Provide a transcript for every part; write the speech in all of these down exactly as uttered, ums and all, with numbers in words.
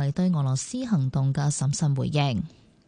為對俄羅斯行動嘅審慎回應。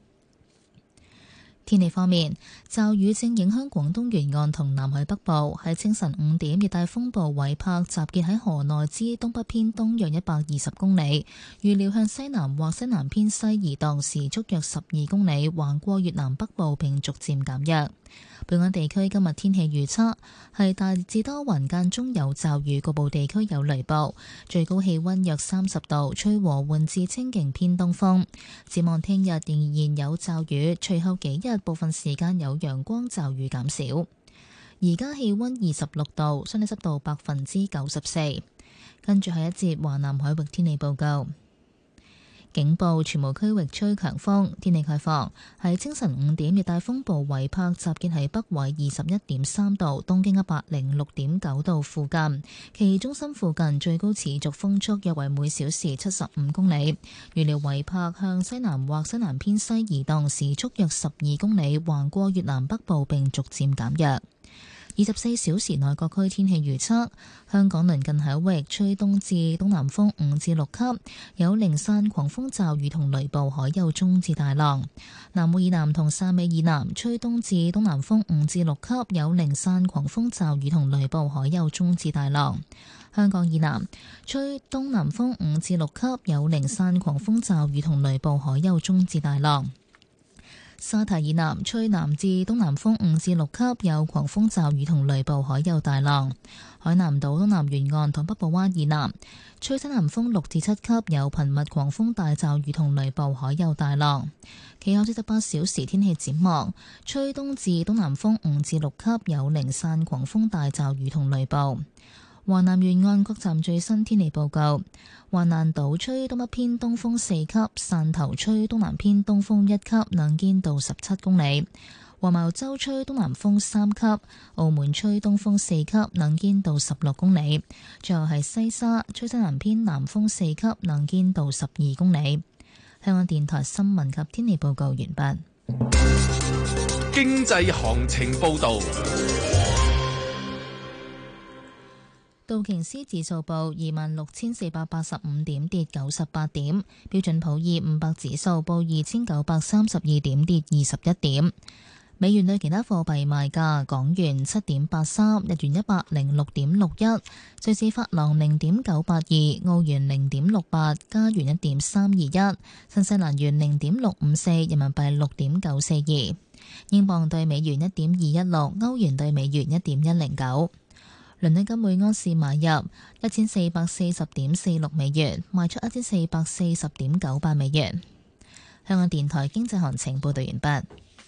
天氣方面，驟雨正影響廣東沿岸同南海北部。喺清晨五點，熱帶風暴韋柏集結喺河內之東北偏東約一百二十公里，預料向西南或西南偏西移動，時速約十二公里，橫過越南北部並逐漸減弱。本港地區今日天氣預測係大致多雲，間中有驟雨，局部地區有雷暴，最高氣溫約三十度，吹和緩至清勁偏東風。展望聽日仍然有驟雨，隨後幾日部分時間有陽光，驟雨減少。而家氣溫二十六度，相對濕度百分之九十四。跟住係一節華南海域天氣報告。警報，全部區域吹強風，天氣概況喺清晨五點，熱帶風暴韋柏集結喺北緯二十一點三度，東經一百零六點九度附近，其中心附近最高持續風速約為每小時七十五公里。預料韋柏向西南或西南偏西移動，時速約十二公里，橫過越南北部並逐漸減弱。二十四小時內各區天氣預測：香港鄰近海域吹東至東南風五至六級，有零散狂風驟雨同雷暴，海有中至大浪；南澳以南同汕尾以南吹東至東南風五至六級，有零散狂風驟雨同雷暴，海有中至大浪；香港以南吹東南風五至六級，有零散狂風驟雨同雷暴，海有中至大浪。沙堤以南吹南至東南風五至六級，有狂風驟雨同雷暴，海有大浪。海南島東南沿岸同北部灣以南吹西南風六至七級，有頻密狂風大驟雨同雷暴，海有大浪。其後四十八小時天氣展望，吹東至東南風五至六級，有零散狂風大驟雨同雷暴。華南沿岸各站最新天氣報告：華南島吹東北偏東風四級，汕頭吹東南偏東風一級，能見度十七公里；黃茅洲吹東南風三級，澳門吹東風四級，能見度十六公里；最後係西沙吹西南偏南風四級，能見度十二公里。香港電台新聞及天氣報告完畢。 經濟行情報道。 道瓊斯指數報二萬六千四百八十五點，跌九十八點。標準普爾五百指數報二千九百三十二點，跌二十一點。美元對其他貨幣賣價：港元七點八三，日元一百零六點六一，瑞士法郎零點九八二，澳元零點六八，加元一點三二一，新西蘭元零點六五四，人民幣六點九四二，英鎊對美元一點二一六，歐元對美元一點一零九。倫敦金每安士買入一千四百四十點四六美元，賣出一千四百四十點九八美元。香港電台經濟行情報道完畢。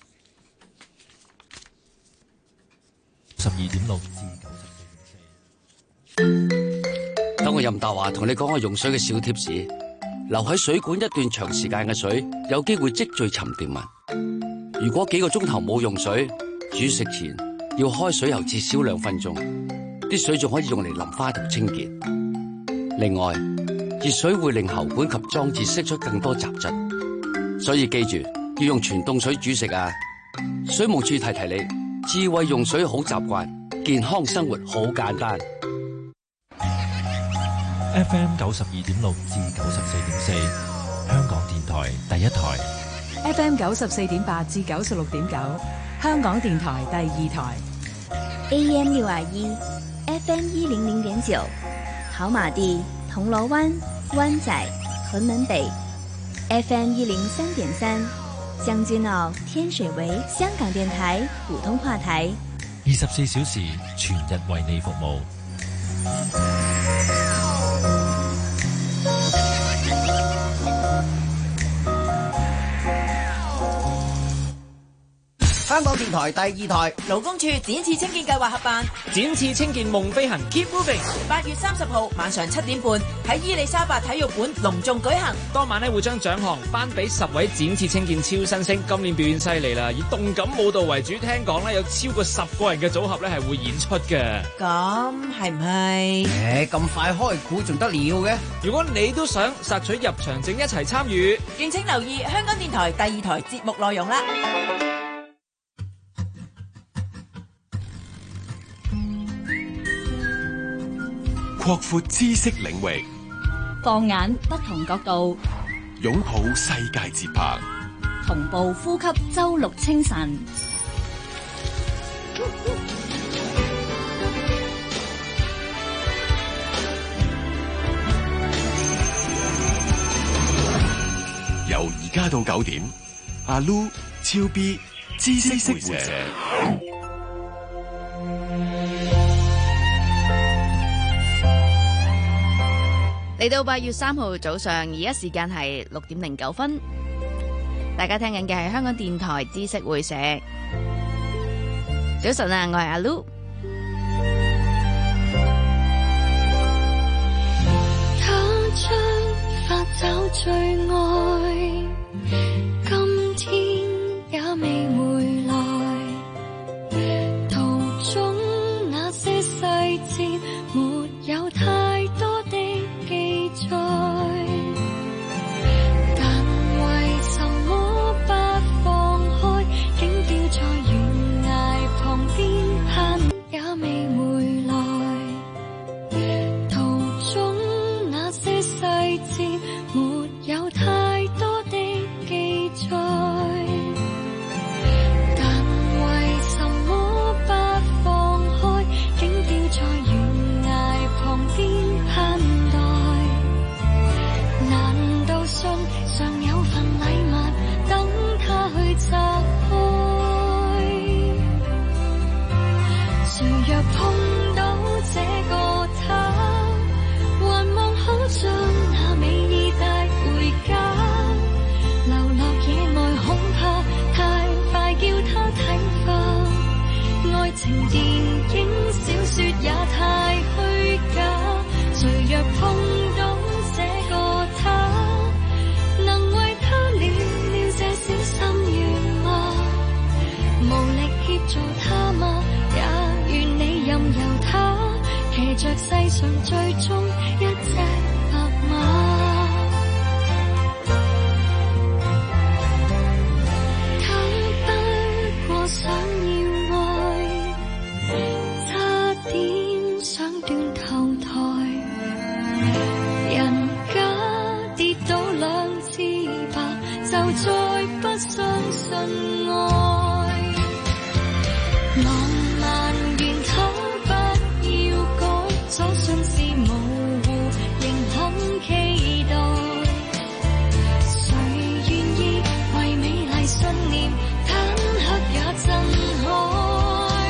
十二點六至九十四點四。等我任達華同你講下用水嘅小貼士。留喺水管一段長時間嘅水，有機會積聚沉澱物。如果幾個鐘頭冇用水，煮食前要開水喉至少兩分鐘。啲水仲可以用嚟淋花同清潔。另外，熱水會令喉管及裝置釋出更多雜質，所以記住要用全凍水煮食啊！水務署提提你，智慧用水好習慣，健康生活好簡單。 F M 九十二點六至九十四點四，香港電台第一台。 F M 九十四點八至九十六點九，香港電台第二台。 A M 六二一。F M 一零零點九，跑馬地、銅鑼灣、灣仔、屯門北 ；F M 一零三點三，將軍澳、天水圍香港電台普通話台， 二十四小時全日為你服務。 香港電台第二台勞工處展翅青見計劃合辦展翅青見夢飛行 Keep Moving， 八月三十號晚上七點半喺伊利沙伯體育館隆重舉行。 當晚咧會將獎項頒俾十位展翅青見超新星，今年表現犀利啦，以動感舞蹈為主，聽講咧有超過十個人嘅組合咧係會演出嘅。 咁係唔係？ 誒，咁快開估仲得了嘅？ 如果你都想索取入場證一齊參與， 敬請留意香港電台第二台節目內容啦。 擴闊知識領域， 放眼不同角度， 擁抱世界節拍， 同步呼吸周六清晨。 由而家到九點，阿 Lu、超 B、知識會社。 嚟到八月三號早上，而家時間係六點零九分。大家聽緊嘅係香港電台知識會社。早晨啊，我係阿 Lu。 他將發找最愛，今天也未回來。途中那些細節，沒有太多的記載，但為什麼不放開？竟掉在懸崖旁邊，盼也未回來。途中那些細節，沒有太多的記載，但為什麼不放開？竟掉在懸崖旁邊，盼待。難道信上有份禮物等他去拆開？誰若碰到這個他，還望可將那美意帶回家。流落野外恐怕太快叫他睇化，愛情電影小說也太虛假。誰若碰到這個他，能為他了了這小心願嗎？無力協助他嗎？也願你任由他騎着世上最終一隻白馬。他不過想要愛，差點想斷頭台。人家跌倒兩次吧，就再不相信愛。浪漫願他不要改，所信是模糊，仍很期待。誰願意為美麗信念坦克也震撼？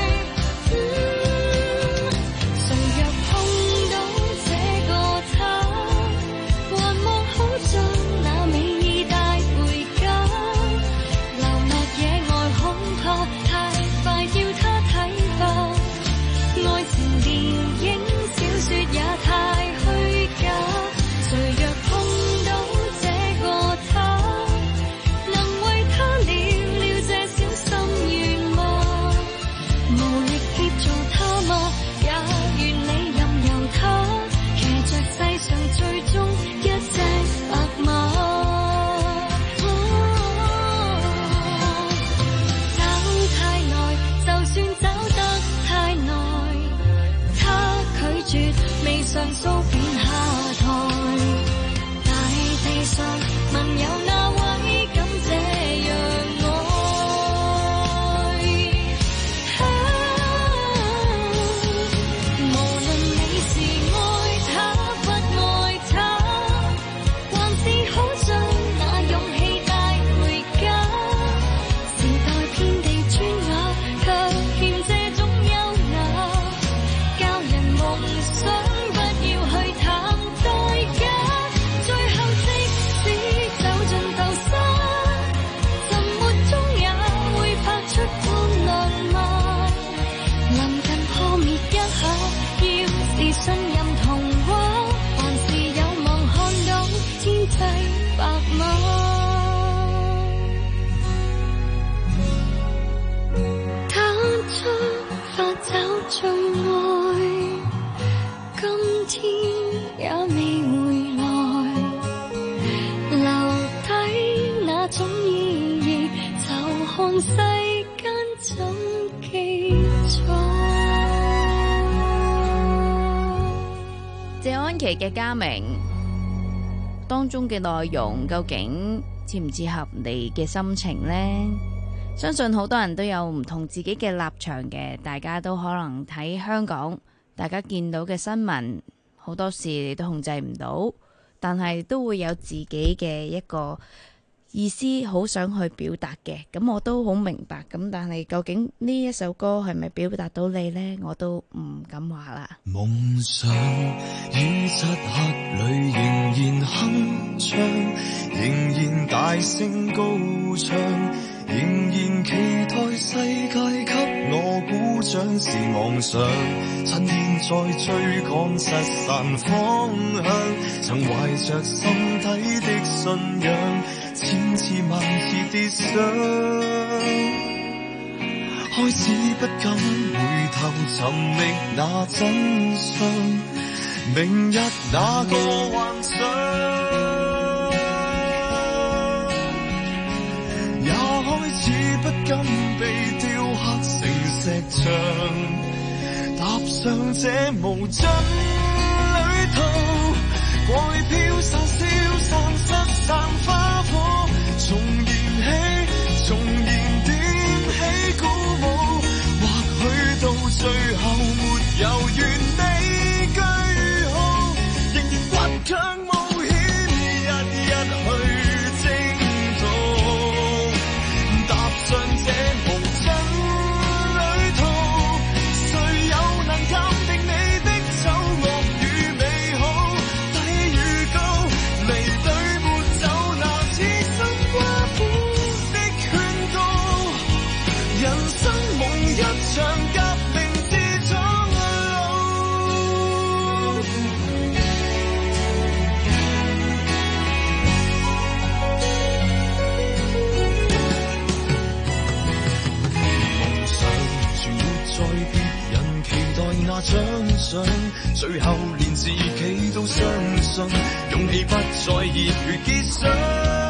上訴便下台，大地上問有哪位敢這樣愛？啊、無論你是愛他不愛他，還是可將那勇氣帶回家。時代遍地磚瓦，卻欠這種優雅，教人夢想。信任童話，還是有望看到天際白馬。他將發找最愛，今天也未回來，留低那種意義，就看世間怎記載。 謝安琪嘅家明當中嘅內容究竟切唔切合你嘅心情呢？相信好多人都有唔同自己嘅立場嘅，大家都可能睇香港，大家見到嘅新聞好多事你都控制唔到，但係都會有自己嘅一個意思，好想去表達嘅，咁我都好明白。咁但係究竟呢一首歌係咪表達到你呢？我都唔敢話啦。 夢想於漆黑裏仍然鏗鏘，仍然大聲高唱，仍然期待世界給我鼓掌是妄想，趁現在追趕失散方向，曾懷着心底的信仰，千次萬次跌傷，開始不敢回頭尋覓那真相，明日那個幻想，也開始不敢被雕刻成石像，踏上這無盡旅途，過去飄散消散失散花火，重燃起重燃點起鼓舞，或許到最後沒有完美句號，仍然倔強冒險日日去征途，踏上這無盡旅途，誰又能鑑定你的醜惡與美好，低與高離對沒走，那此生寡婦的勸告，人生夢一場革命之蒼老。夢想全活在別人期待那獎賞，最後連自己都相信，勇氣不再熱血結霜，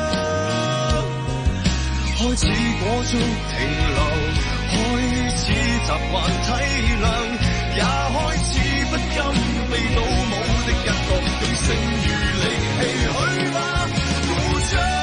開始裹足停留，開始習慣體諒，也開始不甘被倒模的一角，用剩餘力氣去吧，鼓掌。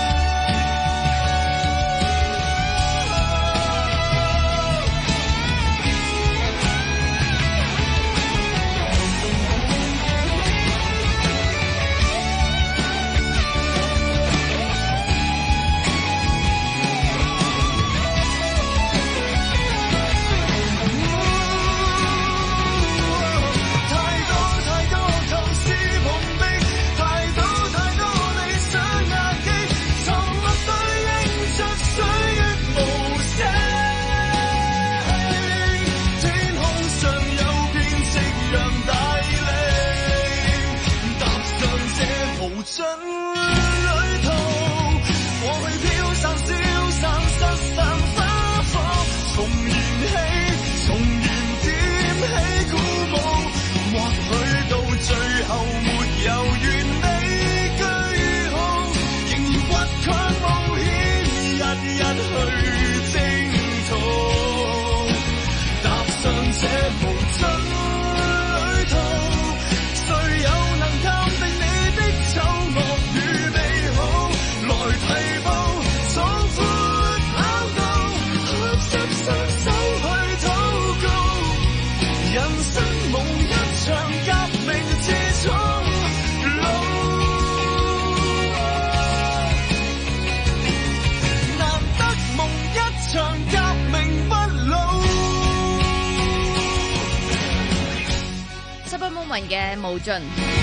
嘅無盡。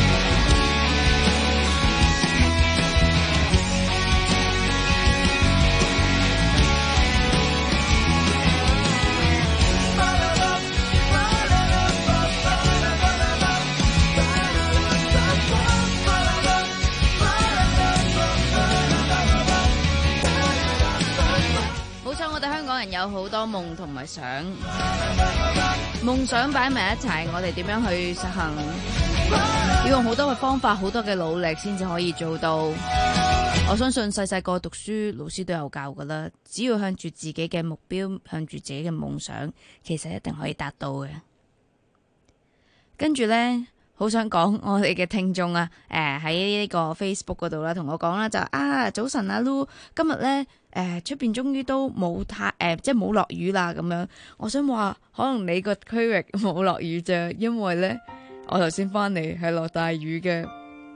好彩我哋香港人有好多夢同埋想。夢想擺埋一齊，我哋點樣去實行？要用好多嘅方法，好多嘅努力先至可以做到。我相信細細個讀書，老師都有教噶啦。只要向住自己嘅目標，向住自己嘅夢想，其實一定可以達到嘅。跟住呢， 好想講我哋嘅聽眾啊，誒喺呢個 Facebook 嗰度啦，同我講啦，就啊早晨啊 Lu， 今日咧誒出邊終於都冇太誒、呃、即係冇落雨啦咁樣。我想話可能你個區域冇落雨啫，因為咧我頭先翻嚟係落大雨嘅。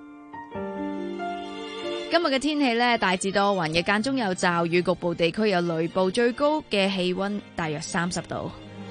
今日嘅天氣咧大致多雲嘅，間中有驟雨，局部地區有雷暴，最高嘅氣溫大約三十度。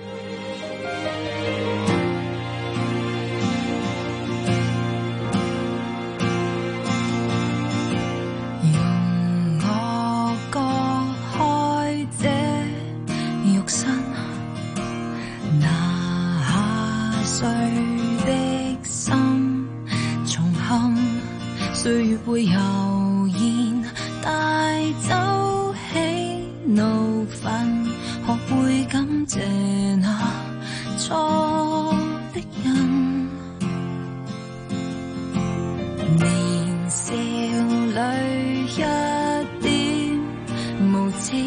歲月會悠然帶走喜怒憤，學會感謝那錯的人。年少裏一點無知，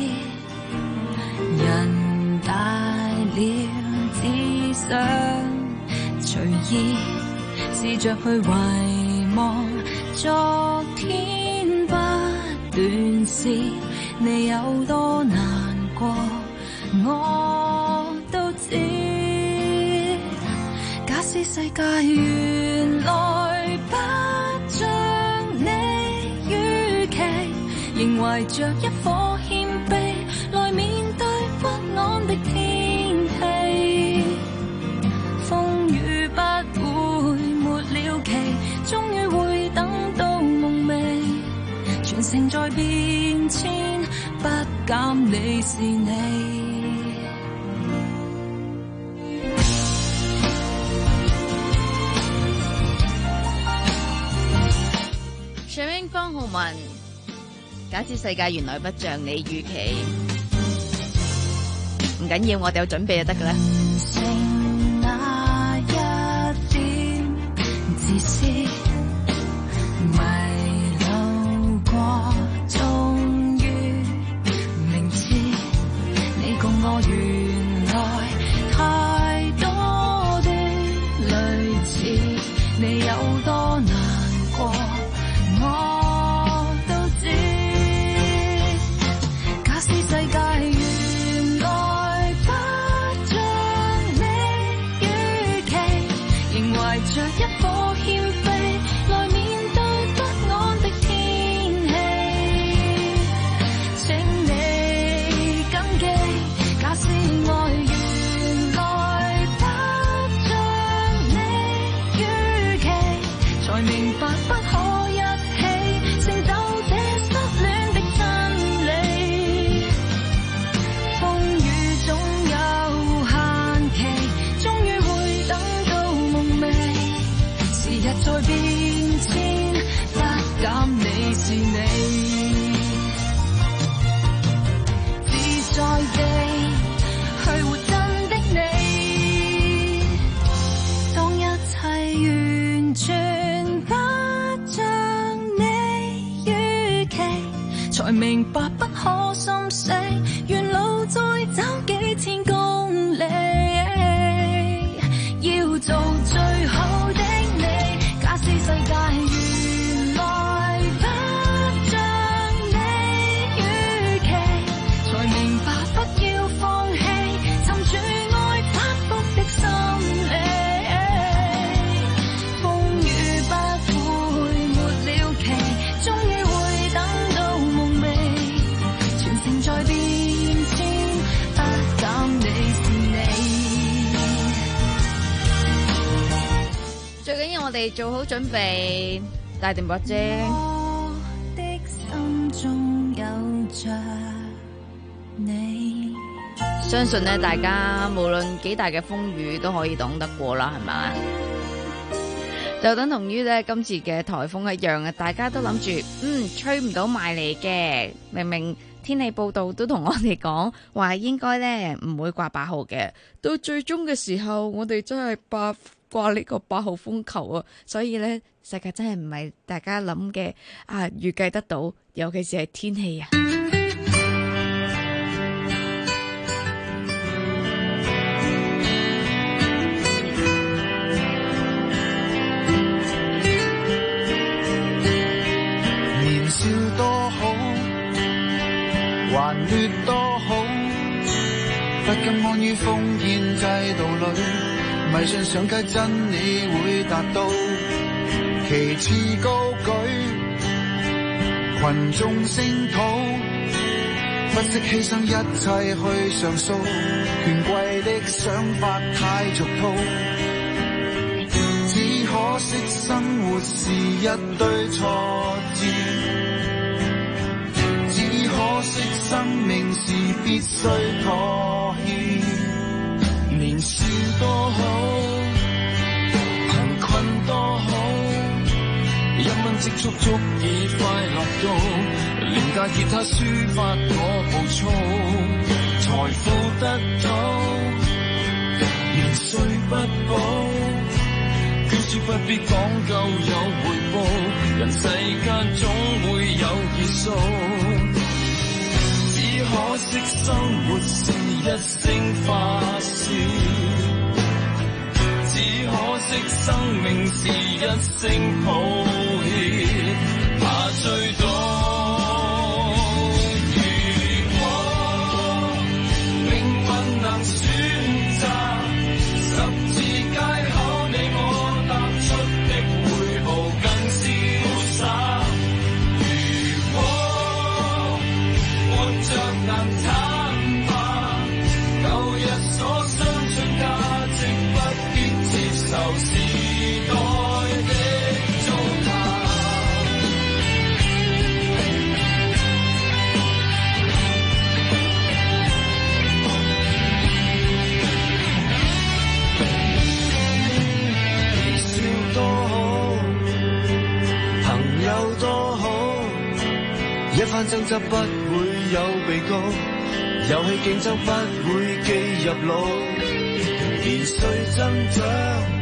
人大了只想隨意試着去遺忘昨天不斷是你有多難過，我都知。假使世界原來不像你預期，仍懷着一顆謙卑來面對不安的天氣，風雨不會沒了期，終於會等到夢寐，全城在變遷，不減你是你。 上英方浩文，假設世界原來不像你預期，唔緊要，我哋有準備就得㗎啦。 剩那一點自私，迷路過，終於明知你共我原來太多的類似，你有多難過我都知。假使世界原來不像你預期，仍懷着一顆謙卑來面對不安的天氣，請你謹記，假使愛原來不像你預期，才明白不可一起成就這失戀的真理。風雨總有限期，終於會等到夢寐，時日在變遷，不減你是你。自在地去活真的你，當一切完全不像你預期，才明白不可心死，沿路再走幾千公里，要做最好的你。假使世界原來不像你預期，才明白不要放棄，沉住愛反覆的心理。風雨不會沒了期，終於會等到夢寐，全城在變遷，不減你是你。 最緊要我哋做好準備，帶定把遮。 我的心中有着你。 相信咧，大家無論幾大嘅風雨都可以擋得過啦，係咪？就等同於咧今次嘅颱風一樣啊！大家都諗住，嗯，吹唔到埋嚟嘅。明明天氣報道都同我哋講話，應該咧唔會掛八號嘅。到最終嘅時候，我哋真係八掛呢個八號風球啊！所以咧，世界真係唔係大家諗嘅啊，預計得到，尤其是係天氣啊！ 還劣多好，不甘安於封建制度裏，迷信上街真理會達到，旗幟高舉，群眾聲討，不惜犧牲一切去上訴，權貴的想法太俗套，只可惜生活是一堆挫折，只可惜生命是必須妥協，年少多好，貧困多好，一蚊積蓄足以快樂到，廉價吉他抒發我暴躁，財富得到，年歲不保，捐書不必講究有回報，人世間總會有結束，只可惜生活是一聲發洩，只可惜生命是一聲抱歉，怕最多。如果命運能選擇，十字街口你我踏出的每步更瀟灑。如果活着能坦白，舊日所相信價值不必接受時代的糟蹋。年少多好，朋友多好，一番爭執不會有被告，遊戲競爭不會記入腦，年歲增長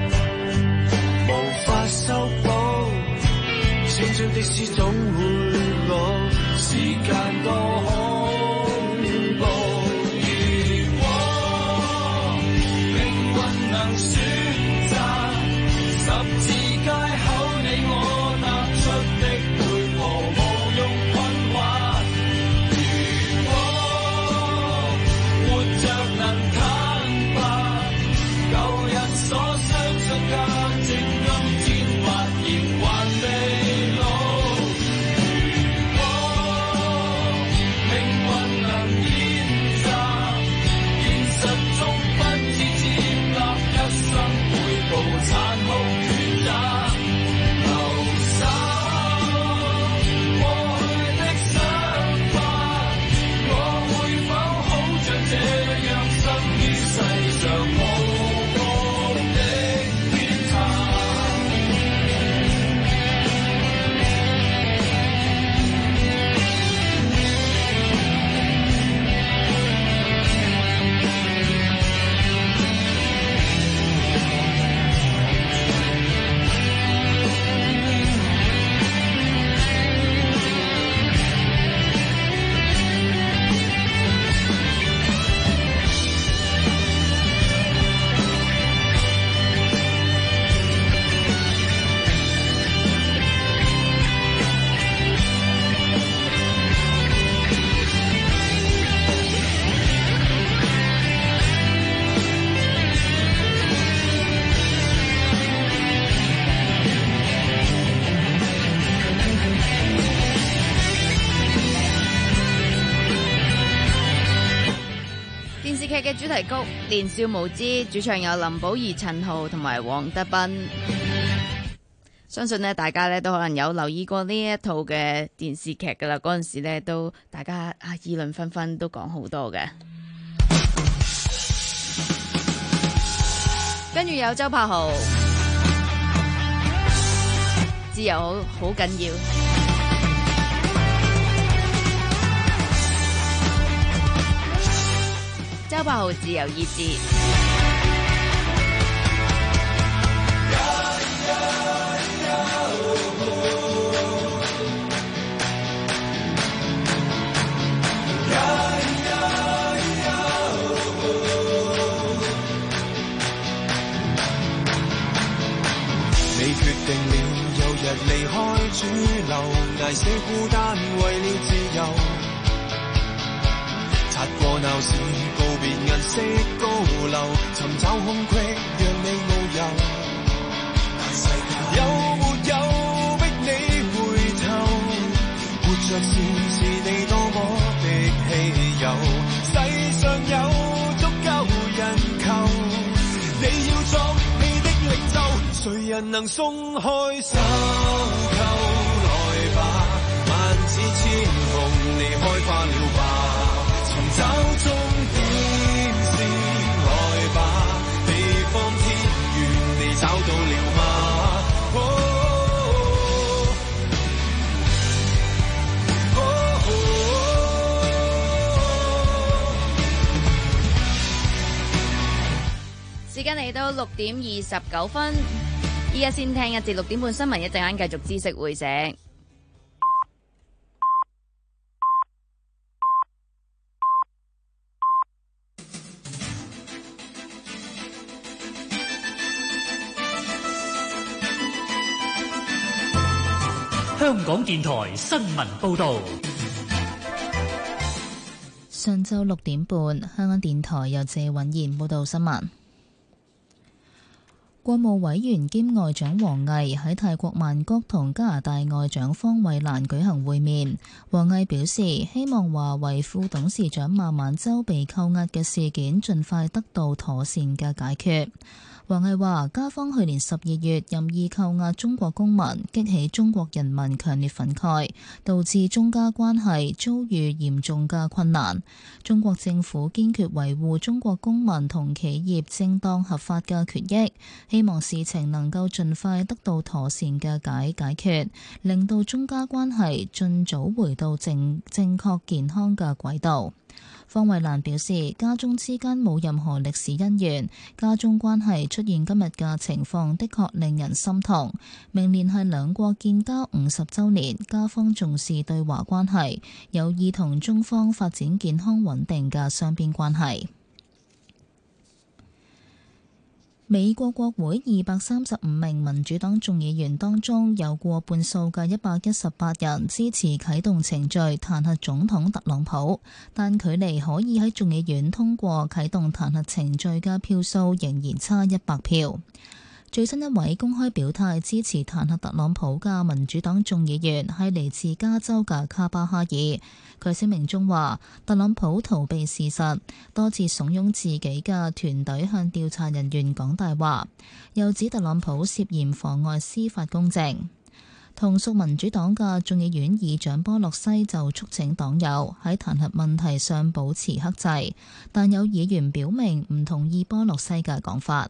無法修補，青春的詩總會老，時間多恐怖。如果命運能選擇，十字街口你我踏出的每步無用困惑。如果活着能坦白，舊日所相信價值今天或然還未老。如果命運能演習，現實中不只接納一生每步殘酷抉擇，留守過去的想法，我會否好像這樣生於世上無國的天壇。 電視劇嘅主題曲《年少無知》，主唱有林保怡、陳豪同埋黃德斌。相信呢，大家呢都可能有留意過呢一套嘅電視劇噶啦。嗰陣時呢都大家啊議論紛紛，都講好多嘅。跟住有周柏豪，自由好好緊要。周柏豪自由意志。 你決定了有日離開主流，捱死孤單為了自由。 鬧市告別銀色高樓，尋找空隙讓你遨遊。有沒有逼你回頭？活着是是你多麼的稀有，世上有足夠人求，你要作你的領袖，誰人能鬆開手扣？來吧，萬紫千紅，你開花了吧，尋找終點線，來吧，地方天遠，你找到了嗎？哦哦哦時間嚟到六點二十九分，依家先聽一節六點半新聞，一陣間繼續知識會社。 香港電台新聞報道。 上晝六點半，香港電台由謝允賢報道新聞。國務委員兼外長王毅喺泰國曼谷同加拿大外長方慧蘭舉行會面。王毅表示，希望華為副董事長孟晚舟被扣押嘅事件盡快得到妥善嘅解決。王毅話，加方去年十二月任意扣押中國公民，激起中國人民強烈憤慨，導致中加關係遭遇嚴重嘅困難。中國政府堅決維護中國公民同企業正當合法嘅權益，希望事情能夠盡快得到妥善嘅解解決，令到中加關係盡早回到正正確健康嘅軌道。方慧蘭表示，加中之間冇任何歷史恩怨，加中關係出現今日嘅情況的確令人心痛。明年係兩國建交五十週年，加方重視對華關係，有意同中方發展健康穩定嘅雙邊關係。美國國會二百三十五名民主黨眾議員當中，有過半數嘅一百一十八人支持啟動程序彈劾總統特朗普，但距離可以喺眾議院通過啟動彈劾程序嘅票數仍然差一百票。最新一位公開表態支持彈劾特朗普嘅民主黨眾議員係嚟自加州嘅卡巴哈爾。佢聲明中話，特朗普逃避事實，多次慫恿自己嘅團隊向調查人員講大話，又指特朗普涉嫌妨礙司法公正。同屬民主黨嘅眾議院議長波洛西就促請黨友喺彈劾問題上保持克制，但有議員表明唔同意波洛西嘅講法。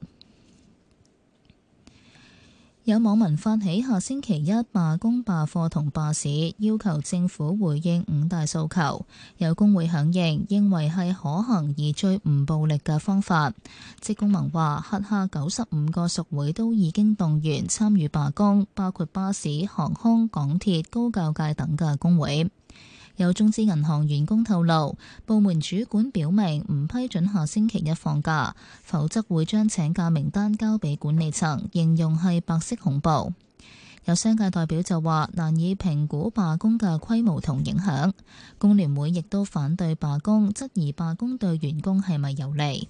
有網民發起下星期一罷工罷課同罷市，要求政府回應五大訴求。有工會響應，認為係可行而最唔暴力嘅方法。職工盟話，轄下九十五個屬會都已經動員參與罷工，包括巴士、航空、港鐵、高教界等嘅工會。有中資銀行員工透露，部門主管表明唔批准下星期一放假，否則會將請假名單交俾管理層，形容係白色恐怖。有商界代表就話難以評估罷工嘅規模同影響。工聯會亦都反對罷工，質疑罷工對員工係咪有利。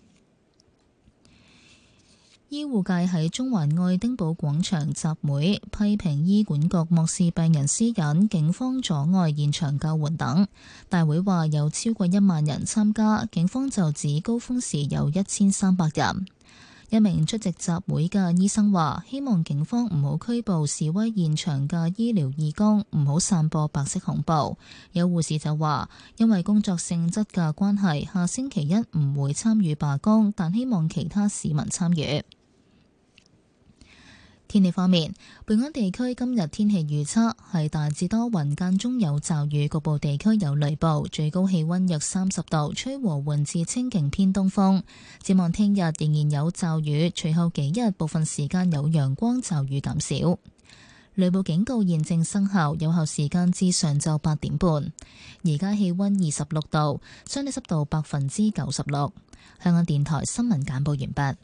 醫護界喺中環愛丁堡廣場集會，批評醫管局漠視病人私隱、警方阻礙現場救援等。大會話有超過一萬人參加，警方就指高峰時有一千三百人。一名出席集會嘅醫生話，希望警方唔好拘捕示威現場嘅醫療義工，唔好散播白色恐怖。有護士就話，因為工作性質嘅關係，下星期一唔會參與罷工，但希望其他市民參與。天氣方面，本港地區今日天氣預測係大致多雲，間中有驟雨，局部地區有雷暴，最高氣溫約三十度，吹和緩至清勁偏東風。展望聽日仍然有驟雨，隨後幾日部分時間有陽光，驟雨減少。雷暴警告現正生效，有效時間至上晝八點半。而家氣溫二十六度，相對濕度百分之九十六。香港電台新聞簡報完畢。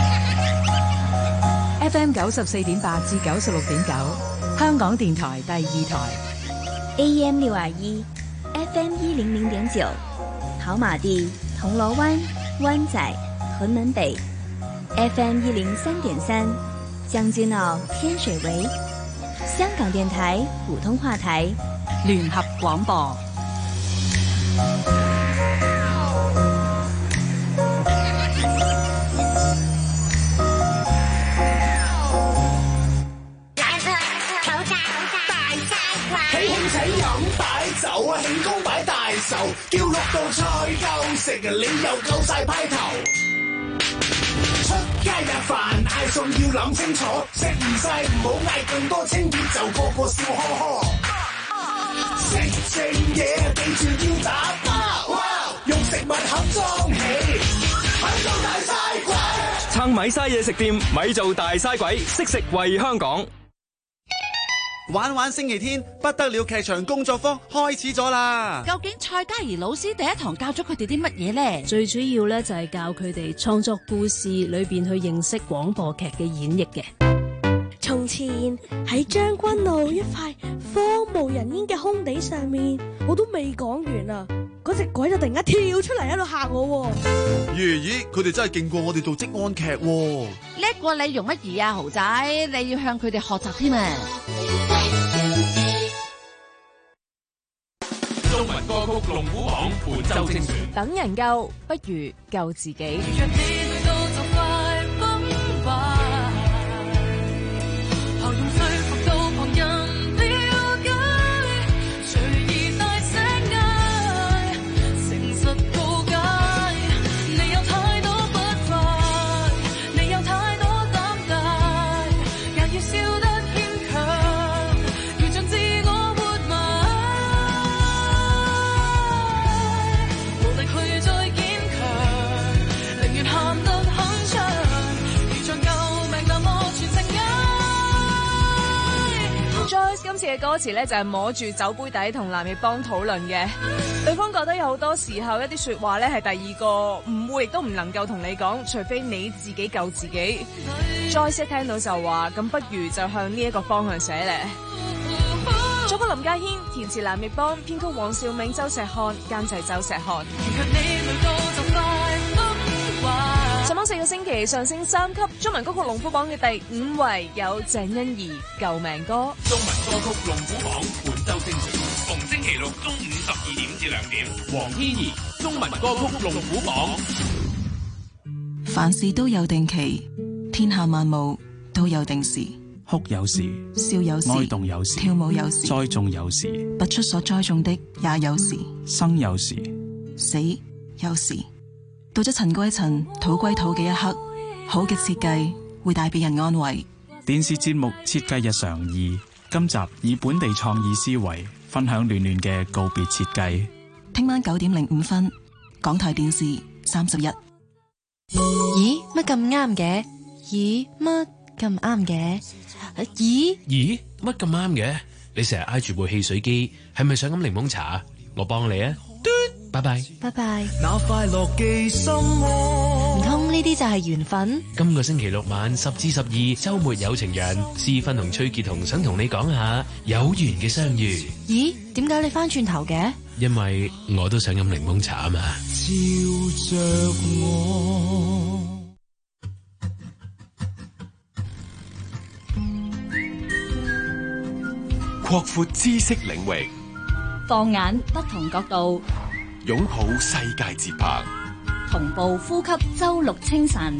F M 九十四點八至九十六點九，香港電台第二台。 A M 六二一，F M 一零零點九， 跑馬地、銅鑼灣、灣仔、屯門北 F M 一零三點三，將軍澳、天水圍，香港電台普通話台聯合廣播。 酒啊，慶功擺大壽，叫六道菜夠食，你又夠晒派頭。出街日飯嗌餸要諗清楚，食唔晒唔好嗌咁多，清潔就個個笑呵呵。食正嘢記住要打包，用食物盒裝起，咪做大嘥鬼。 撐咪嘥嘢食店，咪做大嘥鬼，識食為香港。 玩玩星期天不得了劇場工作坊開始咗啦！ 究竟蔡嘉怡老師第一堂教咗佢哋啲乜嘢呢？ 最主要咧就係教佢哋創作故事裏邊去認識廣播劇嘅演繹嘅。 從前喺將軍澳一塊荒無人煙嘅空地上面，我都未講完啊！嗰隻鬼就突然間跳出嚟喺度嚇我。 爺爺，佢哋真係勁過我哋做職安劇， 叻過你容乜易啊，豪仔！你要向佢哋學習添啊！ 中文歌曲龍虎榜本周精選， 等人救不如救自己。今次嘅歌詞咧就係摸住酒杯底同藍奕邦討論嘅，對方覺得有好多時候一啲說話咧係第二個唔會亦都唔能夠同你講，除非你自己救自己。Joyce 一聽到就話，咁不如就向呢一個方向寫咧。作曲林家謙，填詞藍奕邦，編曲黃兆銘、周石漢，監製周石漢。上榜四個星期上升三級，中文歌曲龍虎榜嘅第五位有鄭欣宜《救命歌》。 中文歌曲龍虎榜本周精選，逢星期六中午十二點至兩點，黃天怡中文歌曲龍虎榜。 凡事都有定期，天下萬物都有定時。 哭有時， 笑有時， 哀慟有時， 跳舞有時， 栽種有時， 不出所栽種的也有時。 生有時， 死有時。到咗塵歸塵土歸土嘅一刻，好嘅設計會帶俾人安慰。 電視節目設計日常二，今集以本地創意思維分享暖暖嘅告別設計。 聽晚九點零五分，港台電視三十一。 咦，乜咁啱嘅？咦，乜咁啱嘅？咦咦，乜咁啱嘅？你成日挨住部汽水機，係咪想飲檸檬茶？我幫你啊！拜拜， 拜拜。 那快樂寄心窩， 唔通呢啲就係緣分？ 今個星期六晚十至十二，周末有情人，思芬同崔潔彤想同你講下有緣嘅相遇。 咦？點解你翻轉頭嘅？ 因為我都想飲檸檬茶啊嘛。 照着我， 擴闊知識領域， 放眼不同角度， 擁抱世界節拍， 同步呼吸周六清晨。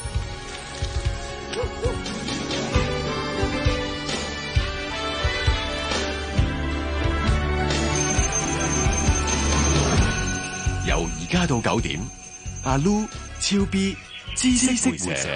由而家到九點，阿 Lu、超 B、知識會社。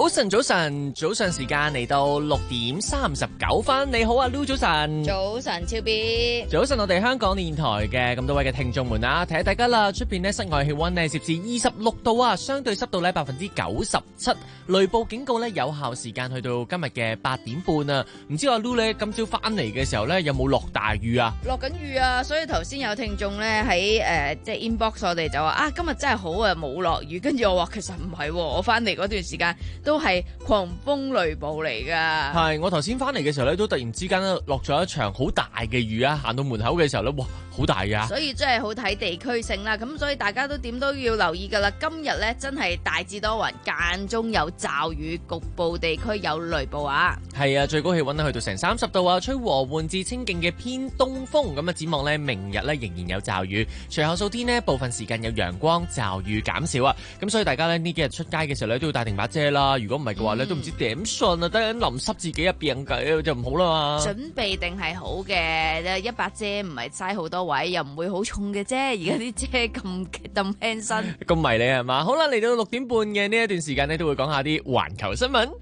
早晨，早晨，早上時間嚟到六點三十九分。你好啊 Lou， 早晨。 早晨，超 B。 早晨，我哋香港電台嘅咁多位嘅聽眾們啊，提下大家啦，出邊呢室外氣溫呢攝氏二十六度啊，相對濕度呢百分之九十七，雷暴警告呢有效時間去到今日嘅八點半啊。唔知阿 Lou 呢今朝翻嚟嘅時候呢有冇落大雨啊？ 落緊雨啊，所以頭先有聽眾呢喺誒、呃、即係 inbox 我哋就話啊，今日真係好啊，冇落雨。跟住我話其實唔係，我翻嚟嗰段時間都係狂風雷暴嚟噶。 係，我頭先翻嚟嘅時候咧，都突然之間咧落咗一場好大嘅雨啊！行到門口嘅時候咧，哇，好大噶！ 所以真係好睇地區性啦。咁所以大家都點都要留意噶啦。今日咧真係大致多雲，間中有驟雨，局部地區有雷暴啊。 係啊，最高氣溫咧去到成三十度啊，吹和緩至清勁嘅偏東風。咁啊，展望咧明日咧仍然有驟雨，隨後數天呢部分時間有陽光，驟雨減少啊。咁所以大家咧呢幾日出街嘅時候咧都要帶定把遮啦。如果唔係嘅話咧，嗯、都唔知點算啊！等陣淋濕自己一病計就唔好啦嘛。 準備定係好嘅，一把遮唔係嘥好多位，又唔會好重嘅啫。而家啲遮咁咁輕身， 咁迷你係嘛？好啦，嚟到六點半嘅呢一段時間咧，都會講下啲環球新聞。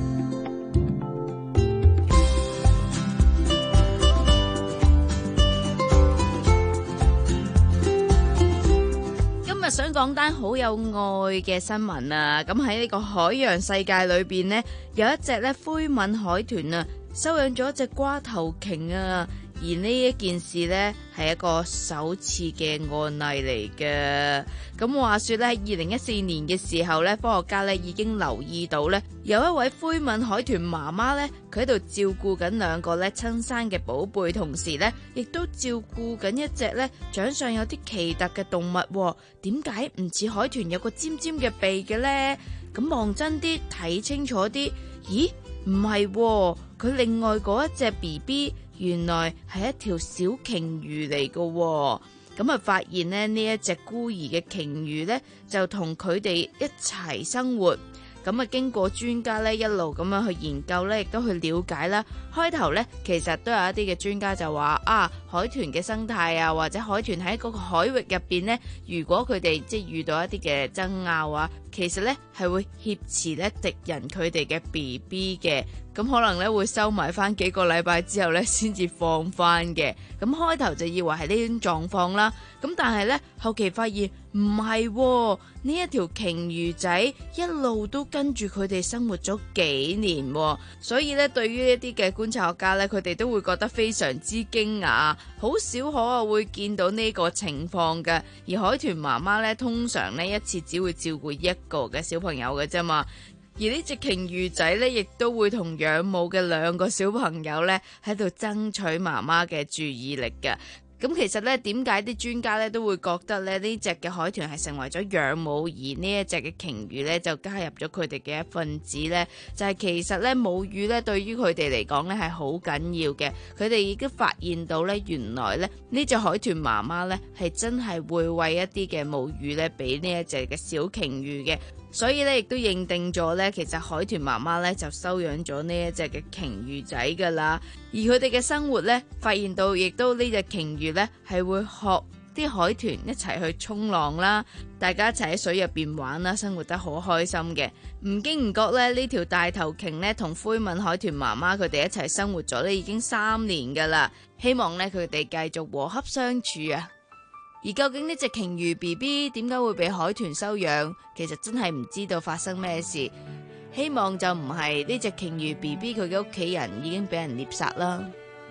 今日想講單好有愛嘅新聞啊！咁喺呢個海洋世界裏邊呢，有一隻咧灰吻海豚啊，收養咗一隻瓜頭鯨啊！而呢一件事呢，係一個首次嘅案例嚟嘅。咁話說咧，喺二零一四年嘅時候呢，科學家呢已經留意到呢，有一位灰吻海豚媽媽呢，佢喺度照顧緊兩個呢親生嘅寶貝，同時呢亦都照顧緊一隻呢長相有啲奇特嘅動物。點解唔似海豚有個尖尖嘅鼻嘅呢？咁望真啲，睇清楚啲，咦？唔係喎，佢另外嗰一隻 B B 原來係一條小鯨魚嚟嘅。咁啊發現咧呢一隻孤兒嘅鯨魚呢，就同佢哋一齊生活。咁啊經過專家呢一路咁樣去研究呢，亦都去了解啦。開頭呢，其實都有一啲嘅專家就話啊，海豚嘅生態啊，或者海豚喺嗰個海域入邊呢，如果佢哋即係遇到一啲嘅爭拗啊，其實呢係會挾持呢敵人佢哋嘅 B B 嘅。咁可能咧會收埋翻幾個禮拜之後咧先至放翻嘅。咁開頭就以為係呢種狀況啦。咁但係咧後期發現唔係喎，呢一條鯨魚仔一路都跟住佢哋生活咗幾年喎。所以咧對於一啲嘅觀察學家咧，佢哋都會覺得非常之驚訝，好少可啊會見到呢個情況嘅。而海豚媽媽咧通常呢一次只會照顧一個嘅小朋友嘅啫嘛。而呢隻鯨魚仔呢，亦都會同養母嘅兩個小朋友呢喺度爭取媽媽嘅注意力嘅。咁其實呢，點解啲專家呢都會覺得呢呢隻嘅海豚係成為咗養母，而呢一隻嘅鯨魚呢就加入咗佢哋嘅一份子呢？就係、是、其實呢母乳呢對於佢哋嚟講呢係好緊要嘅。佢哋已經發現到呢，原來呢呢隻海豚媽媽呢係真係會餵一啲嘅母乳呢俾呢一隻嘅小鯨魚嘅。所以咧，亦都認定咗咧，其實海豚媽媽咧就收養咗呢一隻嘅鯨魚仔噶啦。而佢哋嘅生活咧，發現到亦都呢隻鯨魚咧係會學啲海豚一齊去衝浪啦，大家一齊喺水入邊玩啦，生活得好開心嘅。唔經唔覺咧，呢條大頭鯨咧同灰吻海豚媽媽佢哋一齊生活咗咧已經三年噶啦。希望咧佢哋繼續和洽相處啊！而究竟呢隻鯨魚 B B 點解會被海豚收養？其實真係唔知道發生咩事。希望就唔係呢隻鯨魚 B B 佢嘅屋企人已經俾人獵殺啦。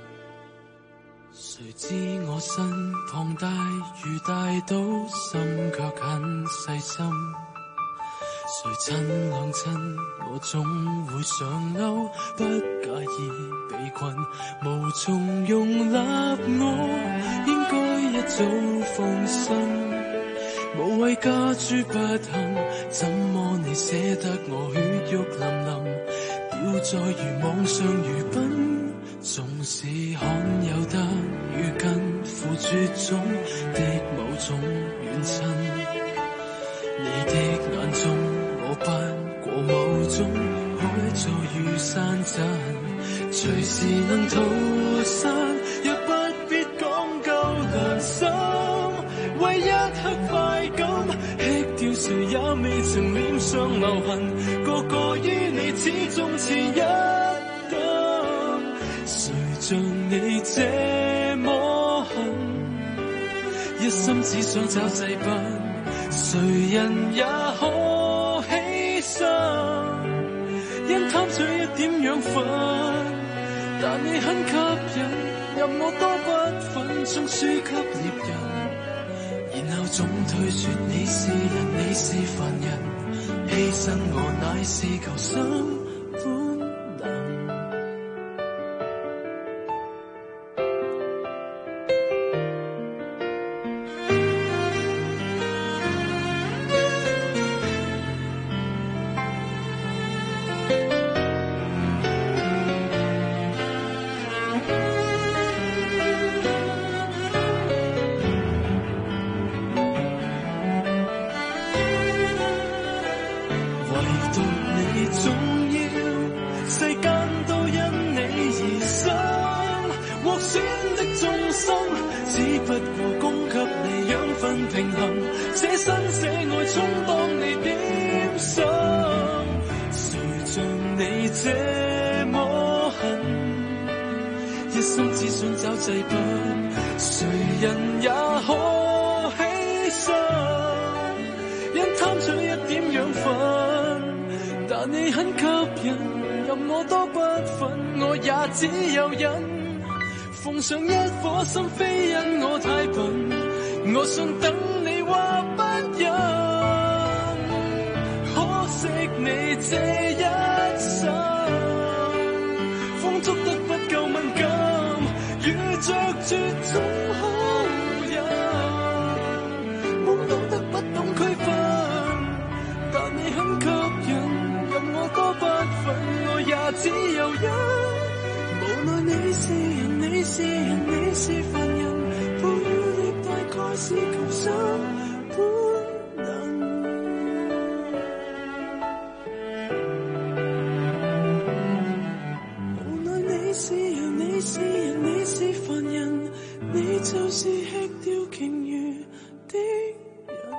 誰知我身龐大如大島，心卻很細心。誰親兩親，我總會上鈎，不介意被困，無從容納我，應該一早放心。無謂加諸不幸，怎麼你捨得我血肉淋淋，掉在漁網上如賓，總是罕有得與近乎絕種的某種遠親。你的眼中，我不過某種海藻與山珍，隨時能逃散，若不必講究良心，為一刻快感吃掉誰也未曾臉上留痕，個個於你始終似一等。誰像你這麼狠，一心只想找祭品，誰人也可犧牲，因貪取一點養分，但你很吸引，任我多不忿，將輸給獵人，然後總推說你是人，你是凡人，犧牲我乃是求生本能。只有忍，奉上一顆心，非因我太笨，我信等你話不忍，可惜你這一生，風捉得不夠敏感，遇着絕種好人，懵懂得不懂區分，但你很吸引，任我多不忿，我也只有忍。無奈你是人，你是人，你是凡人，哺乳的大概是求生本能。無奈你是人，你是人，你是凡人，你就是吃掉鯨魚的人。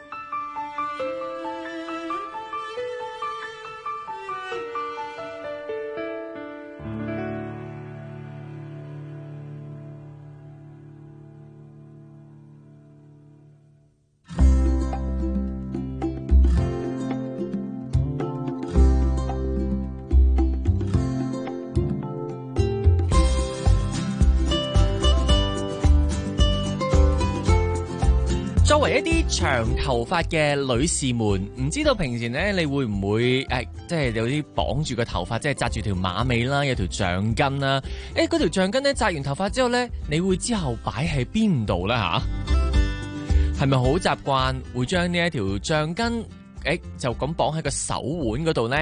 作為一啲長頭髮嘅女士們，唔知道平時咧你會唔會誒、哎，即係有啲綁住個頭髮，即係紮住條馬尾啦，有條橡筋啦。誒，嗰條橡筋咧紮完頭髮之後咧，你會之後擺喺邊度咧吓？係咪好習慣會將呢一條橡筋誒就咁綁喺個手腕嗰度呢？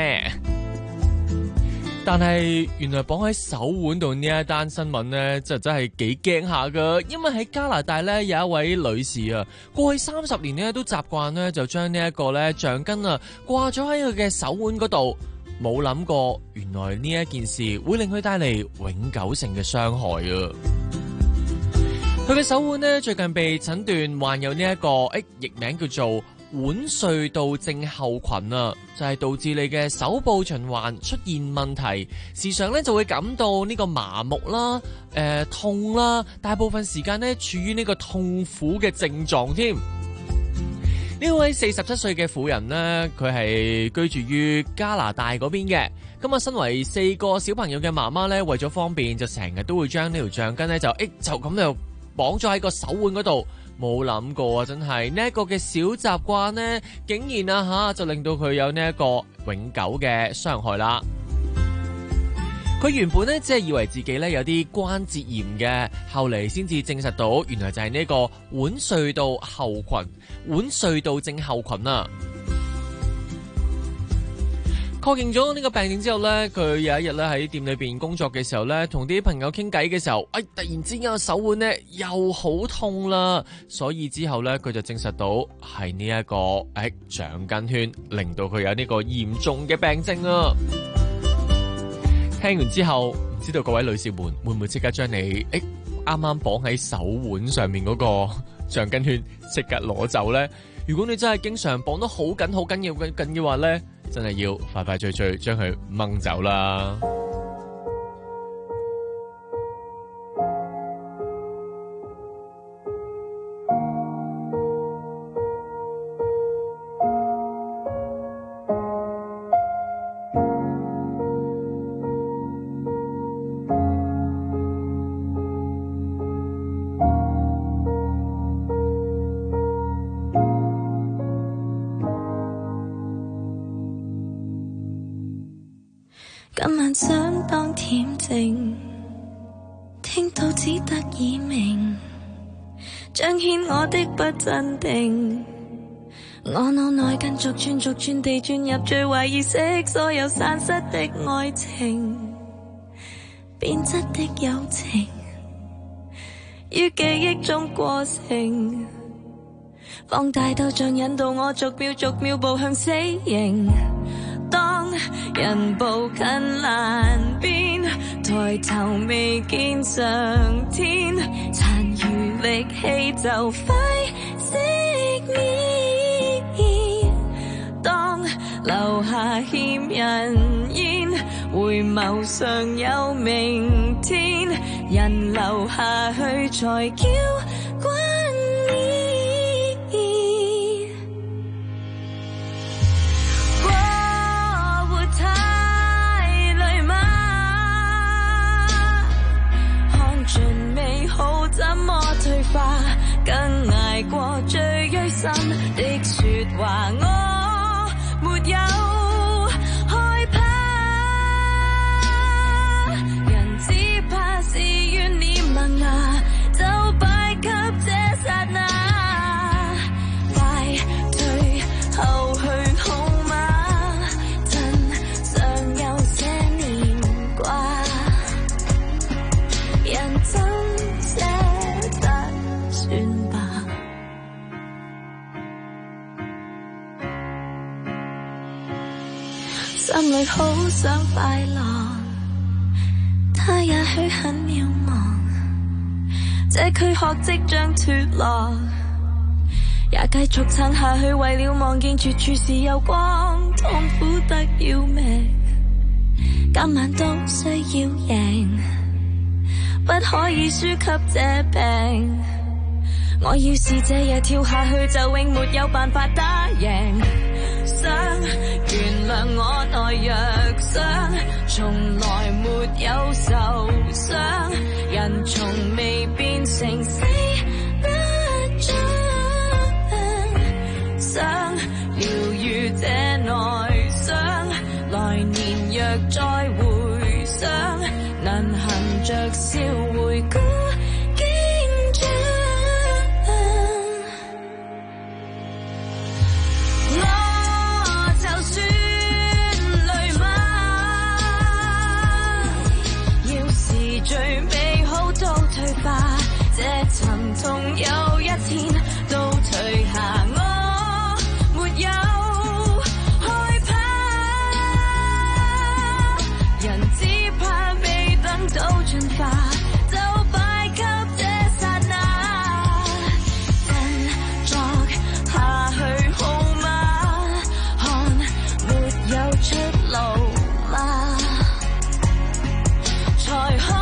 但係原來綁喺手腕度呢一單新聞呢，就真係幾驚下噶。因為喺加拿大呢，有一位女士啊，過去三十年呢都習慣呢，就將呢一個呢橡筋啊掛咗喺佢嘅手腕嗰度，冇諗過原來呢一件事會令佢帶嚟永久性嘅傷害啊！佢嘅手腕呢，最近被診斷患有呢、這、一個誒譯名叫做腕隧道症候群啊，就係、是、導致你嘅手部循環出現問題，時常咧就會感到呢個麻木啦、誒、呃、痛啦，大部分時間咧處於呢個痛苦嘅症狀添。呢位四十七歲嘅婦人呢，佢係居住於加拿大嗰邊嘅。咁啊，身為四個小朋友嘅媽媽咧，為咗方便，就成日都會將呢條橡筋咧就誒就咁就綁咗喺個手腕嗰度。冇諗過啊！真係呢一個嘅小習慣呢，竟然啊吓就令到佢有呢一個永久嘅傷害啦。佢原本呢，只係以為自己呢有啲關節炎嘅，後嚟先至證實到原來就係呢個腕隧道後群、腕隧道症候群啊。確認咗呢個病症之後呢，佢有一日咧喺店裏邊工作嘅時候呢，同啲朋友傾偈嘅時候，哎，突然之間個手腕呢又好痛啦，所以之後呢，佢就證實到係呢一個誒橡筋圈令到佢有呢個嚴重嘅病症啊！聽完之後，唔知道各位女士們會唔會即刻將你誒啱啱綁喺手腕上面嗰個橡筋圈即刻攞走呢？ 如果你真係經常綁得好緊好緊要緊嘅話呢，真係要快快脆脆將佢掹走啦。 今晚想當恬靜，聽到只得耳鳴，彰顯我的不鎮定。我腦內跟逐轉逐轉地轉入最壞意識，所有散失的愛情，變質的友情，於記憶中過程，放大到像引導我逐秒逐秒步向死刑。當人步近欄邊，抬頭未見上天，殘餘力氣就快熄滅。當留下欠人煙，回眸尚有明天，人留下去才叫冠冕。怎麼退化？更捱過最錐心的說話，我沒有害怕。人只怕是怨念萌芽，就敗給這剎那。快退後去好嗎？趁尚有些念掛，人真心裏好想快樂，他也許很渺茫，這軀殼即將脫落，也繼續撐下去，為了望見絕處是有光，痛苦得要命，今晚都需要贏，不可以輸給這病。我要是這夜跳下去，就永沒有辦法打贏。想原諒我內弱傷，從來沒有受傷，人從未變成死不將。想療愈這內傷，來年若再回想，能含着笑回顧經章。最美好都退化，這沉痛有一天都退下，我沒有害怕。人只怕未等到進化，就敗給這剎那。振作下去好嗎？看沒有出路嗎？才可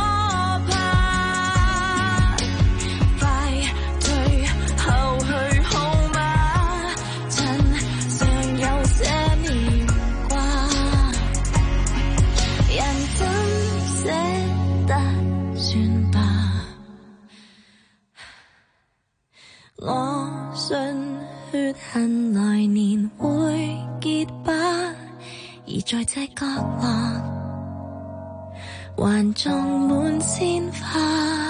我信血痕來年會結疤，而在這角落還種滿鮮花。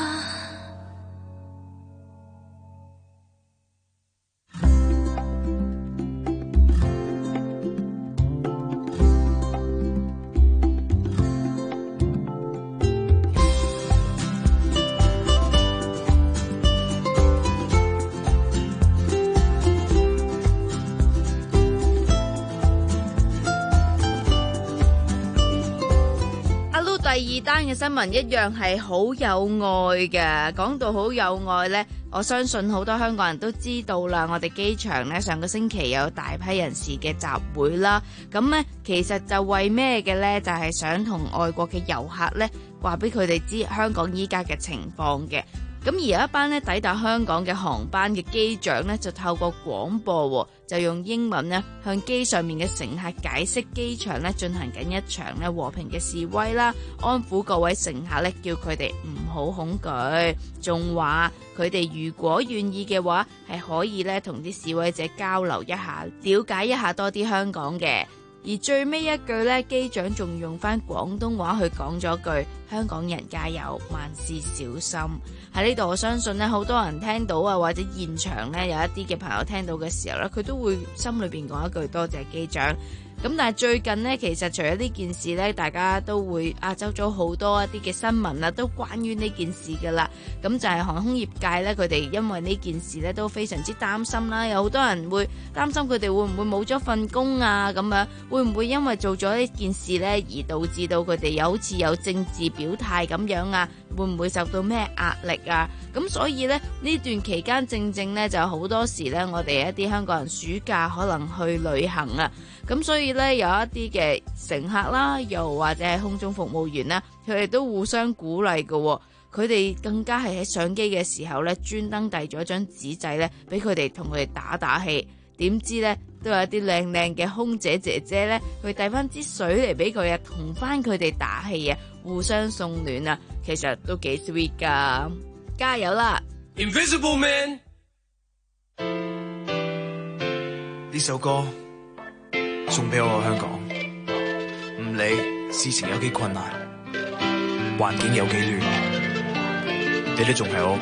第二單嘅新聞一樣係好有愛嘅，講到好有愛呢， 我相信好多香港人都知道啦，我哋機場呢，上個星期有大批人士嘅集會啦，咁呢，其實就為咩嘅呢？就係想同外國嘅遊客呢話俾佢哋知香港依家嘅情況嘅。咁而有一班咧抵達香港嘅航班嘅機長咧，就透過廣播，就用英文咧向機上面嘅乘客解釋機場咧進行緊一場咧和平嘅示威啦，安撫各位乘客咧，叫佢哋唔好恐懼，仲話佢哋如果願意嘅話，係可以咧同啲示威者交流一下，了解一下多啲香港嘅。而最尾一句呢，機長仲用翻廣東話去講咗句香港人加油，萬事小心。喺呢度我相信呢，好多人聽到啊，或者現場呢有一啲嘅朋友聽到嘅時候呢，佢都會心裏邊講一句多謝機長。咁但係最近呢，其實除咗呢件事呢，大家都會亞洲咗好多一啲嘅新聞啦，都關於呢件事噶啦。咁就係航空業界呢，佢哋因為呢件事呢都非常之擔心啦。有好多人會擔心佢哋會唔會冇咗份工啊？咁樣會唔會因為做咗呢件事呢而導致到佢哋有好似有政治表態咁樣啊？會唔會受到咩壓力啊？咁所以呢，呢段期間正正呢，就好多時呢，我哋一啲香港人暑假可能去旅行啊。咁所以呢，有一啲嘅乘客啦，又或者係空中服務員啦，佢哋都互相鼓勵嘅。佢哋更加係喺上機嘅時候呢，專登遞咗張紙仔呢，俾佢哋同佢哋打打氣。點知呢，都有啲靚靚嘅空姐姐姐呢，去遞翻支水嚟俾佢啊，同翻佢哋打氣啊，互相送暖啊，其實都幾 sweet 噶。加油啦 Invisible Man 呢首歌送俾我香港，唔理事情有幾困難，環境有幾亂，你都仲喺我屋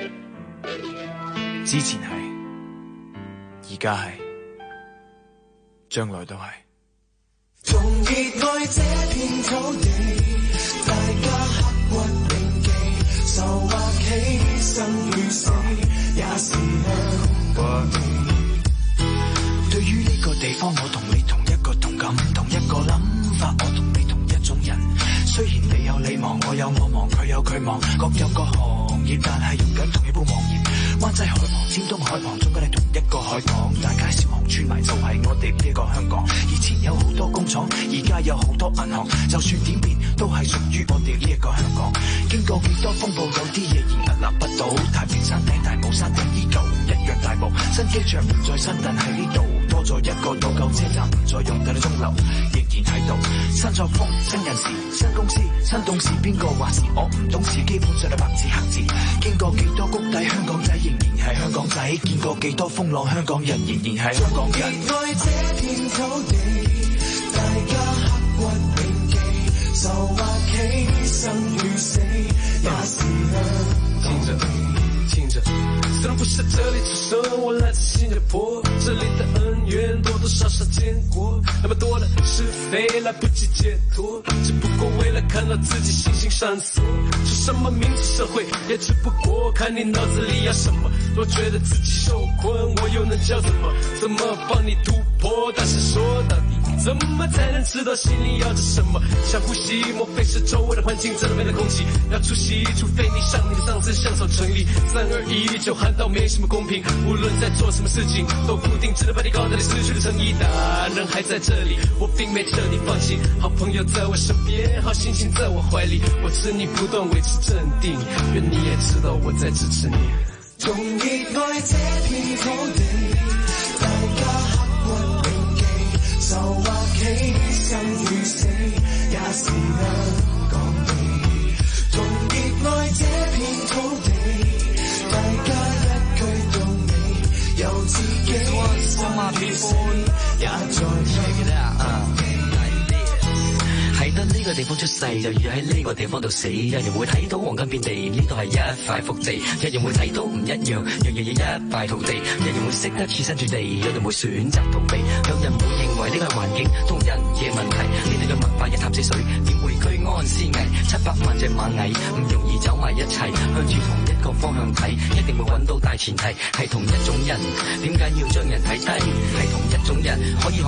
企。之前係，而家係，將來都係。 仲熱愛這片土地，大家刻骨銘記，受或喜，生與死，也是香港地。 對於呢個地方，我同你同一個同感，同一個諗法，我同你同一種人。雖然你有你忙，我有我忙，佢有佢忙，各有各行業，但係用緊同一本網頁。灣仔海旁、尖東海旁，中間係同一個海港，大街小巷串埋就係我哋呢個香港。以前有好多工廠，而家有好多銀行，就算點變都係屬於我哋呢一個香港。經過幾多風暴，有啲嘢仍屹立不倒。太平山頂、大帽山頂依舊一樣大霧。新機場唔再新，但喺呢度多咗一個老舊車站，唔再用，但係鐘樓仍然喺度。新作風、新人事、新公司、新董事，邊個話事我唔懂事，基本上係白紙黑字。經過幾多谷底，香港仔仍然係香港仔。見過幾多風浪，香港人仍然係香港人。 熱愛這片土地，大家刻骨銘記，受或喜，生與死，也是香港地。 聽着，雖然不是這裡出生，我來自新加坡，這裡的恩怨多多少少見過，那麼多的是非來不及解脫，只不過為了看到自己星星閃爍。說什麼民主社會，也只不過看你腦子裡要什麼。若覺得自己受困，我又能叫怎麼？怎麼幫你突破？但是說到底，怎麼才能知道心裡要着什麼？想呼吸，莫非是周圍的環境真的沒了空氣？要出席，除非你向你的上司相守成立。三二一，就喊到沒什麼公平。無論在做什麼事情，都固定只能把你搞得你失去了誠意。大人還在這裡，我並沒徹底放棄。好朋友在我身邊，好心情在我懷裡，我知你不斷維持鎮定，願你也知道我在支持你。 仲熱愛這片土地，大家刻骨銘記，受或喜，生與死，也是香港地。仲熱愛這片土地，大家一句到尾，由自己生與死，也在香港地。 喺得呢個地方出世，就要喺呢個地方度死。有人會睇到黃金遍地，呢度係一塊福地；有人會睇到唔一樣，樣樣嘢一塊土地。有人會識得處身處地，有人會選擇逃避。有人會認為呢個係環境同人嘅問題。呢度嘅文化一潭死水，點會居安思危？七百萬隻螞蟻唔容易走埋一齊，向住同一個方向睇，一定會揾到大前提係同一種人。點解要將人睇低？係同一種人可以學埋同一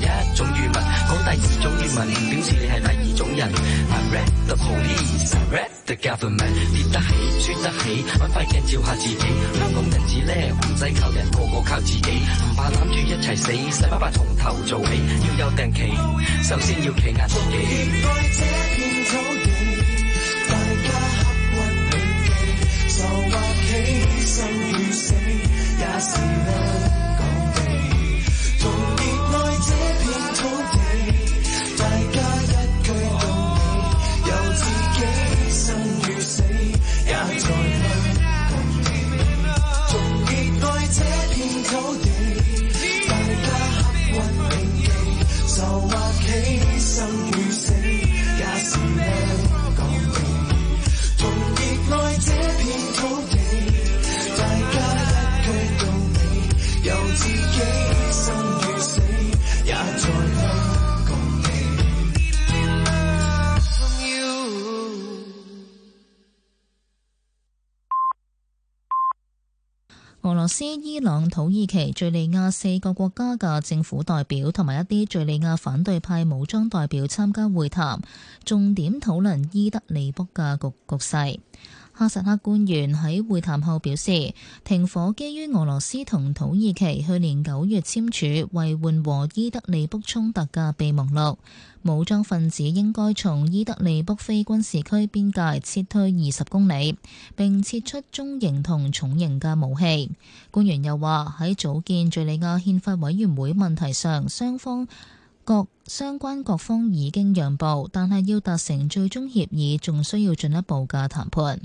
一種語文，講第二種語文，表示你係第二種人。I read the police, I read the government， 跌得起，穿得起，揾塊鏡照下自己。香港人至叻，唔使靠人，個個靠自己，唔怕攬住一齊死，使乜怕從頭做起，要有定期，首先要企硬自己。愛這片土地，大家合運永記，就話犧牲與死，也是香港地。同熱愛這片土地，大家一句道理，由自己生與死，也在香港地。同熱愛這片土地，大家合運永記，就話犧牲與死，也是香港地。同熱愛這片土地，大家一句道理，由自己生與死，也在香港地。 俄羅斯、伊朗、土耳其、敘利亞四個國家嘅政府代表同埋一啲敘利亞反對派武裝代表參加會談，重點討論伊德利卜嘅局局勢。哈薩克官員喺會談後表示，停火基於俄羅斯同土耳其去年九月簽署為緩和伊德利卜衝突嘅備忘錄，武裝分子應該從伊德利卜非軍事區邊界撤退二十公里，並撤出中型同重型嘅武器。官員又話喺組建敘利亞憲法委員會問題上，雙方各相關各方已經讓步，但係要達成最終協議，仲需要進一步嘅談判。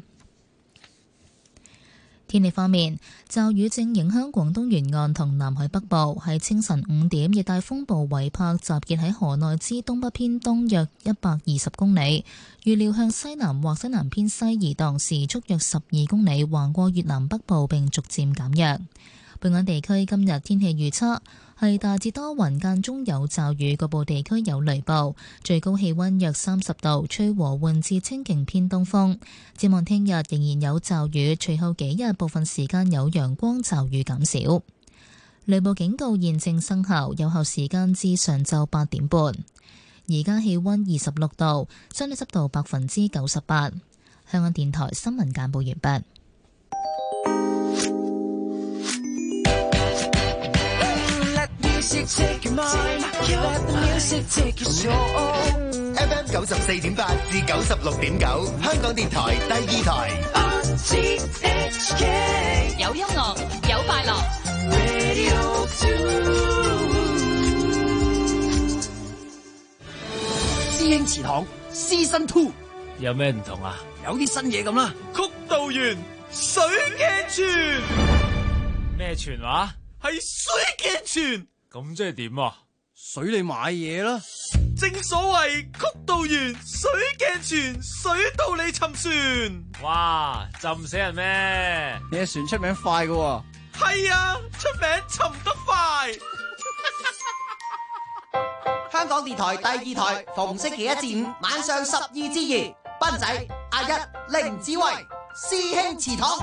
天氣方面，驟雨正影響廣東沿岸同南海北部。喺清晨五點，熱帶風暴韋柏集結喺河內之東北偏東約一百二十公里，預料向西南或西南偏西移動，時速約十二公里，橫過越南北部並逐漸減弱。本港地區今日天氣預測係大致多雲，間中有驟雨，局部地區有雷暴，最高氣溫約三十度，吹和緩至清勁偏東風。展望聽日仍然有驟雨，隨後幾日部分時間有陽光，驟雨減少。雷暴警告現正生效，有效時間至上晝八點半。而家氣溫二十六度，相對濕度百分之九十八。香港電台新聞簡報完畢。 F M 九十四點八至九十六點九，香港電台第二台。 有音樂，有快樂。 師兄祠堂 Season Two 有咩唔同啊？ 有啲新嘢咁啦。 曲道園水鏡泉， 咩泉話？ 係水鏡泉。 咁即係點啊？ 水你買嘢啦。 正所謂曲道園水鏡泉，水道你沉船。 哇，浸死人咩？ 你隻船出名快噶喎。 係啊，出名沉得快。 香港電台第二台，逢星期一至五晚上十二至二，斌仔、阿一、凌子維、師兄祠堂。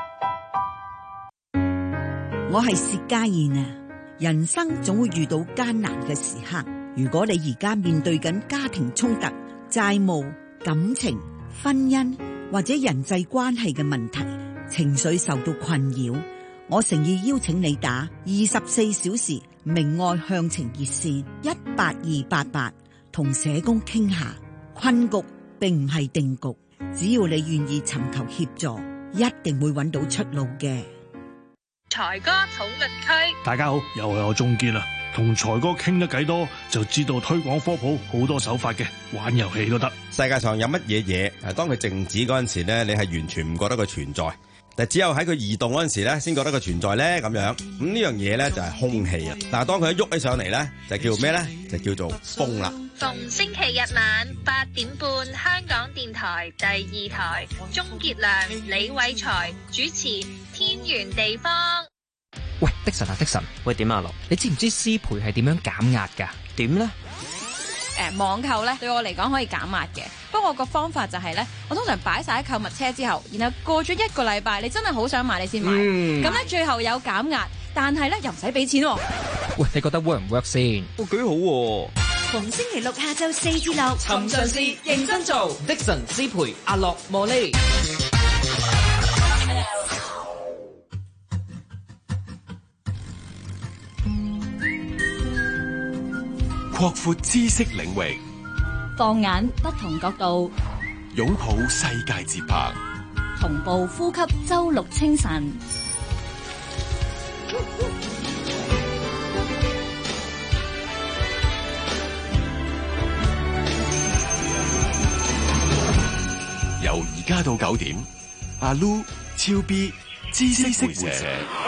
我係薛家燕啊！人生總會遇到艱難嘅時刻，如果你而家面對緊家庭衝突、債務、感情、婚姻或者人際關係嘅問題，情緒受到困擾，我誠意邀請你打二十四小時明愛向晴熱線一八二八八，同社工傾下。困局並唔係定局，只要你願意尋求協助，一定會揾到出路嘅。 財哥討論區， 大家好，又係我鍾堅啦。同財哥傾得偈多，就知道推廣科普好多手法嘅，玩遊戲都得。 世界上有乜嘢嘢，誒，當佢靜止嗰陣時咧，你係完全唔覺得佢存在，但只有喺佢移動嗰陣時咧，先覺得佢存在咧。咁樣咁呢樣嘢咧就係空氣啊。但係當佢一喐起上嚟咧，就叫咩咧？就叫做風啦。 逢星期日晚八點半，香港電台第二台，鍾傑良、李偉才主持《天圓地方》。 喂，的神啊，的神，喂，點啊，樂？你知唔知師培係點樣減壓噶？點咧？ 誒，網購咧對我嚟講可以減壓嘅，不過個方法就係咧，我通常擺晒喺購物車之後，然後過咗一個禮拜，你真係好想買你先買，咁咧、嗯、最後有減壓，但係咧又唔使俾錢喎。 喂，你覺得 work 唔 work 先？ 哦，幾好喎！ 逢星期六下晝四至六， 尋常事認真做。Dixon、思培、阿樂、茉莉。 擴闊知識領域， 放眼不同角度， 擁抱世界節拍， 同步呼吸周六清晨。 由而家到九點，阿 Lu、超 B、知識會社。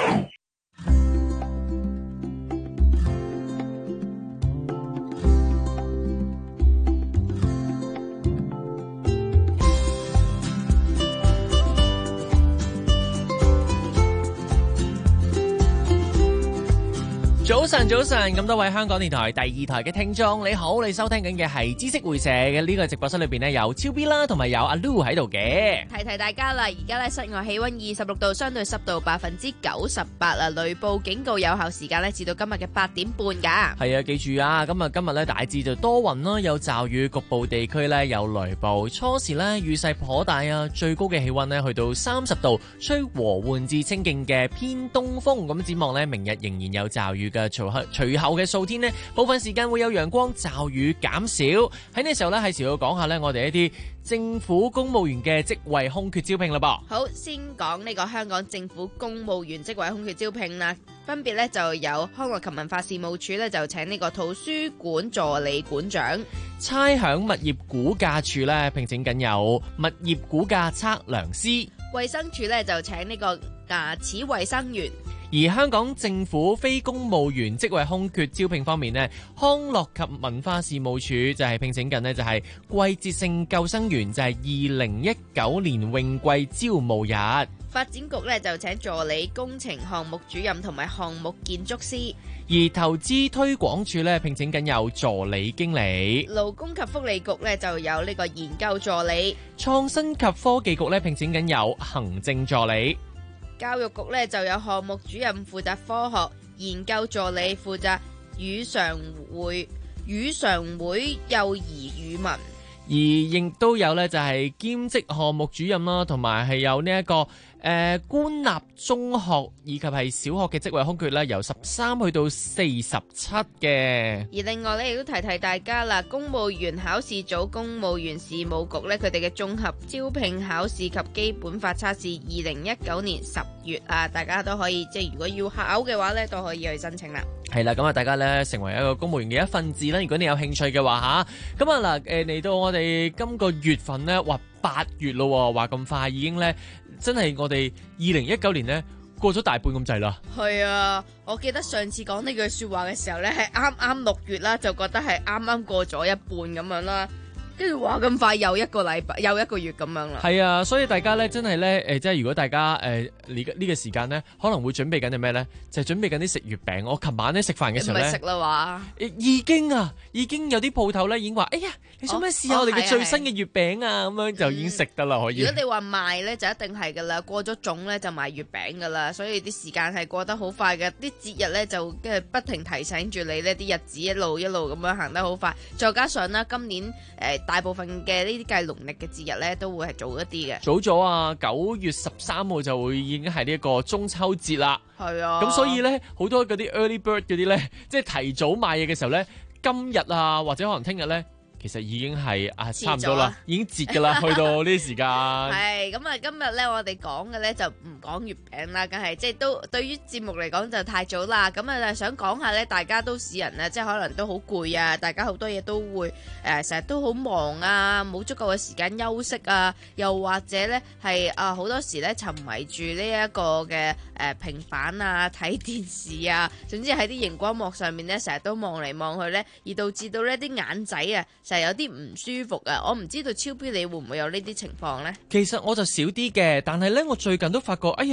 早晨，早晨，咁多位香港電台第二台嘅聽眾，你好，你收聽緊嘅係知識會社嘅呢個直播室裏邊呢，有超 B 啦，同埋有阿 Lu 喺度嘅。 提提大家啦，而家咧室外氣溫二十六度，相對濕度百分之九十八啦，雷暴警告有效時間咧至到今日嘅八點半噶。 係啊，記住啊，咁啊今日咧大致就多雲啦，有驟雨，局部地區咧有雷暴，初時咧雨勢頗大啊，最高嘅氣溫咧去到三十度，吹和緩至清勁嘅偏東風。咁展望咧，明日仍然有驟雨嘅。隨後隨後嘅數天呢，部分時間會有陽光，驟雨減少。喺呢時候呢，係時候講下呢，我哋一啲政府公務員嘅職位空缺招聘啦噃。 好，先講呢個香港政府公務員職位空缺招聘啦，分別呢就有康樂及文化事務署呢就請呢個圖書館助理館長， 差餉物業估價署呢聘請緊有物業估價測量師， 衛生署呢就請呢個牙齒衛生員。 而香港政府非公務員職位空缺招聘方面呢，康樂及文化事務署就係聘請緊呢就係季節性救生員，就係二零一九年泳季招募日。 發展局呢就請助理工程項目主任同埋項目建築師。 而投資推廣署呢聘請緊有助理經理。 勞工及福利局呢就有呢個研究助理。 創新及科技局呢聘請緊有行政助理。 教育局咧就有項目主任負責科學，研究助理負責語常會語常會幼兒語文， 而亦都有咧就係兼職項目主任啦，同埋係有呢一個誒官立中學以及係小學嘅職位空缺咧，由十三去到四十七嘅。 而另外咧亦都提提大家啦，公務員考試組公務員事務局咧，佢哋嘅綜合招聘考試及基本法測試二零一九年十月啊，大家都可以即係如果要考嘅話咧，都可以去申請啦。 係啦，咁啊，大家咧成為一個公務員嘅一份子啦。如果你有興趣嘅話吓，咁啊嗱，誒嚟到我哋今個月份咧，哇八月咯，話咁快已經咧，真係我哋二零一九年咧過咗大半咁滯啦。係啊，我記得上次講呢句說話嘅時候咧，係啱啱六月啦，就覺得係啱啱過咗一半咁樣啦。跟住話咁快又一個禮拜又一個月咁樣啦。係啊，所以大家咧真係咧誒，即係如果大家誒呢呢個時間咧，可能會準備緊啲咩咧？就係、是、準備緊啲食月餅。我琴晚咧食飯嘅時候咧， 唔係食啦話， 已經啊，已經有啲鋪頭咧已經話，哎呀，你想唔想試下我哋嘅最新嘅月餅啊？咁、哦哦、樣就已經食得啦，可以。 如果你話賣咧，就一定係噶啦，過咗種咧就賣月餅噶啦，所以啲時間係過得好快嘅。啲節日咧就跟住不停提醒住你呢啲日子一路一路咁樣行得好快。再加上咧，今年誒、呃、大部分嘅呢啲計農曆嘅節日咧，都會係早一啲嘅。 早咗啊，九月十三號就會已經係呢一個中秋節啦。 係啊， 咁所以咧，好多嗰啲 early bird 嗰啲咧，即係提早買嘢嘅時候咧，今日啊或者可能聽日咧，其實已經係啊差唔多啦，已經節噶啦，去到呢啲時間。 係咁啊，今日咧我哋講嘅咧就唔講月餅啦，梗係即係都對於節目嚟講就太早啦。咁啊，就想講下咧，大家都市人啊，即係可能都好攰啊，大家好多嘢都會誒，成日都好忙啊，冇足夠嘅時間休息啊，又或者咧係啊好多時咧沉迷住呢一個嘅誒平板啊，睇電視啊，總之喺啲熒光幕上面咧，成日都望嚟望去咧，而導致到呢啲眼仔啊，就係有啲唔舒服啊！我唔知道超標你會唔會有呢啲情況呢？ 其實我就少啲嘅，但係呢，我最近都發覺，哎呀，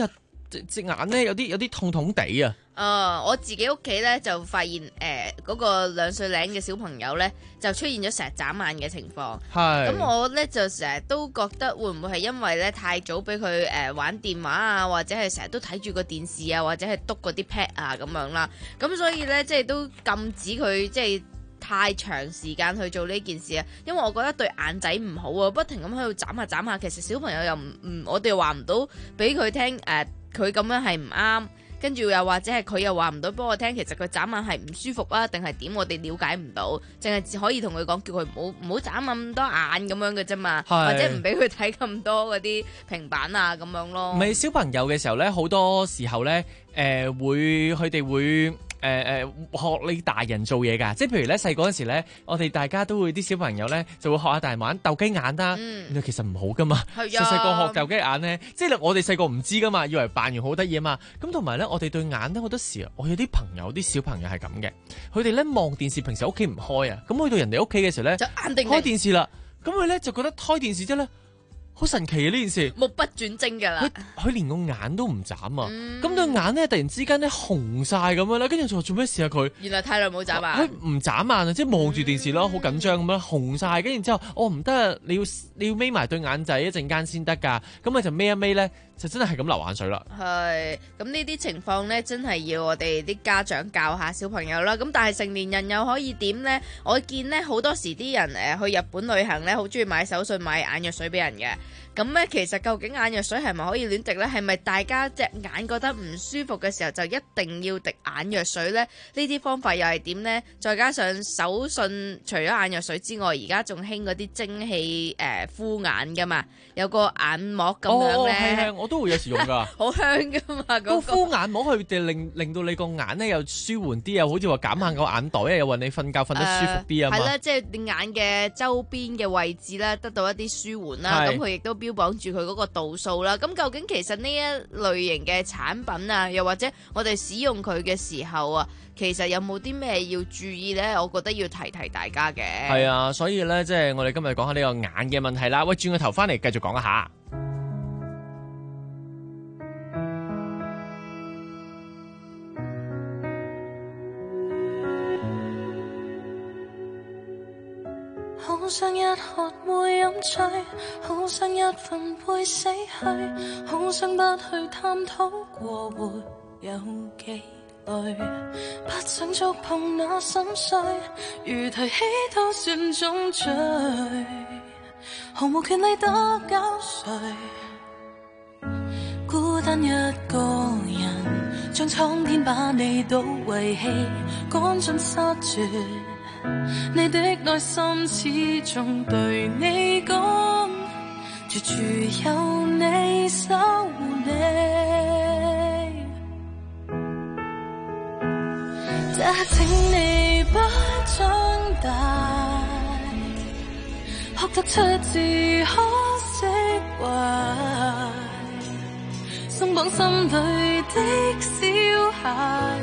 隻隻眼咧有啲有啲痛痛地啊。 誒、呃，我自己屋企咧就發現誒嗰、呃那個兩歲零嘅小朋友咧就出現咗成日眨眼嘅情況。 係。 咁我咧就成日都覺得會唔會係因為咧太早俾佢誒玩電話啊，或者係成日都睇住個電視啊，或者係篤嗰啲 pad 啊咁樣啦。咁所以咧即係都禁止佢即係太長時間去做呢件事啊。因為我覺得對眼仔唔好啊，不停咁喺度眨下眨下，其實小朋友又唔唔，我哋話唔到俾佢聽誒，佢、呃、咁樣係唔啱。跟住又或者係佢又話唔到俾我聽，其實佢眨眼係唔舒服啊，定係點？我哋了解唔到，淨係只可以同佢講，叫佢唔好唔好眨咁多眼咁樣嘅啫嘛，或者唔俾佢睇咁多嗰啲平板啊咁樣咯。 唔係小朋友嘅時候咧，好多時候咧，誒、呃、會佢哋會。誒誒、呃，學你大人做嘢㗎，即係譬如咧細個嗰時咧，我哋大家都會啲小朋友咧就會學下大人玩鬥雞眼啦。嗯，其實唔好噶嘛。係啊。細細個學鬥雞眼咧，即係我哋細個唔知噶嘛，以為扮完好得意啊嘛。咁同埋咧，我哋對眼咧好多時，我有啲朋友啲小朋友係咁嘅，佢哋咧望電視，平時屋企唔開啊，咁去到人哋屋企嘅時候咧，就眼定定開電視啦。咁佢咧就覺得開電視之後咧。好神奇啊！呢件事目不轉睛㗎啦， 佢連個眼都唔眨啊！咁對、 嗯、 眼咧突然之間咧紅晒咁樣啦，跟住就話做咩事啊佢？ 原來太耐冇眨眼， 佢唔眨眼啊，即係望住電視咯，好緊張咁樣紅晒，跟住之後我唔得啊！你要你要眯埋對眼仔一陣間先得㗎，咁咪就眯一眯咧。就真係係咁流眼水啦。 係，咁呢啲情況呢，真係要我哋啲家長教下小朋友啦。咁但係成年人又可以點呢？我見呢好多時啲人誒去日本旅行呢，好中意買手信買眼藥水俾人嘅。咁呢，其實究竟眼藥水係咪可以亂滴呢？係咪大家隻眼覺得唔舒服嘅時候就一定要滴眼藥水呢？呢啲方法又係點呢？再加上手信除咗眼藥水之外，而家仲興嗰啲蒸汽誒、呃、敷眼噶嘛，有個眼膜咁樣呢。 哦，我都會有時用噶， 好香噶嘛！嗰、那個敷眼膜去令令到你個眼咧又舒緩啲，又好似話減下個眼袋，又話你瞓覺瞓得舒服啲啊嘛。 係啦、呃，即係你眼嘅周邊嘅位置咧，得到一啲舒緩啦。咁佢亦都標榜住佢嗰個度數啦。咁究竟其實呢一類型嘅產品啊，又或者我哋使用佢嘅時候啊，其實有冇啲咩要注意咧？我覺得要提提大家嘅。 係啊，所以咧，即係我哋今日講下呢個眼嘅問題啦。喂，轉個頭翻嚟繼續講一下。 好想一喝會飲醉，好想一瞓會死去，好想不去探討過活有幾累，不想觸碰那心碎，如提起都算種罪，毫無權利得交稅，孤單一個人，將蒼天把你都遺棄，趕盡殺絕。你的內心始終對你講，絕處有你守護你。這刻請你不長大，學得出自可釋懷，鬆綁心裏的小孩。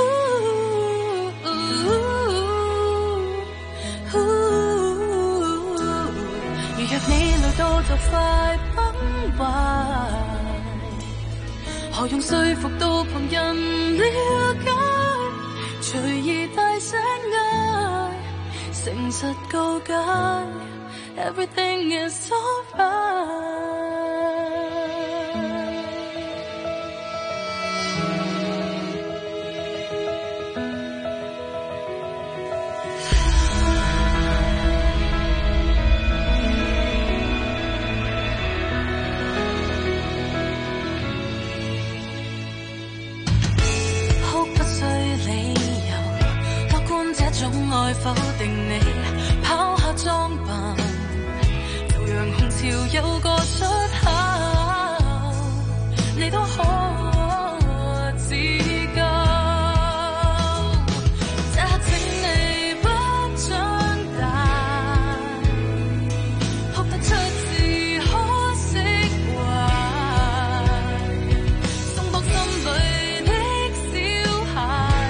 若你累到就快崩壞，何用說服到旁人了解？隨意大聲嗌，誠實告解 ，Everything is alright。愛否定你，拋下裝扮，扶揚紅潮有個出口，你都可自救。這刻請你不長大，學得出自可釋懷，鬆綁心裏的小孩。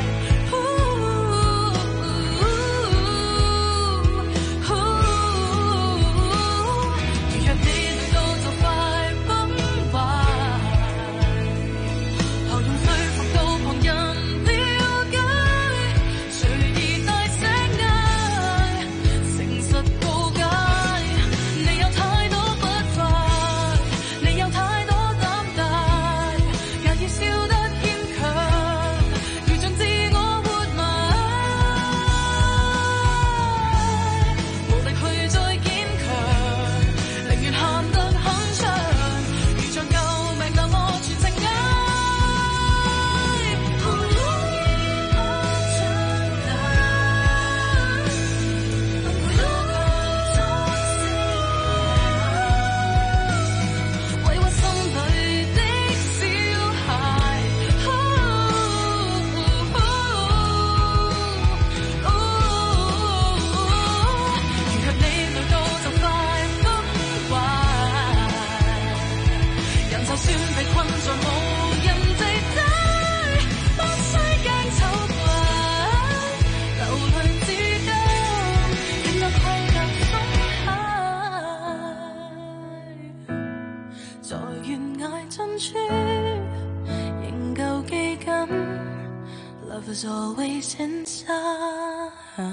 was always inside.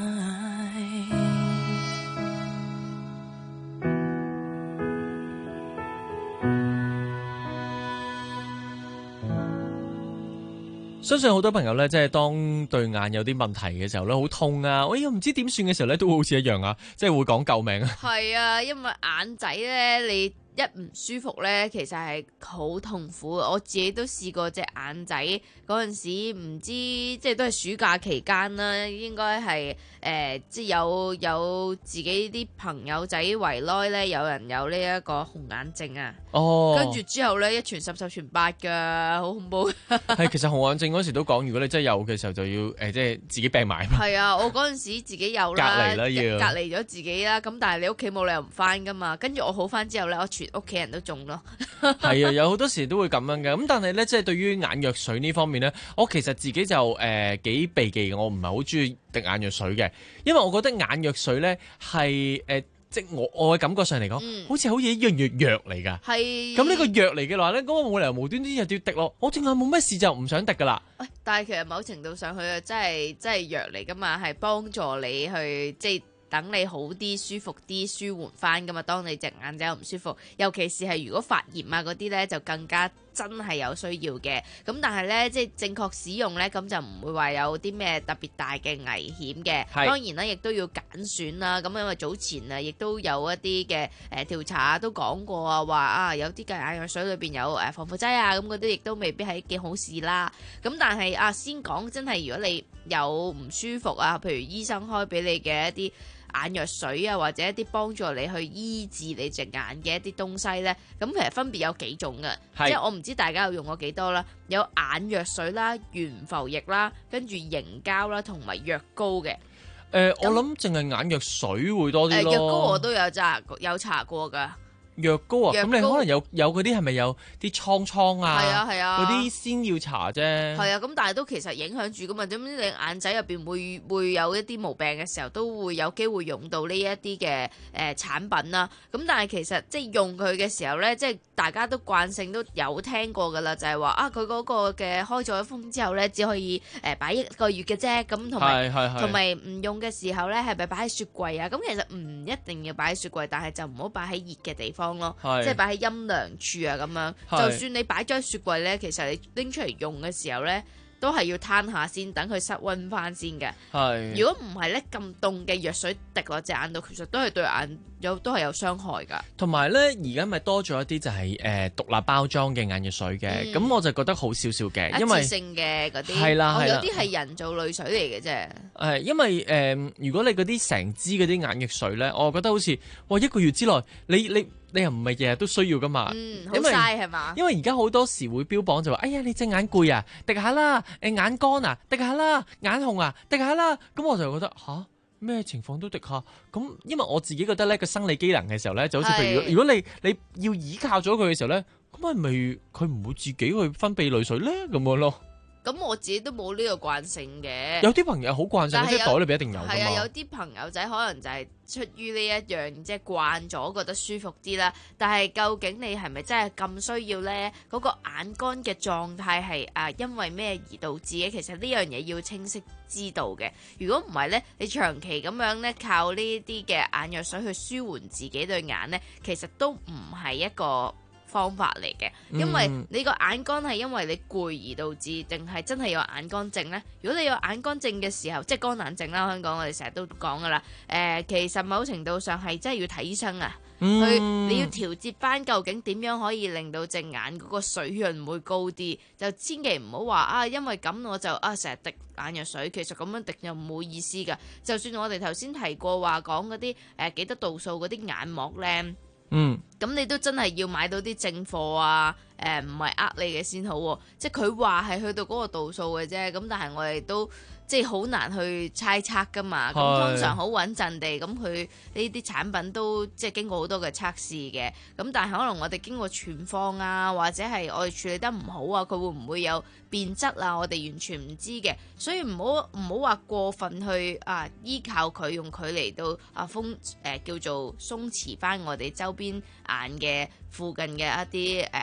相信好多朋友咧，即係當對眼有啲問題嘅時候咧，好痛啊！我又唔知點算嘅時候咧，都會好似一樣啊，即係會講救命啊！ 係啊，因為眼仔咧，你一唔舒服咧，其實係好痛苦。我自己都試過隻眼仔嗰陣時，唔知即係都係暑假期間啦，應該係誒、呃，即係有有自己啲朋友仔圍內咧，有人有呢一個紅眼症啊。 哦， 跟住之後咧，一傳十十傳百㗎，好恐怖。 係其實紅眼症嗰時都講，如果你真係有嘅時候，就要誒、呃、即係自己病埋。係啊，我嗰陣時自己有啦， 隔離啦要隔離咗自己啦。咁但係你屋企冇理由唔翻㗎嘛。跟住我好翻之後咧，我全屋企人都中咯。 係啊，有好多時都會咁樣嘅。咁但係咧，即係對於眼藥水呢方面咧，我其實自己就誒、呃、幾避忌嘅。我唔係好中意滴眼藥水嘅，因為我覺得眼藥水咧係誒。即我我嘅感覺上嚟講、嗯，好似好似一樣藥藥嚟㗎。係。咁呢個藥嚟嘅話咧，咁我冇理由無端端又要滴落，我淨係冇咩事就唔想滴㗎啦。 但係其實某程度上佢啊真係真係藥嚟㗎嘛，係幫助你去即係等你好啲、舒服啲、舒緩翻㗎嘛。當你隻眼仔又唔舒服，尤其是係如果發炎啊嗰啲咧，就更加真係有需要嘅。咁但係咧，即係正確使用咧，咁就唔會話有啲咩特別大嘅危險嘅。當然啦，亦都要揀選啦。咁因為早前啊，亦都有一啲嘅誒調查都講過啊，話啊有啲嘅眼藥水裏邊有誒防腐劑啊，咁嗰啲亦都未必係一件好事啦。咁但係啊，先講真係，如果你有唔舒服啊，譬如醫生開俾你嘅一啲眼藥水啊，或者一啲幫助你去醫治你隻眼嘅一啲東西呢，咁其實分別有幾種嘅，即係我唔知大家有用過幾多啦。有眼藥水啦、懸浮液啦、跟住凝膠啦，同埋藥膏嘅。誒、 呃，我諗淨係眼藥水會多啲咯。 藥膏我都有查有查過㗎。 藥膏啊，咁你可能有有嗰啲係咪有啲瘡瘡啊？ 係啊係啊， 嗰啲先要搽啫。 係啊，咁但係都其實影響住噶嘛。點知你眼仔入邊會會有一啲毛病嘅時候，都會有機會用到呢一啲嘅誒產品啦。咁但係其實即係用佢嘅時候咧，即係大家都慣性都有聽過噶啦，就係話啊，佢嗰個嘅開咗封之後咧，只可以誒擺一個月嘅啫。咁同埋同埋唔用嘅時候咧，係咪擺喺雪櫃啊？咁其實唔一定要擺喺雪櫃，但係就唔好擺喺熱嘅地方咯，即係擺喺陰涼處啊咁樣。就算你擺咗喺雪櫃咧，其實你拎出嚟用嘅時候咧，都係要攤下先，等佢室溫翻先嘅。係。如果唔係咧，咁凍嘅藥水滴落隻眼度，其實都係對眼有都係有傷害㗎。 同埋咧，而家咪多咗一啲就係誒獨立包裝嘅眼藥水嘅，咁、嗯、我就覺得好少少嘅，因為一次性嘅嗰啲係啦係啦， 有啲係人造淚水嚟嘅啫。 係因為誒、呃，如果你嗰啲成支嗰啲眼藥水咧，我覺得好似哇一個月之內，你你。你又唔係日日都需要噶嘛？ 嗯，好嘥係嘛？ 因為而家好多時會標榜就話，哎呀，你隻眼攰啊，滴下啦；誒眼乾啊，滴下啦；眼紅啊，滴下啦。咁我就覺得吓，咩情況都滴下。咁因為我自己覺得咧，個生理機能嘅時候咧，就好似譬如如果你你要依靠咗佢嘅時候咧，咁係咪佢唔會自己去分泌淚水咧？咁樣咯。 咁我自己都冇呢個慣性嘅。 有啲朋友好慣性，即係袋裏邊一定有㗎嘛。 係啊，有啲朋友仔可能就係出於呢一樣，即係慣咗，覺得舒服啲啦。但係究竟你係咪真係咁需要呢？嗰、嗰個眼乾嘅狀態係啊，因為咩而導致嘅？其實呢樣嘢要清晰知道嘅。如果唔係呢，你長期咁樣呢，靠呢啲嘅眼藥水去舒緩自己對眼呢，其實都唔係一個方法嚟嘅，因為你個眼乾係因為你攰而導致，定係真係有眼乾症呢？如果你有眼乾症嘅時候，即係乾眼症啦，香港我哋成日都講噶啦。誒、呃，其實某程度上係真係要睇醫生啊，嗯、去你要調節翻究竟點樣可以令到隻眼嗰個水潤會高啲，就千祈唔好話啊，因為咁我就啊成日滴眼藥水，其實咁樣滴又冇意思噶。就算我哋頭先提過話講嗰啲誒幾多度數嗰啲眼膜呢。 嗯， 咁你都真係要買到啲正貨啊，誒唔係呃你嘅先好喎，即係佢話係去到嗰個度數嘅啫，咁但係我哋都即係好難去猜測噶嘛，咁通常好穩陣地，咁佢呢啲產品都即係經過好多嘅測試嘅，咁但係可能我哋經過存放啊，或者係我哋處理得唔好啊，佢會唔會有變質啊？我哋完全唔知嘅，所以唔好唔好話過分去啊依靠佢，用佢嚟到啊封誒、呃、叫做鬆弛翻我哋周邊眼嘅附近嘅一啲誒、呃、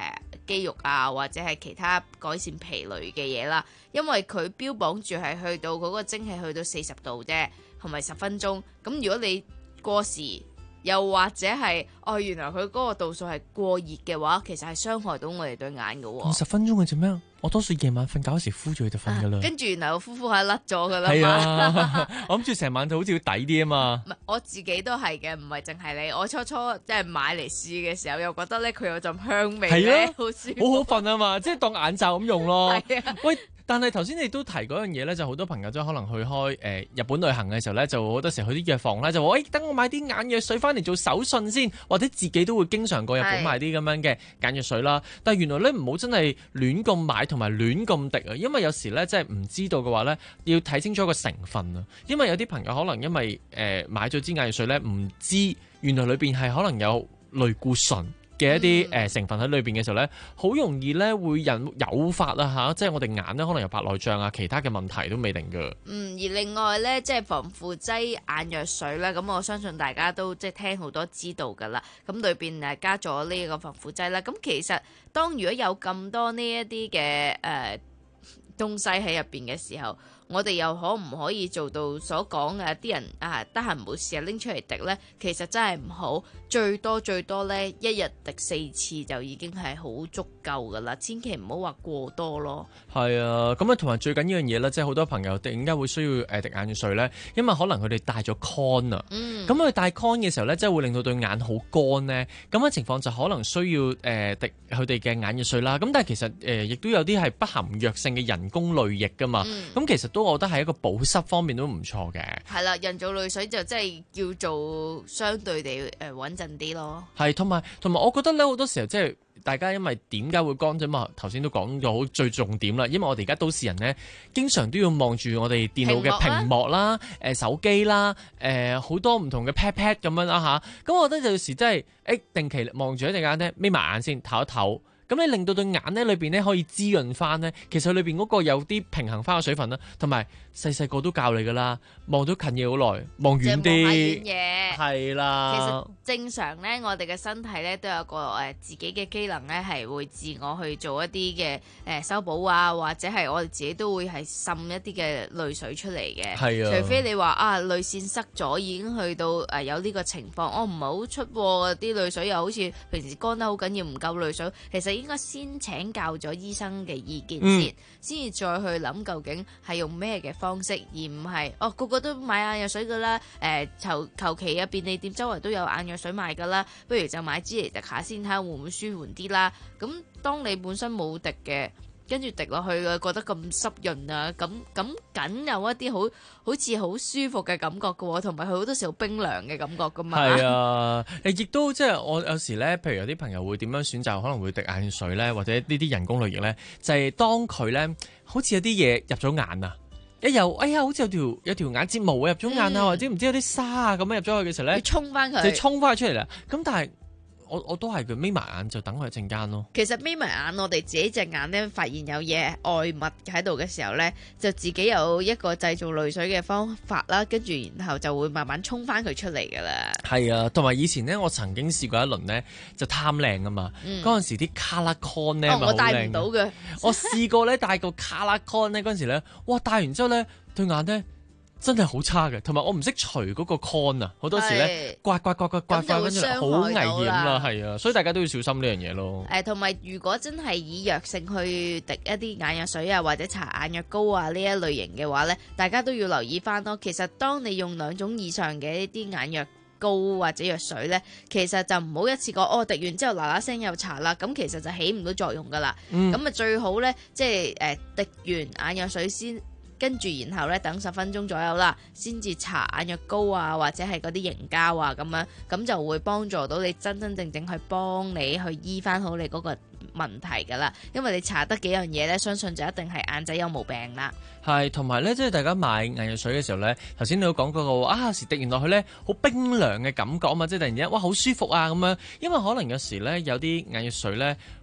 肌肉啊，或者係其他改善疲累嘅嘢啦。因為佢標榜住係去到嗰個蒸汽去到四十度啫，同埋十分鐘。咁如果你過時，又或者係哦，原來佢嗰個度數係過熱嘅話，其實係傷害到我哋對眼嘅喎。 二十分鐘嘅啫咩？我多數夜晚瞓覺嗰時敷住佢就瞓噶啦。 跟住原來我敷敷下甩咗噶啦。 係啊，我諗住成晚就好似要抵啲啊嘛。 唔係，我自己都係嘅，唔係淨係你。我初初即係買嚟試嘅時候，又覺得咧佢有陣香味咧， 啊、 好舒服， 好好瞓啊嘛，即係當眼罩咁用咯。 係啊， 喂。但係頭先你都提嗰樣嘢咧，就好多朋友都可能去開誒、呃、日本旅行嘅時候咧，就好多時去啲藥房咧就話：喂，等我買啲眼藥水翻嚟做手信先，或者自己都會經常過日本買啲咁樣嘅眼藥水啦。但係原來咧唔好真係亂咁買同埋亂咁滴啊，因為有時咧即係唔知道嘅話咧，要睇清楚個成分啊。因為有啲朋友可能因為誒、呃、買咗支眼藥水咧，唔知原來裏邊係可能有類固醇嘅一啲誒成分喺裏邊嘅時候咧，好容易咧會引誘發啊嚇，即係我哋眼咧可能有白內障啊，其他嘅問題都未定㗎。 嗯，而另外咧，即係防腐劑眼藥水咧，咁我相信大家都即係聽好多知道㗎啦。咁裏邊誒加咗呢個防腐劑啦。咁其實當如果有咁多呢一啲嘅誒東西喺入邊嘅時候，我哋又可唔可以做到所講嘅啲人啊，得閒冇事啊拎出嚟滴呢？其實真係唔好，最多最多呢，一日滴四次就已經係好足夠噶啦，千祈唔好話過多咯。係啊，咁啊同埋最緊要一樣嘢咧，即係好多朋友點解會需要誒滴眼藥水呢？因為可能佢哋戴咗 con 啊，咁佢戴 con 嘅時候呢，即係會令到對眼好乾呢。咁嘅情況就可能需要誒、呃、滴佢哋嘅眼藥水啦。咁但係其實誒亦、呃、都有啲係不含藥性嘅人工淚液噶嘛，咁、嗯、其實都我覺得係一個保濕方面都唔錯嘅。係啦， 人造淚水就真係叫做相對地誒穩陣啲咯。 係，同埋同埋，我覺得咧好多時候即係大家因為點解會乾啫嘛？頭先都講咗好最重點啦，因為我哋而家都市人咧，經常都要望住我哋電腦嘅屏幕啦、誒、呃、手機啦、誒、呃、好多唔同嘅 pad pad 咁樣啦吓，咁我覺得有時真係誒定期望住一隻眼咧，眯埋眼先唞一唞。咁你令到對眼咧裏邊咧可以滋潤翻咧，其實裏邊嗰個有啲平衡翻嘅水分啦，同埋細細個都教你噶啦，望到近嘢好耐，望遠啲，係啦。 其實正常咧，我哋嘅身體咧都有個誒、呃、自己嘅機能咧，係會自我去做一啲嘅誒修補啊，或者係我哋自己都會係滲一啲嘅淚水出嚟嘅。係啊，除非你話啊淚腺塞咗，已經去到誒、呃、有呢個情況，我唔係好出喎，啲淚水又好似平時乾得好緊要，唔夠淚水，其實應該先請教咗醫生嘅意見先，先至、嗯、再去諗究竟係用咩嘅方式，而唔係哦個個都買眼藥水噶啦，誒求求其啊便利店周圍都有眼藥水賣噶啦，不如就買支嚟滴下先，睇下會唔會舒緩啲啦。咁當你本身冇滴嘅，跟住滴落去嘅，覺得咁濕潤啊，咁咁梗有一啲好好似好舒服嘅感覺嘅喎，同埋佢好多時好冰涼嘅感覺噶嘛。係啊，誒亦都即係我有時咧，譬如有啲朋友會點樣選擇，可能會滴眼藥水咧，或者呢啲人工淚液咧，就係、是、當佢咧好似有啲嘢入咗眼啊，一有哎呀，好似有條有條眼睫毛入咗眼啊，嗯、或者唔知有啲沙啊咁樣入咗去嘅時候咧， 要沖翻佢， 就沖翻佢出嚟啦。咁但係我我都係佢眯埋眼就等佢一陣間咯。 其實眯埋眼，我哋自己隻眼咧發現有嘢外物喺度嘅時候咧，就自己有一個製造淚水嘅方法啦，跟住然後就會慢慢沖翻佢出嚟噶啦。係啊，同埋以前咧，我曾經試過一輪咧，就貪靚啊嘛。嗰陣、嗯、時啲 color con 咧， 我戴唔到嘅。 我試過咧戴個 color con 咧，嗰陣時咧，哇戴完之後咧對眼咧。真係好差嘅，同埋我唔識除嗰個 con 啊，好多時咧刮刮刮刮刮刮，跟住好危險啦，係啊，所以大家都要小心呢樣嘢咯。 誒，同埋如果真係以藥性去滴一啲眼藥水啊，或者搽眼藥膏啊呢一類型嘅話咧，大家都要留意翻咯。其實當你用兩種以上嘅一啲眼藥膏或者藥水咧，其實就唔好一次過哦滴完之後嗱嗱聲又搽啦，咁其實就起唔到作用噶啦。咁啊、嗯、最好咧，即係誒滴完眼藥水先。跟住，然後咧等十分鐘左右啦，先至搽眼藥膏啊，或者係嗰啲凝膠啊，咁樣咁就會幫助到你真真正正去幫你去醫翻好你嗰個問題噶啦。因為你搽得幾樣嘢咧，相信就一定係眼仔有毛病啦。係，同埋咧，即係大家買眼藥水嘅時候咧，頭先你都講過個啊，有時滴完落去咧，好冰涼嘅感覺啊嘛，即係突然之間哇好舒服啊咁樣。因為可能有時咧有啲眼藥水咧，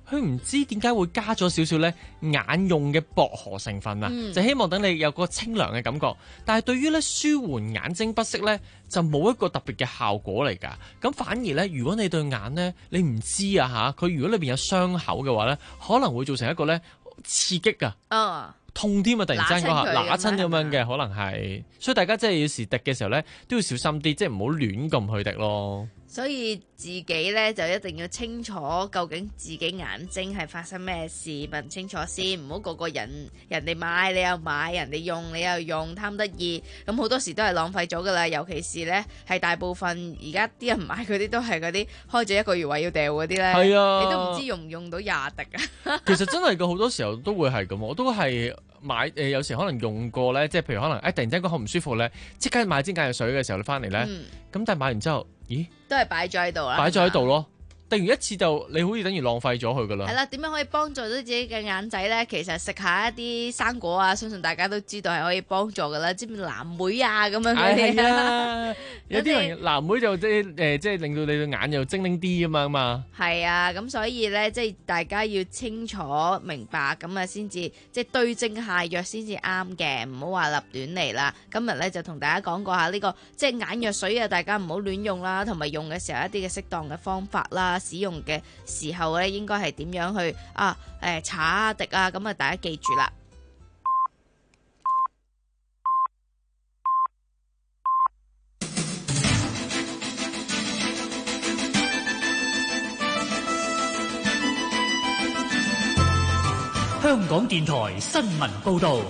佢唔知點解會加咗少少咧眼用嘅薄荷成分啊，嗯、就希望等你有個清涼嘅感覺。但係對於咧舒緩眼睛不適咧，就冇一個特別嘅效果嚟㗎。咁反而咧，如果你對眼咧你唔知啊嚇，佢如果裏邊有傷口嘅話咧，可能會造成一個咧刺激㗎。哦。痛添啊！突然之間嗰下揦親咁樣嘅，可能係，所以大家真係要時滴嘅時候咧，都要小心啲，即係唔好亂咁去滴咯。 所以自己咧就一定要清楚究竟自己眼睛係發生咩事，問清楚先，唔好個個人人哋買你又買，人哋用你又用，貪得意，咁好多時都係浪費咗噶啦。尤其是咧係大部分而家啲人買嗰啲都係嗰啲開咗一個月話要掉嗰啲咧，係啊，你都唔知用唔用到廿滴啊。其實真係嘅，好多時候都會係咁，我都係。買誒、呃、有時可能用過咧，即係譬如可能誒、哎、突然之間覺得好唔舒服咧，即刻買支眼藥水嘅時候你翻嚟咧，咁、嗯、但係買完之後，咦？都係擺咗喺度啦，擺咗喺度咯。滴完一次就你好似等於浪費咗佢噶啦。係啦，點樣可以幫助到自己嘅眼仔咧？其實食下一啲生果啊，相信大家都知道係可以幫助噶啦。知唔知藍莓啊咁樣嗰啲啊？有啲人藍莓就即係誒，即係令到你對眼又精靈啲啊嘛嘛。係啊，咁所以咧，即係大家要清楚明白咁啊，先至即係對症下藥先至啱嘅，唔好話立亂嚟啦。今日咧就同大家講過下呢、這個即係眼藥水啊，大家唔好亂用啦，同埋用嘅時候一啲嘅適當嘅方法啦。使用嘅時候咧，應該係點樣去啊？誒，搽啊滴啊，咁啊，大家記住啦。 香港電台新聞報道。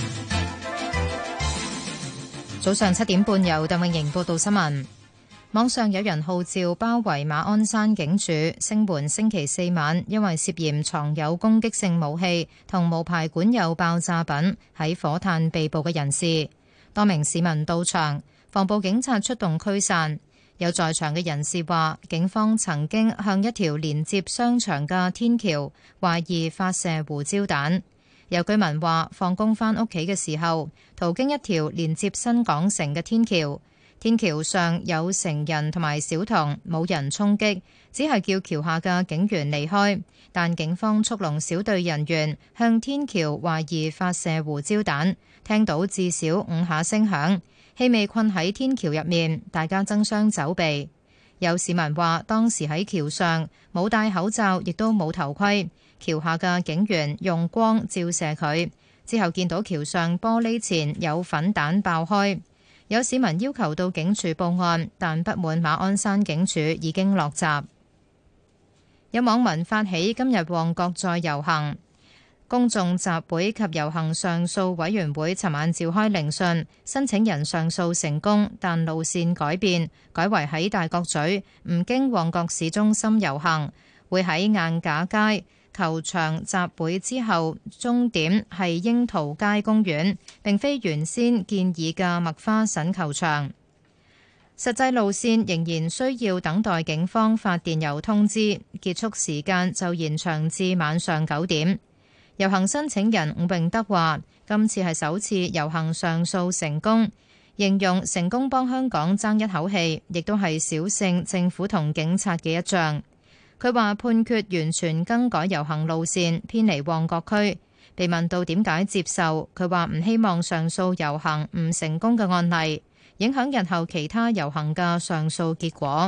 早上七點半，由鄧永瑩報道新聞。網上有人號召包圍馬鞍山警署，聲援星期四晚因為涉嫌藏有攻擊性武器同無牌管有爆炸品喺火炭被捕嘅人士。多名市民到場，防暴警察出動驅散。有在場嘅人士話，警方曾經向一條連接商場嘅天橋懷疑發射胡椒彈。有居民話，放工返屋企嘅時候，途經一條連接新港城嘅天橋。天橋上有成人同埋小童，冇人衝擊，只係叫橋下嘅警員離開。但警方速龍小隊人員向天橋懷疑發射胡椒彈，聽到至少五下聲響，氣味困喺天橋入面，大家爭相走避。有市民話，當時喺橋上冇戴口罩，亦都冇頭盔，橋下嘅警員用光照射佢，之後見到橋上玻璃前有粉彈爆開。有市民要求到警署報案，但不滿馬鞍山警署已經落閘。有網民發起今日旺角再遊行，公眾集會及遊行上訴委員會尋晚召開聆訊，申請人上訴成功，但路線改變，改為喺大角咀，唔經旺角市中心遊行，會喺晏架街球場集會之後，終點係櫻桃街公園，並非原先建議嘅麥花臣球場。實際路線仍然需要等待警方發電郵通知，結束時間就延長至晚上九點。遊行申請人伍永德話：今次係首次遊行上訴成功，形容成功幫香港爭一口氣，亦都係小勝政府同警察嘅一仗。佢話判決完全更改遊行路線，偏離旺角區。被問到點解接受，佢話唔希望上訴遊行唔成功嘅案例影響日後其他遊行嘅上訴結果。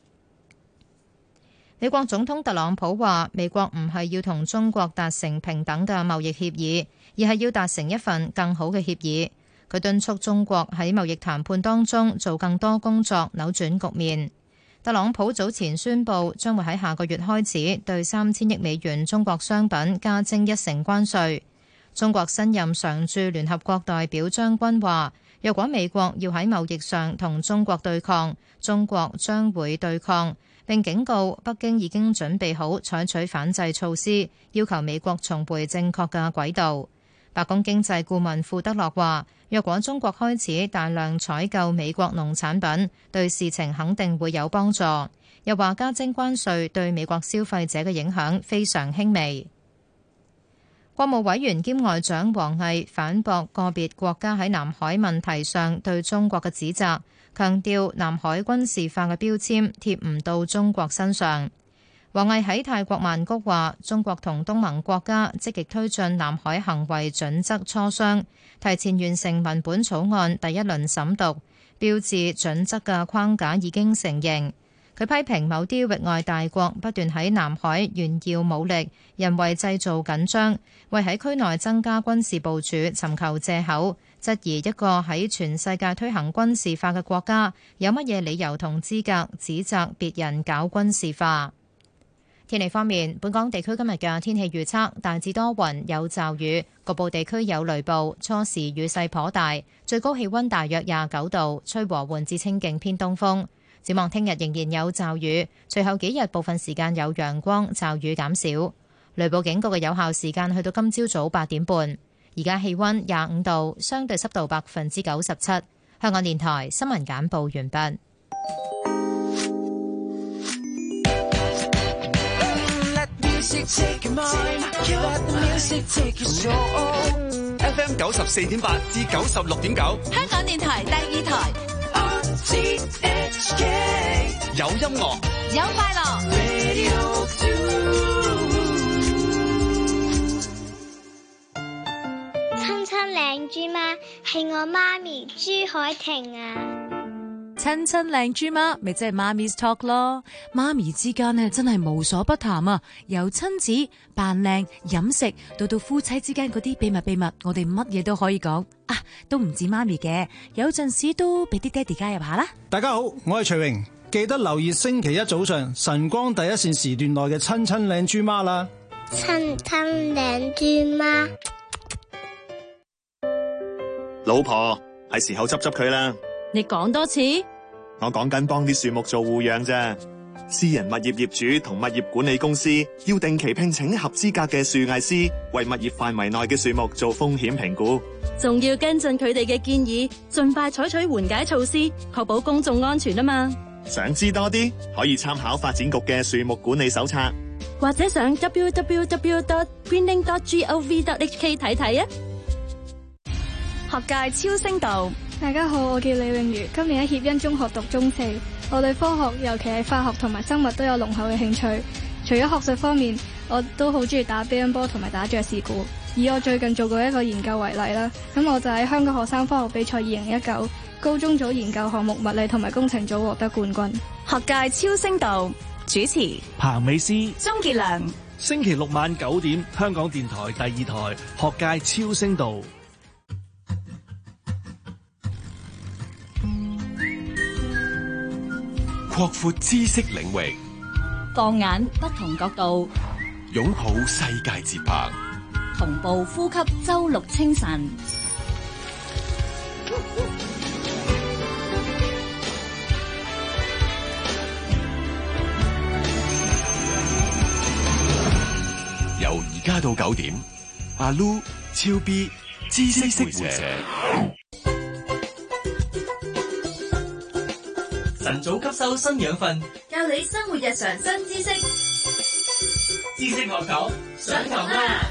美國總統特朗普話：美國唔係要同中國達成平等嘅貿易協議，而係要達成一份更好嘅協議。佢敦促中國喺貿易談判當中做更多工作，扭轉局面。特朗普早前宣布，將會喺下個月開始對三千億美元中國商品加徵一成關稅。中國新任常駐聯合國代表張軍話：若果美國要喺貿易上同中國對抗，中國將會對抗，並警告北京已經準備好採取反制措施，要求美國重回正確嘅軌道。白宮經濟顧問庫德洛話：若果中國開始大量採購美國農產品，對事情肯定會有幫助。又話加徵關稅對美國消費者嘅影響非常輕微。國務委員兼外長王毅反駁個別國家喺南海問題上對中國嘅指責，強調南海軍事化嘅標籤貼唔到中國身上。 王毅喺泰國曼谷話，中國同東盟國家積極推進南海行為準則磋商，提前完成文本草案第一輪審讀，標誌準則嘅框架已經成形。佢批評某啲域外大國不斷喺南海炫耀武力，人為製造緊張，為喺區內增加軍事部署尋求藉口，質疑一個喺全世界推行軍事化嘅國家有乜嘢理由同資格指責別人搞軍事化。天氣方面，本港地區今日嘅天氣預測大致多雲有驟雨，局部地區有雷暴，初時雨勢頗大，最高氣溫大約廿九度，吹和緩至清勁偏東風。展望聽日仍然有驟雨，隨後幾日部分時間有陽光，驟雨減少。雷暴警告嘅有效時間去到今朝早八點半。而家氣溫廿五度，相對濕度百分之九十七。香港電台新聞簡報完畢。 F M 九十四點八至九十六點九， 香港電台第二台。 有音樂， 有快樂。 親親靚豬媽係我媽咪朱海婷啊！ 親親靚豬媽咪即係媽咪 talk 咯，媽咪之間呢真係無所不談啊！由親子、扮靚、飲食，到到夫妻之間嗰啲秘密秘密，我哋乜嘢都可以講啊！都唔止媽咪嘅，有陣時都俾啲爹哋加入下啦。 大家好，我係徐榮，記得留意星期一早上晨光第一線時段內嘅親親靚豬媽啦。 親親靚豬媽， 老婆係時候執執佢啦。 你講多次， 我講緊幫啲樹木做護養啫。私人物業業主同物業管理公司要定期聘請合資格嘅樹藝師，為物業範圍內嘅樹木做風險評估， 仲要跟進佢哋嘅建議，盡快採取緩解措施，確保公眾安全啊嘛。 想知多啲，可以參考發展局嘅樹木管理手冊， 或者上 w w w dot greening dot gov dot h k 睇睇啊。 學界超聲道。 大家好，我叫李詠如，今年喺協恩中學讀中四。我對科學，尤其係化學同埋生物都有濃厚嘅興趣。除咗學術方面，我都好中意打乒乓波同埋打爵士鼓。以我最近做過一個研究為例啦，咁我就喺香港學生科學比賽二零一九高中組研究項目物理同埋工程組獲得冠軍。 學界超聲道主持彭美詩、 鍾傑良。 星期六晚九點，香港電台第二台學界超聲道。 擴闊知識領域， 放眼不同角度， 擁抱世界節拍， 同步呼吸周六清晨。 由而家到九點，阿 Lu、超 B、知識會社。 晨早吸收新養分， 教你生活日常新知識。 知識學堂上堂啦！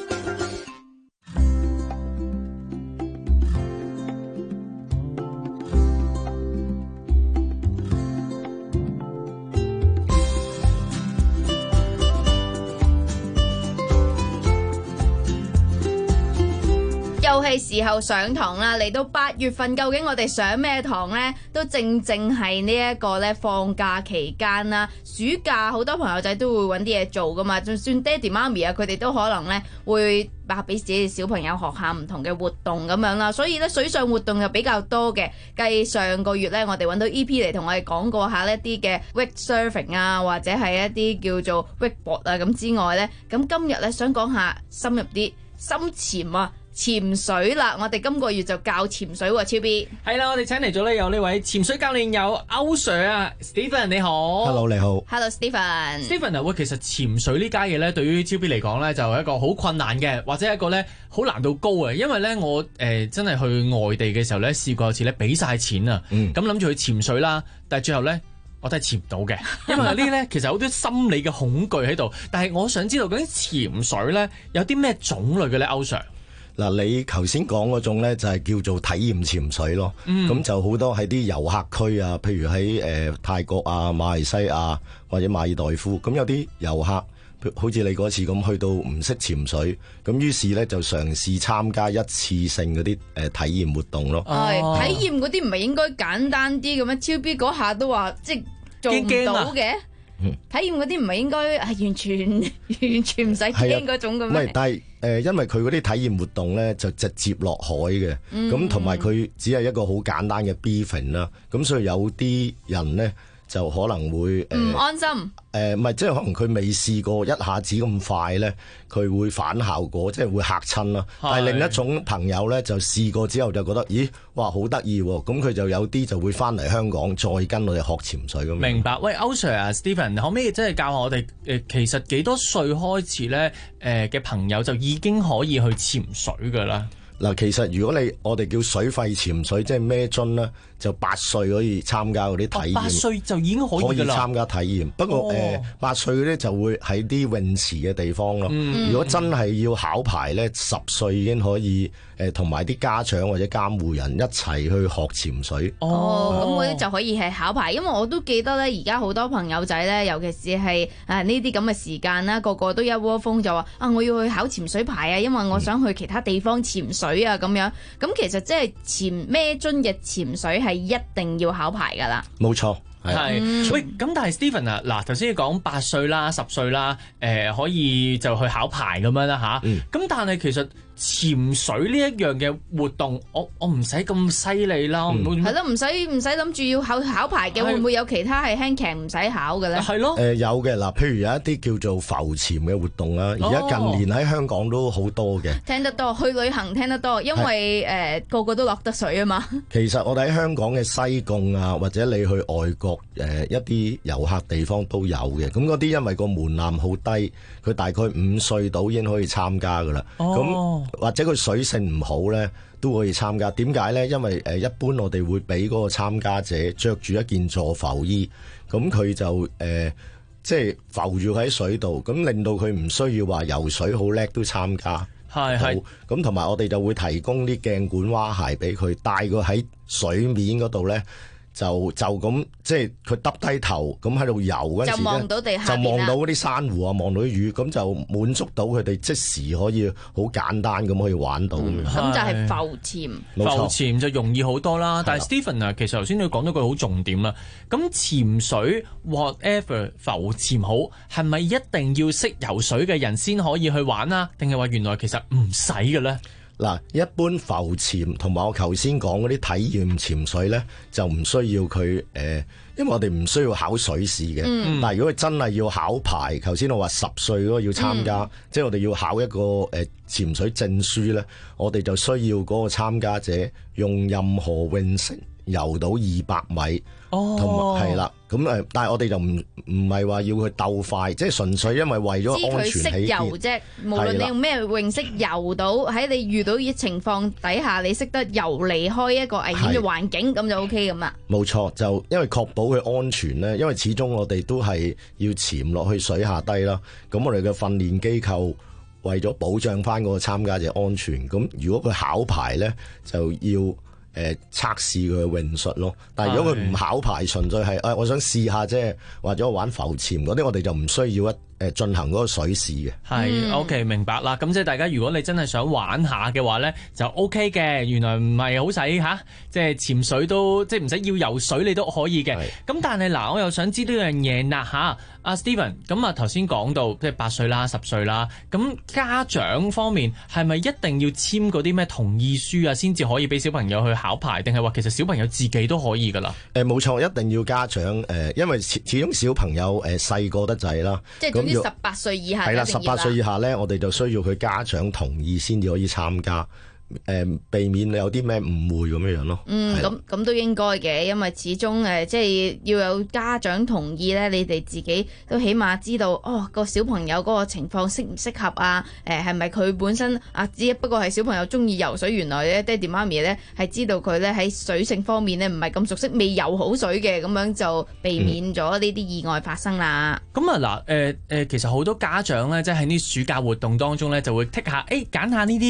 又係時候上堂啦！嚟到八月份，究竟我哋上咩堂呢？都正正係呢一個咧放假期間啦。暑假好多朋友仔都會揾啲嘢做噶嘛，就算爹哋媽咪啊，佢哋都可能咧會把俾自己小朋友學下唔同嘅活動咁樣啦。所以咧水上活動又比較多嘅。繼上個月咧，我哋揾到 E P 嚟同我哋講過下一啲嘅 wake surfing 啊，或者係一啲叫做 wakeboard 啊咁之外咧，咁今日咧想講下深入啲深潛啊！潛水啦！我哋今個月就教潛水喎，超 B。 係啦，我哋請嚟咗咧有呢位潛水教練有歐 Sir 啊 ，Stephen 你好。 Hello 你好。 Hello Stephen。 Stephen 啊，喂，其實潛水呢家嘢咧，對於超 B 嚟講咧，就係一個好困難嘅，或者一個咧好難度高嘅，因為咧我誒、呃、真係去外地嘅時候咧，試過一次咧，俾晒錢啊，咁諗住去潛水啦，但係最後咧。我都係潛唔到嘅，因為呢啲咧其實好多心理嘅恐懼喺度。但係我想知道究竟潛水咧有啲咩種類嘅咧，歐 Sir？ 嗱，你頭先講嗰種咧就係叫做體驗潛水咯，咁、嗯、就好多喺啲遊客區啊，譬如喺誒、呃、泰國啊、馬來西亞或者馬爾代夫，咁有啲遊客好似你嗰次咁去到唔識潛水，咁於是咧就嘗試參加一次性嗰啲誒體驗活動咯。 係、哦、體驗嗰啲唔係應該簡單啲咁樣？超 B 嗰下都話即係做唔到嘅。體驗嗰啲唔係應該係完全完全唔使驚嗰種咁咩？唔係，但係誒、呃，因為佢嗰啲體驗活動咧就直接落海嘅，咁同埋佢只係一個好簡單嘅 briefing 啦，咁所以有啲人咧就可能會唔、呃、安心。誒唔係，即係可能佢未試過一下子咁快咧，佢會反效果，即係會嚇親啦。但係另一種朋友咧就試過之後就覺得，咦，哇，好得意喎！咁佢就有啲就會翻嚟香港再跟我哋學潛水咁。明白。喂，歐 Sir 啊 ，Stephen，可唔可以真係教下我哋誒？其實幾多歲開始咧？誒嘅朋友就已經可以去潛水㗎啦。嗱，其實如果你我哋叫水肺潛水，即係孭樽咧，就八歲可以參加嗰啲體驗。八歲就已經可以㗎啦。可以參加體驗，不過誒八歲嗰啲就會喺啲泳池嘅地方咯。嗯、如果真係要考牌咧，十歲已經可以誒同埋啲家長或者監護人一齊去學潛水。哦，咁嗰啲就可以係考牌，因為我都記得咧，而家好多朋友仔咧，尤其是係誒呢啲咁嘅時間啦，個個都一窩蜂就話啊，我要去考潛水牌啊，因為我想去其他地方潛水。水啊咁樣，咁其實即係潛孭樽嘅潛水係一定要考牌噶啦。冇錯，係、嗯。喂，咁但係 Stephen 啊，嗱頭先你講八歲啦、十歲啦，誒、呃、可以就去考牌咁樣啦吓。咁、嗯、但係其實潛水呢一樣嘅活動，我我唔使咁犀利啦，係咯，唔使唔使諗住要考考牌嘅，會唔會有其他係輕騎唔使考嘅咧？係咯，誒、呃、有嘅嗱，譬如有一啲叫做浮潛嘅活動啦，而家近年喺香港都好多嘅。聽得多，去旅行聽得多，因為誒、呃、個個都落得水啊嘛。其實我哋喺香港嘅西貢啊，或者你去外國誒、呃、一啲遊客地方都有嘅，咁嗰啲因為個門檻好低，佢大概五歲到已經可以參加噶啦。咁、哦或者佢水性唔好咧，都可以參加。點解咧？因為誒一般我哋會俾嗰個參加者着住一件助浮衣，咁佢就誒、呃、即係浮住喺水度，咁令到佢唔需要話游水好叻都參加。係係。咁同埋我哋就會提供啲鏡管蛙鞋俾佢，帶佢喺水面嗰度咧。就就咁，即係佢耷低頭咁喺度游嗰陣時咧，就望到地下，就望到嗰啲珊瑚啊，望到啲魚，咁就滿足到佢哋即時可以好簡單咁可以玩到。咁、嗯、就係浮潛，浮潛就容易好多啦。但係 Stephen 啊，其實頭先你講到句好重點啦。咁潛水 whatever 浮潛好，係咪一定要識游水嘅人先可以去玩啊？定係話原來其實唔使嘅咧？嗱，一般浮潛同埋我頭先講嗰啲體驗潛水咧，就唔需要佢誒、呃，因為我哋唔需要考水試嘅。嗯、但係如果佢真係要考牌，頭先我話十歲嗰個要參加，嗯、即係我哋要考一個誒、呃、潛水證書咧，我哋就需要嗰個參加者用任何泳繩游到二百米。哦，同埋係啦，咁誒，但係我哋就唔唔係話要佢鬥快，即係純粹因為為咗安全起見。知佢識游啫，無論你用咩泳式游到，喺你遇到嘅情況底下，你識得游離開一個危險嘅環境，咁就 O K 咁啦。冇錯，就因為確保佢安全咧，因為始終我哋都係要潛落去水下低啦。咁我哋嘅訓練機構為咗保障翻嗰個參加者安全，咁如果佢考牌咧，就要。誒、呃、測試佢嘅泳術咯，但係如果佢唔考牌，純粹係誒、哎、我想試下啫，或者我玩浮潛嗰啲，我哋就唔需要一誒進行嗰個水試嘅。係、嗯、OK 明白啦。咁即係大家如果你真係想玩下嘅話咧，就 OK 嘅。原來唔係好使吓，即係潛水都即係唔使要游水你都可以嘅。咁但係嗱，我又想知道樣嘢啦吓，阿 Stephen，咁啊頭先講到即係八歲啦、十歲啦，咁家長方面係咪一定要簽嗰啲咩同意書啊，先至可以俾小朋友去考牌？定係話其實小朋友自己都可以噶啦？誒冇錯，一定要家長誒，因為始始終小朋友誒細個得滯啦。即係總之十八歲以下係啦，十八歲以下咧，我哋就需要佢家長同意先至可以參加。誒、呃，避免你有啲咩誤會咁樣樣咯。嗯，咁咁都應該嘅，因為始終誒、呃，即係要有家長同意咧，你哋自己都起碼知道，哦，個小朋友嗰個情況適唔適合啊？誒、呃，係咪佢本身啊？只不過係小朋友中意游水，原來咧爹哋媽咪咧係知道佢咧喺水性方面咧唔係咁熟悉，未游好水嘅，咁樣就避免咗呢啲意外發生啦。咁、嗯、啊嗱，誒、呃、誒，其實好多家長咧，即係喺啲暑假活動當中咧，就會剔下，誒、欸，揀下呢啲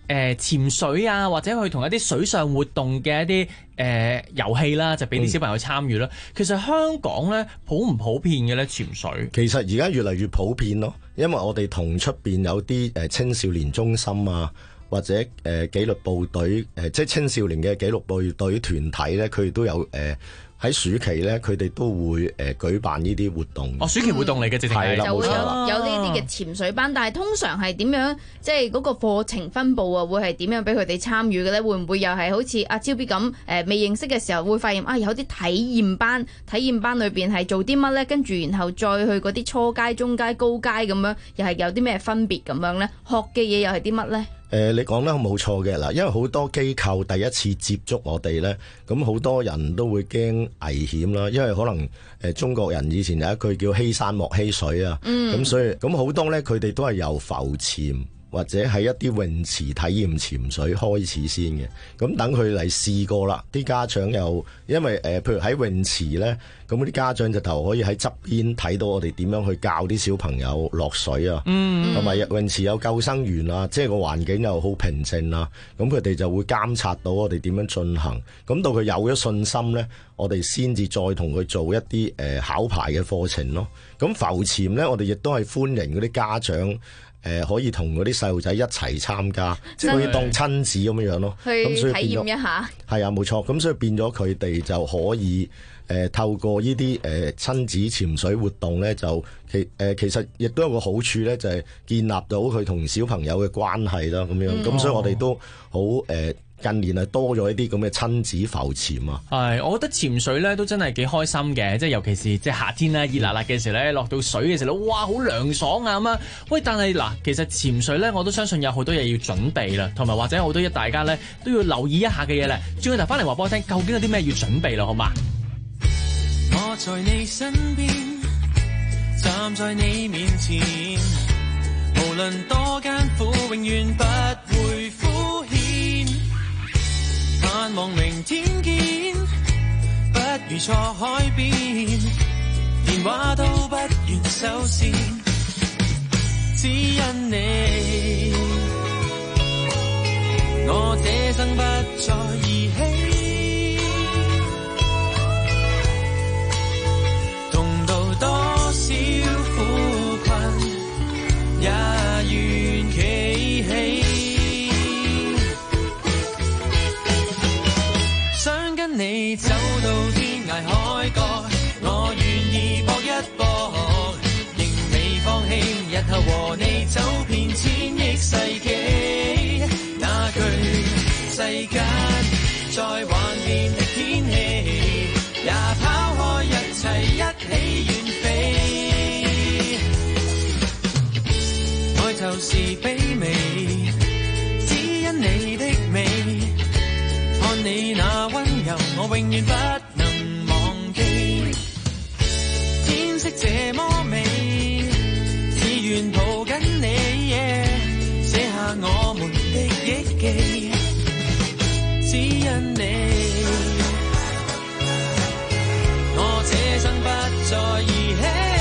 誒潛水啊，或者去同一啲水上活動嘅一啲誒遊戲啦，就俾啲小朋友參與啦。嗯、其實香港咧普唔普遍嘅咧潛水？其實而家越嚟越普遍咯，因為我哋同出邊有啲誒青少年中心啊，或者誒、呃、紀律部隊誒、呃，即係青少年嘅紀律部隊團體咧，佢哋都有誒。呃喺暑期咧，佢哋都會誒、呃、舉辦呢啲活動。哦，暑期活動嚟嘅，直情係就會有有呢啲嘅潛水班，但係通常係點樣？即係嗰個課程分佈啊，會係點樣俾佢哋參與嘅咧？會唔會又係好似阿超 B 咁誒未認識嘅時候，會發現啊有啲體驗班，體驗班裏邊係做啲乜咧？跟住然後再去嗰啲初階、中階、高階咁樣，又係有啲咩分別咁樣咧？學嘅嘢又係啲乜咧？ 誒、呃，你講得冇錯嘅嗱，因為好多機構第一次接觸我哋咧，咁好多人都會驚危險啦，因為可能誒、呃、中國人以前有一句叫欺山莫欺水啊，咁、嗯、所以咁好多咧，佢哋都係由浮潛或者喺一啲泳池體驗潛水開始先嘅，咁等佢嚟試過啦，啲家長又因為誒、呃，譬如喺泳池咧，咁啲家長就頭可以喺側邊睇到我哋點樣去教啲小朋友落水啊，同埋、嗯、泳池有救生員啊，即係個環境又好平靜啊，咁佢哋就會監察到我哋點樣進行，咁到佢有咗信心咧，我哋先至再同佢做一啲誒、呃、考牌嘅課程咯。咁浮潛咧，我哋亦都係歡迎嗰啲家長。誒、呃、可以同嗰啲細路仔一齊參加，即係可以當親子咁樣樣咯， 去體驗一下。 係啊，冇錯。咁所以變咗佢哋就可以誒、呃、透過呢啲誒親子潛水活動咧，就其誒、呃、其實亦都有個好處咧，就係、是、建立到佢同小朋友嘅關係啦。咁樣咁、嗯、所以我哋都好誒。呃近年係多咗一啲咁嘅親子浮潛啊！ 係，我覺得潛水咧都真係幾開心嘅，即係尤其是即係夏天啦，熱辣辣嘅時候咧，落到水嘅時候，哇，好涼爽啊咁啊！喂，但係嗱，其實潛水咧，我都相信有好多嘢要準備啦，同埋或者好多嘢大家咧都要留意一下嘅嘢咧。轉個頭翻嚟話俾我聽，究竟有啲咩要準備啦？好嘛？ 我在你身邊，站在你面前，無論多艱苦，永遠不會敷衍。盼望明天見，不如錯海邊，電話都不願收線，只因你，我這生不再兒戲，同渡多少苦困，也願企起。你走到天涯海角，我願意搏一搏，仍未放棄。日後和你走遍千億世紀，那句世間再幻變的天氣，也拋開一切一起遠飛。愛就是卑微，只因你的美，看你那溫柔，我永遠不能忘記。天色這麼美，只願抱緊你，寫下我們的憶記。只因你，我這生不再兒戲。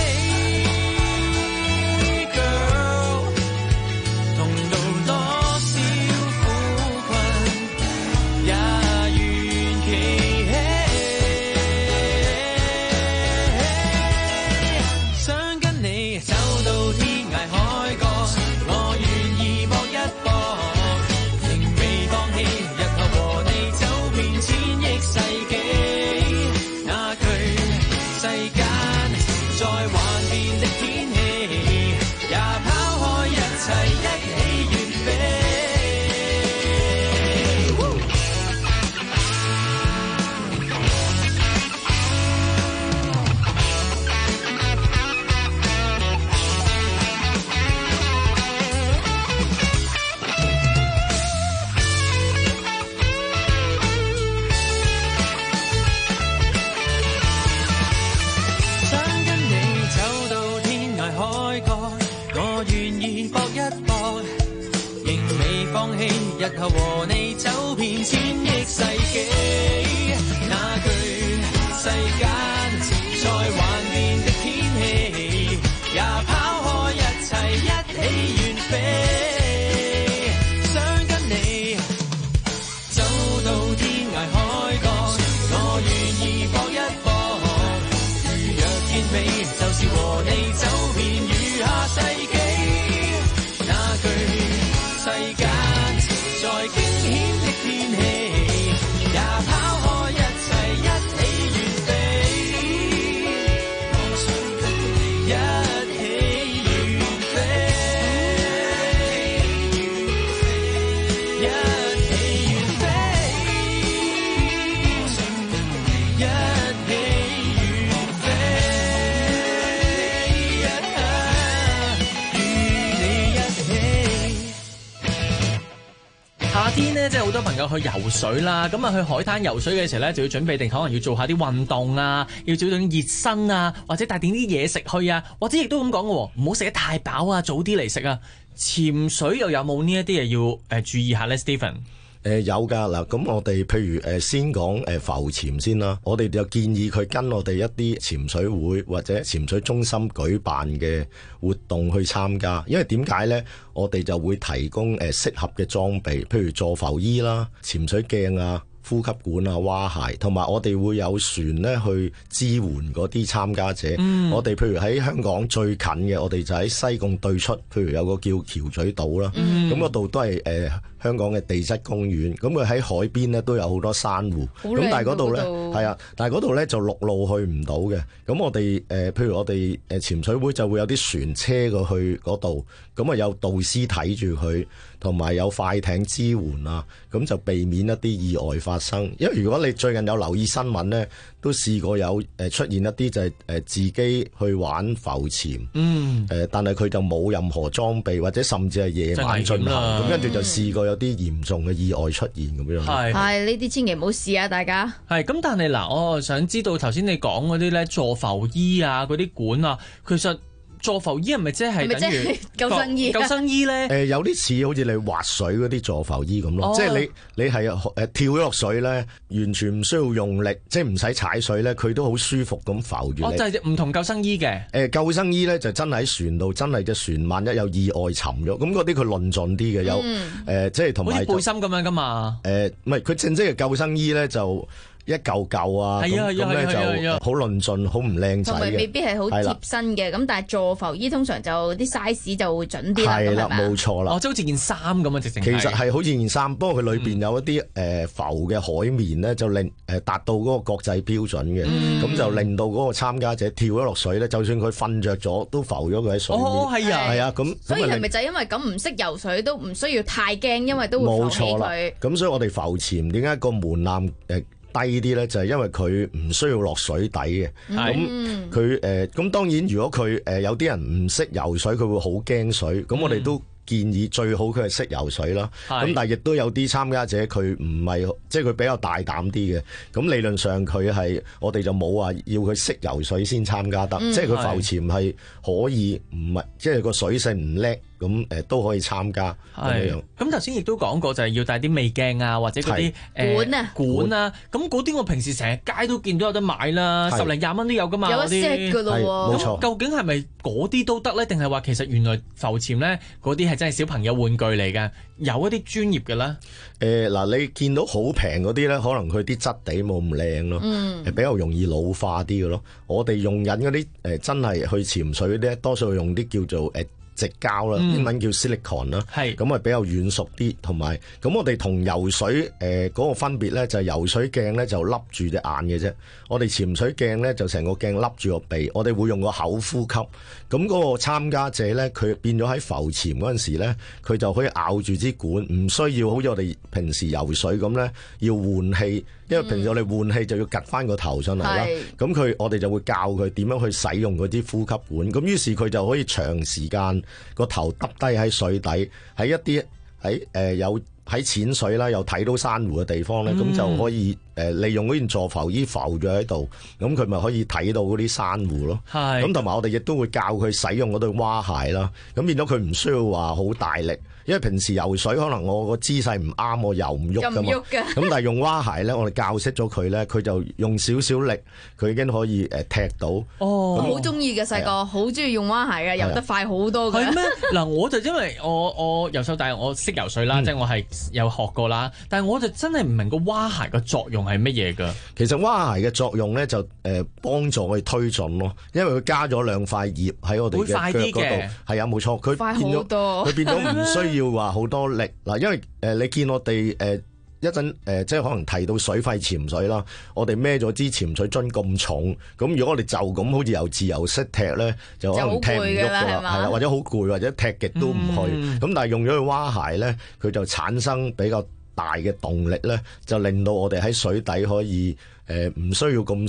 呢，即係好多朋友去游水啦，咁啊去海灘游水嘅時候呢，就要準備定可能要做下啲運動啊，要做定熱身啊，或者帶定啲嘢食去啊，或者亦都咁講嘅喎，唔好食得太飽啊，早啲嚟食啊。潛水又有冇呢一啲嘢要誒、呃、注意下呢 Stephen？ 誒、呃、有㗎嗱，咁我哋譬如誒、呃、先講誒、呃、浮潛先啦，我哋就建議佢跟我哋一啲潛水會或者潛水中心舉辦嘅活動去參加，因為點解呢？我哋就會提供誒、呃、適合嘅裝備，譬如助浮衣啦、潛水鏡啊、呼吸管啊、蛙鞋，同埋我哋會有船咧去支援嗰啲參加者。嗯、我哋譬如喺香港最近嘅，我哋就喺西貢對出，譬如有個叫橋咀島啦，咁嗰度都係誒、呃、香港嘅地質公園。咁佢喺海邊咧都有好多珊瑚，咁但係嗰度咧係啊，但係嗰度咧就陸路去唔到嘅。咁我哋誒、呃、譬如我哋誒潛水會就會有啲船車過去嗰度，咁啊有導師睇住佢，同埋有快艇支援啊，咁就避免一啲意外發生。因為如果你最近有留意新聞呢，都試過有誒出現一啲就係誒自己去玩浮潛，嗯，誒但係佢就冇任何裝備，或者甚至係夜晚進行，咁跟住就試過有啲嚴重嘅意外出現咁樣。 係係呢啲千祈唔好試啊！大家係咁，但係嗱，我想知道頭先你講嗰啲咧助浮衣啊，嗰啲管啊，其實。助浮衣係咪即係等於救生衣？ 救生衣咧？ 誒、呃、有啲似好似你滑水嗰啲助浮衣咁咯，哦、即係你你係誒跳咗落水咧，完全唔需要用力，即係唔使踩水咧，佢都好舒服咁浮住你。 哦，就係、是、唔同救生衣嘅。誒、 呃、救生衣咧就真係喺船度，真係隻船萬一有意外沉咗，咁嗰啲佢論盡啲嘅，有誒、 嗯呃、即係同埋好似背心咁樣噶嘛。 誒唔係佢正式嘅救生衣咧就。一嚿嚿啊，咁咁咧就好論盡，好唔靚仔嘅， 同埋未必係好貼身嘅。咁但係助浮衣通常就啲 size 就會準啲啦， 係啦，冇錯啦。 哦，即係好似件衫咁啊，直情。 其實係好似件衫，不過佢裏邊有一啲誒浮嘅海綿咧，就令誒達到嗰個國際標準嘅，咁就令到嗰個參加者跳咗落水咧，就算佢瞓着咗，都浮咗佢喺水面。 哦，係啊， 係啊，咁所以係咪就係因為咁唔識游水都唔需要太驚，因為都會浮起佢。 咁所以我哋浮潛點解個門檻誒低啲咧，就係、是、因為佢唔需要落水底嘅。咁佢誒咁當然，如果佢誒、呃、有啲人唔識游水，佢會好驚水。咁我哋都建議最好佢係識游水啦。咁、嗯、但係亦都有啲參加者佢唔係，即係佢比較大膽啲嘅。咁理論上佢係我哋就冇話要佢識游水先參加得，嗯、即係佢浮潛係可以唔係，即係個水性唔叻。咁誒、呃、都可以參加咁樣。咁頭先亦都講過，就係要帶啲味鏡啊，或者嗰啲誒管啊管啊。咁嗰啲我平時成日街都見到有得買啦，十零廿蚊都有噶嘛。 有得 set 噶咯喎。 冇錯。 究竟係咪嗰啲都得咧？定係話其實原來浮潛咧嗰啲係真係小朋友玩具嚟嘅，有一啲專業嘅咧？ 誒嗱、呃，你見到好平嗰啲咧，可能佢啲質地冇咁靚咯，嗯、比較容易老化啲嘅咯。我哋用緊嗰啲誒真係去潛水嗰啲，多數用啲叫做誒。呃直膠啦，英文叫 silicon 啦，咁啊比較軟熟啲，同埋咁我哋同游水誒嗰、呃那個分別咧就係、是、游水鏡咧就笠住隻眼嘅啫，我哋潛水鏡咧就成個鏡笠住個鼻，我哋會用個口呼吸，咁嗰個參加者咧佢變咗喺浮潛嗰陣時咧，佢就可以咬住支管，唔需要好似我哋平時游水咁咧要換氣。因為平時我哋換氣就要趌翻個頭上嚟啦，咁佢、嗯、我哋就會教佢點樣去使用嗰啲呼吸管，咁於是佢就可以長時間個頭耷低喺水底，喺一啲喺誒有喺淺水啦，又睇到珊瑚嘅地方咧，咁、嗯、就可以誒、呃、利用嗰件助浮衣浮咗喺度，咁佢咪可以睇到嗰啲珊瑚咯。係，咁同埋我哋亦都會教佢使用嗰對蛙鞋啦，咁變咗佢唔需要話好大力。因為平時游水可能我個姿勢唔啱，我游唔喐噶嘛。咁但係用蛙鞋咧，我哋教識咗佢咧，佢就用少少力，佢已經可以誒踢到。 哦，我好中意嘅，細個好中意用蛙鞋嘅，游得快好多嘅。係咩？ 嗱，我就因為我我由細到大我識游水啦，嗯、即係我係有學過啦，但係我就真係唔明個蛙鞋嘅作用係乜嘢㗎。 其實蛙鞋嘅作用咧就誒幫助我哋推進咯，因為佢加咗兩塊葉喺我哋嘅腳嗰度。係啊，冇錯，佢快好多， 佢變咗唔需要。要話好多力嗱，因為誒、呃、你見我哋誒一陣誒，即係可能提到水肺潛水啦，我哋孭咗支潛水樽咁重，咁如果我哋就咁好似由自由式踢咧，就可能踢唔喐噶啦，係啦，或者好攰，或者踢極都唔去。咁、嗯、但係用咗個蛙鞋咧，佢就產生比較大嘅動力咧，就令到我哋喺水底可以誒唔、呃、需要咁塞。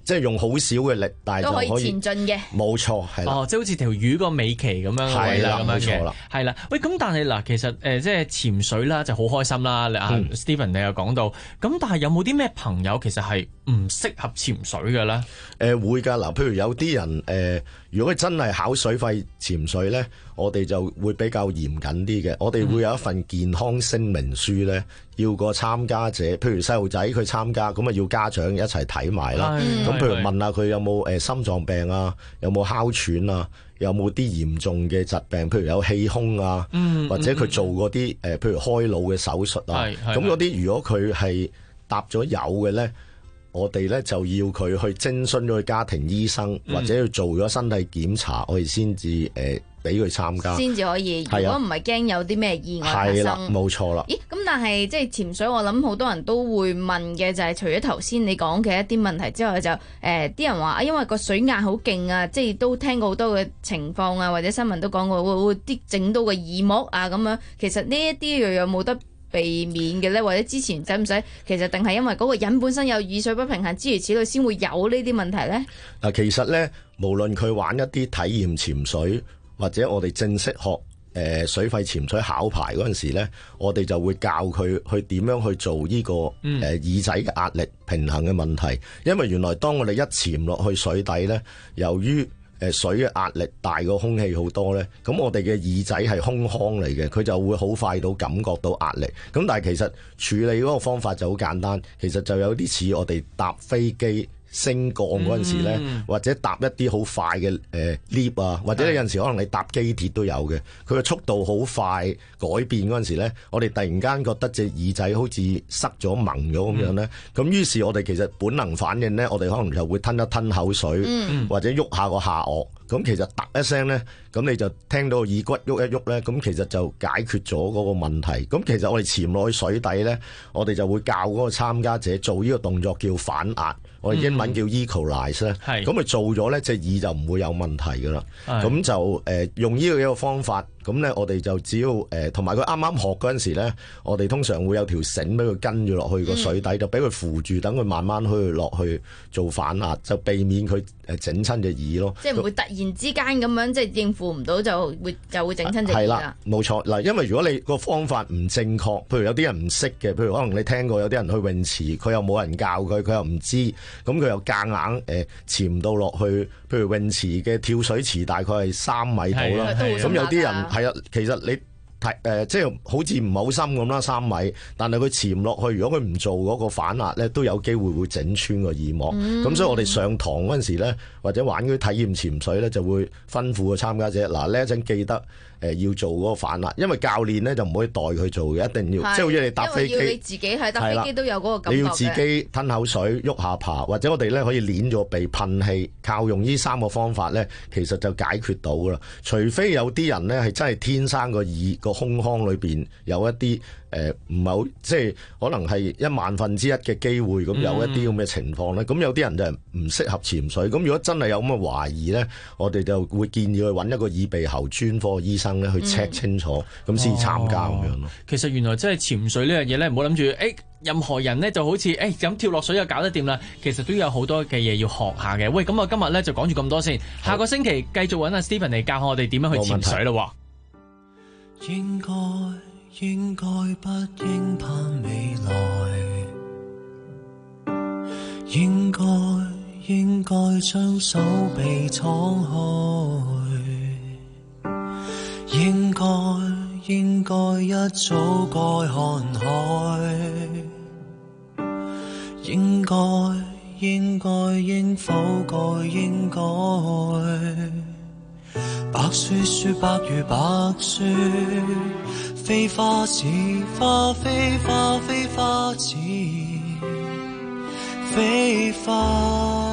即係用好少嘅力，但係就可以都可以前進嘅。 冇錯，係啦。 哦，即係好似條魚個尾鰭咁樣嘅位啦，咁樣嘅。係啦，喂，咁但係嗱，其實誒、呃、即係潛水啦，就好開心啦。阿、嗯、Stephen 你又講到，咁但係有冇啲咩朋友其實係唔適合潛水嘅咧？誒、 呃、會㗎，嗱，譬如有啲人誒、呃，如果佢真係考水肺潛水咧，我哋就會比較嚴謹啲嘅。我哋會有一份健康聲明書咧，要個參加者，譬如細路仔佢參加，咁啊要家長一齊睇埋啦。咁譬如問下佢有冇誒心臟病啊，有冇哮喘啊，有冇啲嚴重嘅疾病，譬如有氣胸啊，嗯、或者佢做嗰啲誒，譬如開腦嘅手術啊。咁嗰啲如果佢係答咗有嘅咧，我哋咧就要佢去徵詢咗佢家庭醫生，嗯、或者要做咗身體檢查，我哋先至誒俾佢參加， 先至可以。如果唔係驚有啲咩意外發生，係啦， 冇錯啦。 咦？咁但係即係潛水，我諗好多人都會問嘅就係，除咗頭先你講嘅一啲問題之外，就誒啲、呃、人話啊，因為個水壓好勁啊，即係都聽過好多嘅情況啊，或者新聞都講過會會啲整到個耳膜啊咁樣。其實呢一啲又有冇得避免嘅咧？或者之前使唔使？其實定係因為嗰個人本身有耳水不平衡，諸如此類，先會有呢啲問題咧？ 嗱，其實咧，無論佢玩一啲體驗潛水，或者我哋正式學誒、呃、水肺潛水考牌嗰陣時咧，我哋就會教佢去點樣去做呢、這個誒、呃、耳仔嘅壓力平衡嘅問題。因為原來當我哋一潛落去水底咧，由於誒水嘅壓力大過空氣好多咧，咁我哋嘅耳仔係空腔嚟嘅，佢就會好快到感覺到壓力。咁但係其實處理嗰個方法就好簡單，其實就有啲似我哋搭飛機升降嗰陣時咧，嗯、或者搭一啲好快嘅誒 lift 啊，或者有陣時可能你搭機鐵都有嘅，佢嘅速度好快改變嗰陣時咧，我哋突然間覺得隻耳仔好似塞咗蒙咗咁樣咧，咁、嗯、於是我哋其實本能反應咧，我哋可能就會吞一吞口水，嗯、或者喐下個下顎，咁其實突一聲咧，咁你就聽到個耳骨喐一喐咧，咁其實就解決咗嗰個問題。咁其實我哋潛落去水底咧，我哋就會教嗰個參加者做呢個動作叫反壓。我哋英文叫 equalize 咧、嗯，咁佢做咗咧，隻耳就唔會有問題噶啦。咁就誒、呃、用呢個一個方法，咁咧我哋就只要誒同埋佢啱啱學嗰陣時咧，我哋通常會有條繩俾佢跟住落去個水底，嗯、就俾佢扶住，等佢慢慢去落去做反壓，就避免佢誒整親隻耳咯。 即係唔會突然之間咁樣即係應付唔到，就會就會整親隻耳啦。係啦， 冇錯嗱，因為如果你個方法唔正確，譬如有啲人唔識嘅，譬如可能你聽過有啲人去泳池，佢又冇人教佢，佢又唔知。咁佢又夾硬誒潛到落去，譬如泳池嘅跳水池大概係三米度啦。咁有啲人係啊，其實你睇誒、呃，即係好似唔係好深咁啦，三米。但係佢潛落去，如果佢唔做嗰個反壓咧，都有機會會整穿個耳膜。咁、嗯、所以我哋上堂嗰陣時咧，或者玩嗰啲體驗潛水咧，就會吩咐個參加者嗱，呢一陣記得。誒要做嗰個反壓，因為教練咧就唔可以代佢做嘅，一定要即係好似你搭飛機， 因為要你自己係搭飛機都有嗰個感覺嘅。你要自己吞口水、喐下爬，或者我哋咧可以捏咗鼻噴氣，靠用呢三個方法咧，其實就解決到噶啦。除非有啲人咧係真係天生個耳個胸腔裏邊有一啲誒唔係好，即係可能係一萬分之一嘅機會咁有一啲咁嘅情況咧，咁、嗯、有啲人就唔適合潛水。咁如果真係有咁嘅懷疑咧，我哋就會建議去揾一個耳鼻喉專科醫生。去 check 清楚，咁先參加咁樣咯。 其實原來真係潛水呢樣嘢咧，唔好諗住誒，任何人咧就好似誒咁跳落水就搞得掂啦。其實都有好多嘅嘢要學下嘅。喂，咁我今日咧就講住咁多先，下個星期繼續揾阿 Stephen 嚟教我哋點樣去潛水咯。 應該應該不應盼未來，應該應該將手臂敞開。應該應該一早該看開，應該應該應否該應該，白雪雪白如白雪，飛花似花飛花飛花似飛花。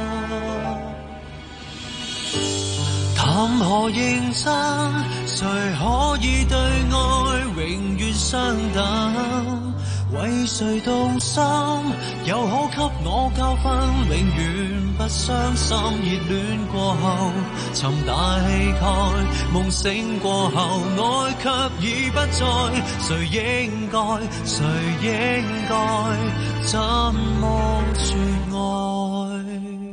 談何認真，誰可以對愛永遠相等？為誰動心，又可給我教訓？永遠不傷心，熱戀過後尋大氣概，夢醒過後愛卻已不在。誰應該，誰應該，怎麼說愛？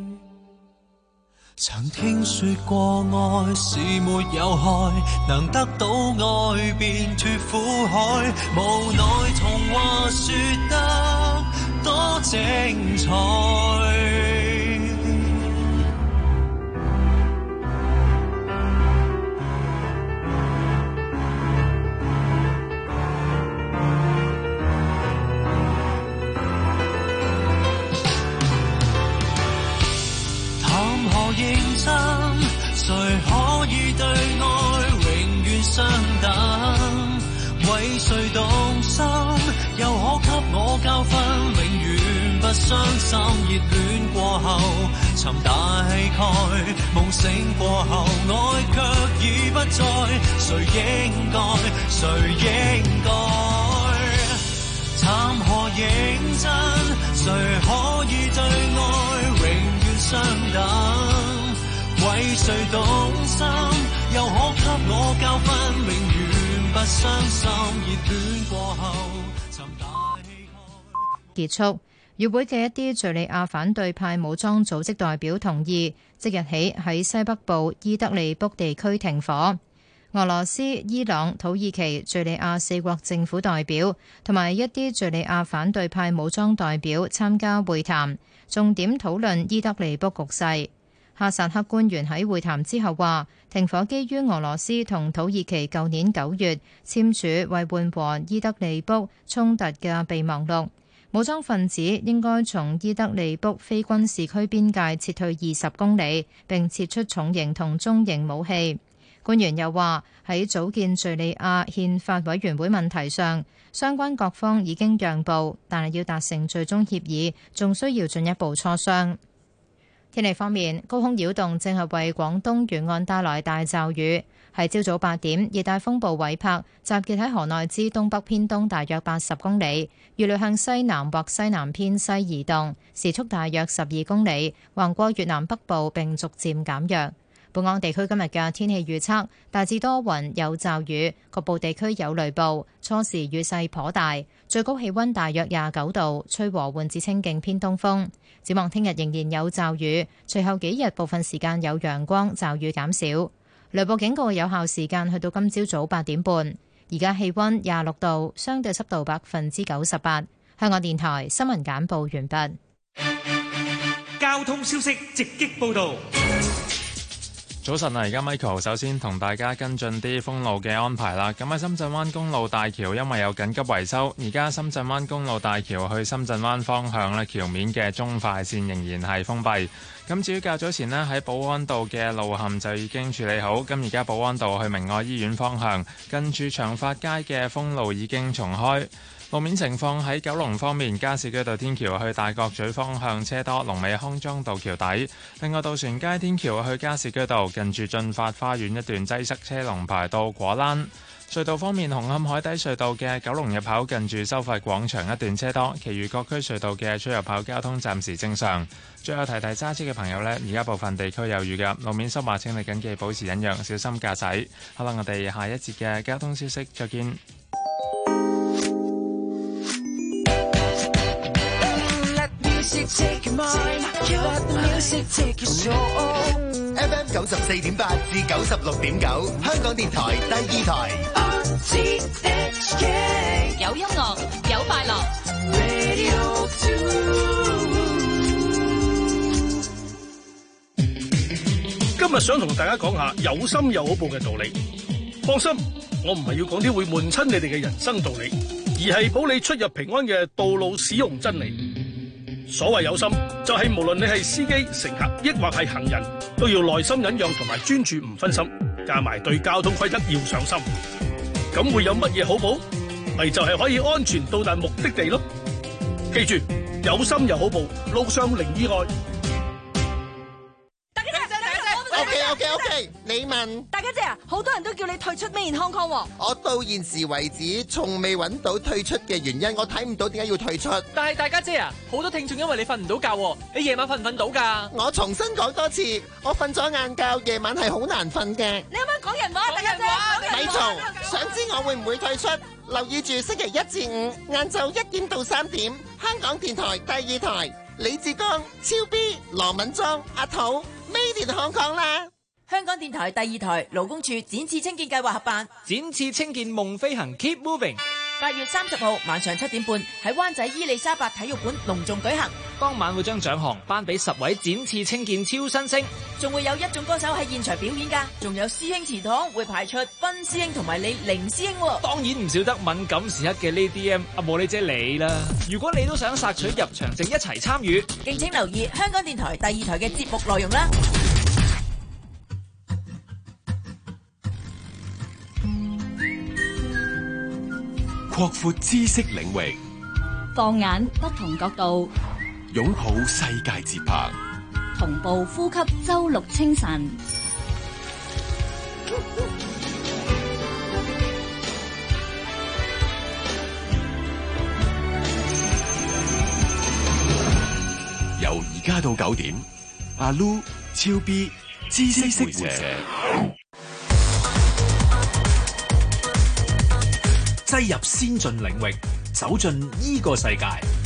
曾聽說過愛是沒有害，能得到愛便脫苦海，無奈童話說得多精彩。認真，誰可以對愛永遠相等？為誰動心，又可給我教訓？永遠不傷心，熱戀過後尋大概，夢醒過後愛卻已不在。誰應該，誰應該？談何認真？誰可以對愛永遠相等？為誰動心，又可給我教訓？永遠不傷心，熱戀過後尋大結束。與會嘅一啲敘利亞反對派武裝組織代表同意，即日起喺西北部伊德利卜地區停火。俄羅斯、伊朗、土耳其、敘利亞四國政府代表同埋一啲敘利亞反對派武裝代表參加會談，重點討論伊德利卜局勢。哈薩克官員喺會談之後話，停火基於俄羅斯同土耳其舊年九月簽署為緩和伊德利卜衝突嘅備忘錄。武裝分子應該從伊德利卜非軍事區邊界撤退二十公里，並撤出重型同中型武器。官員又話，喺組建敘利亞憲法委員會問題上，相關各方已經讓步，但係要達成最終協議，仲需要進一步磋商。天氣方面，高空擾動正係為廣東沿岸帶來大驟雨。喺朝早八點，熱帶風暴韋柏集結喺河內之東北偏東大約八十公里，預料向西南或西南偏西移動，時速大約十二公里，橫過越南北部並逐漸減弱。本港地區今日嘅天氣預測，大致多雲有驟雨，局部地區有雷暴，初時雨勢頗大，最高氣溫大約廿九度，吹和緩至清勁偏東風。展望聽日仍然有驟雨，隨後幾日部分時間有陽光，驟雨減少。雷暴警告有效時間去到今朝早八點半。而家氣溫廿六度，相對濕度百分之九十八。香港電台新聞簡報完畢。 交通消息直擊報道。 早晨啊，而家 Michael 首先同大家跟進啲封路嘅安排啦。咁喺深圳灣公路大橋因為有緊急維修，而家深圳灣公路大橋去深圳灣方向呢，橋面嘅中快線仍然係封閉。咁至於較早前呢，喺寶安道嘅路陷就已經處理好，咁而家寶安道去明愛醫院方向近住長發街嘅封路已經重開。路面情況喺九龍方面，加士居道天橋去大角咀方向車多，龍尾康莊道橋底。另外，渡船街天橋去加士居道近住進發花園一段擠塞，車龍排到果欄。隧道方面，紅磡海底隧道嘅九龍入口近住收費廣場一段車多，其餘各區隧道嘅出入口交通暫時正常。最後提提揸車嘅朋友呢，而家部分地區有雨嘅，路面濕滑，請你緊記保持忍讓，小心駕駛。好啦，我哋下一節嘅交通消息再見。 F M 九十四點八至九十六點九，香港電台第二台。 有音樂，有快樂。 今日想同大家講下有心有好報嘅道理。放心，我唔係要講啲會悶親你哋嘅人生道理，而係保你出入平安嘅道路使用真理。所謂有心，就係無論你係司機、乘客，抑或係行人，都要耐心忍讓同埋專注唔分心，加埋對交通規則要上心。咁會有乜嘢好報？咪就係、是、可以安全到達目的地咯。記住，有心有好報，路上零意外。 O K O K O K， 你問大家姐啊，好多人都叫你退出 Made in Hong Kong 喎。 我到現時為止，從未揾到退出嘅原因，我睇唔到點解要退出。 但係大家姐啊，好多聽眾因為你瞓唔到覺，你夜晚瞓唔瞓到㗎？ 我重新講多次，我瞓咗晏覺，夜晚係好難瞓嘅。 你有冇講人話？大家姐， 咪嘈！想知我會唔會退出？留意住星期一至五晏晝一點到三點，香港電台第二台，李志剛、超 B、羅敏莊、阿土。 Made in Hong Kong啦。 香港電台第二台勞工處展翅青見計劃合辦展翅青見夢飛行 Keep Moving， 八月三十號晚上七點半喺灣仔伊利沙伯體育館隆重舉行。 當晚會將獎項頒俾十位展翅青見超新星， 仲會有一眾歌手喺現場表演㗎，仲有師兄祠堂會排出分師兄同埋你零師兄喎。 當然唔少得敏感時刻嘅呢 D M 阿茉莉姐你啦。如果你都想索取入場證一齊參與， 敬請留意香港電台第二台嘅節目內容啦。 擴闊知識領域， 放眼不同角度， 擁抱世界節拍， 同步呼吸周六清晨。 由而家到九點，阿 Lu、超 B、知識回射。 擠入先進領域，走進呢個世界。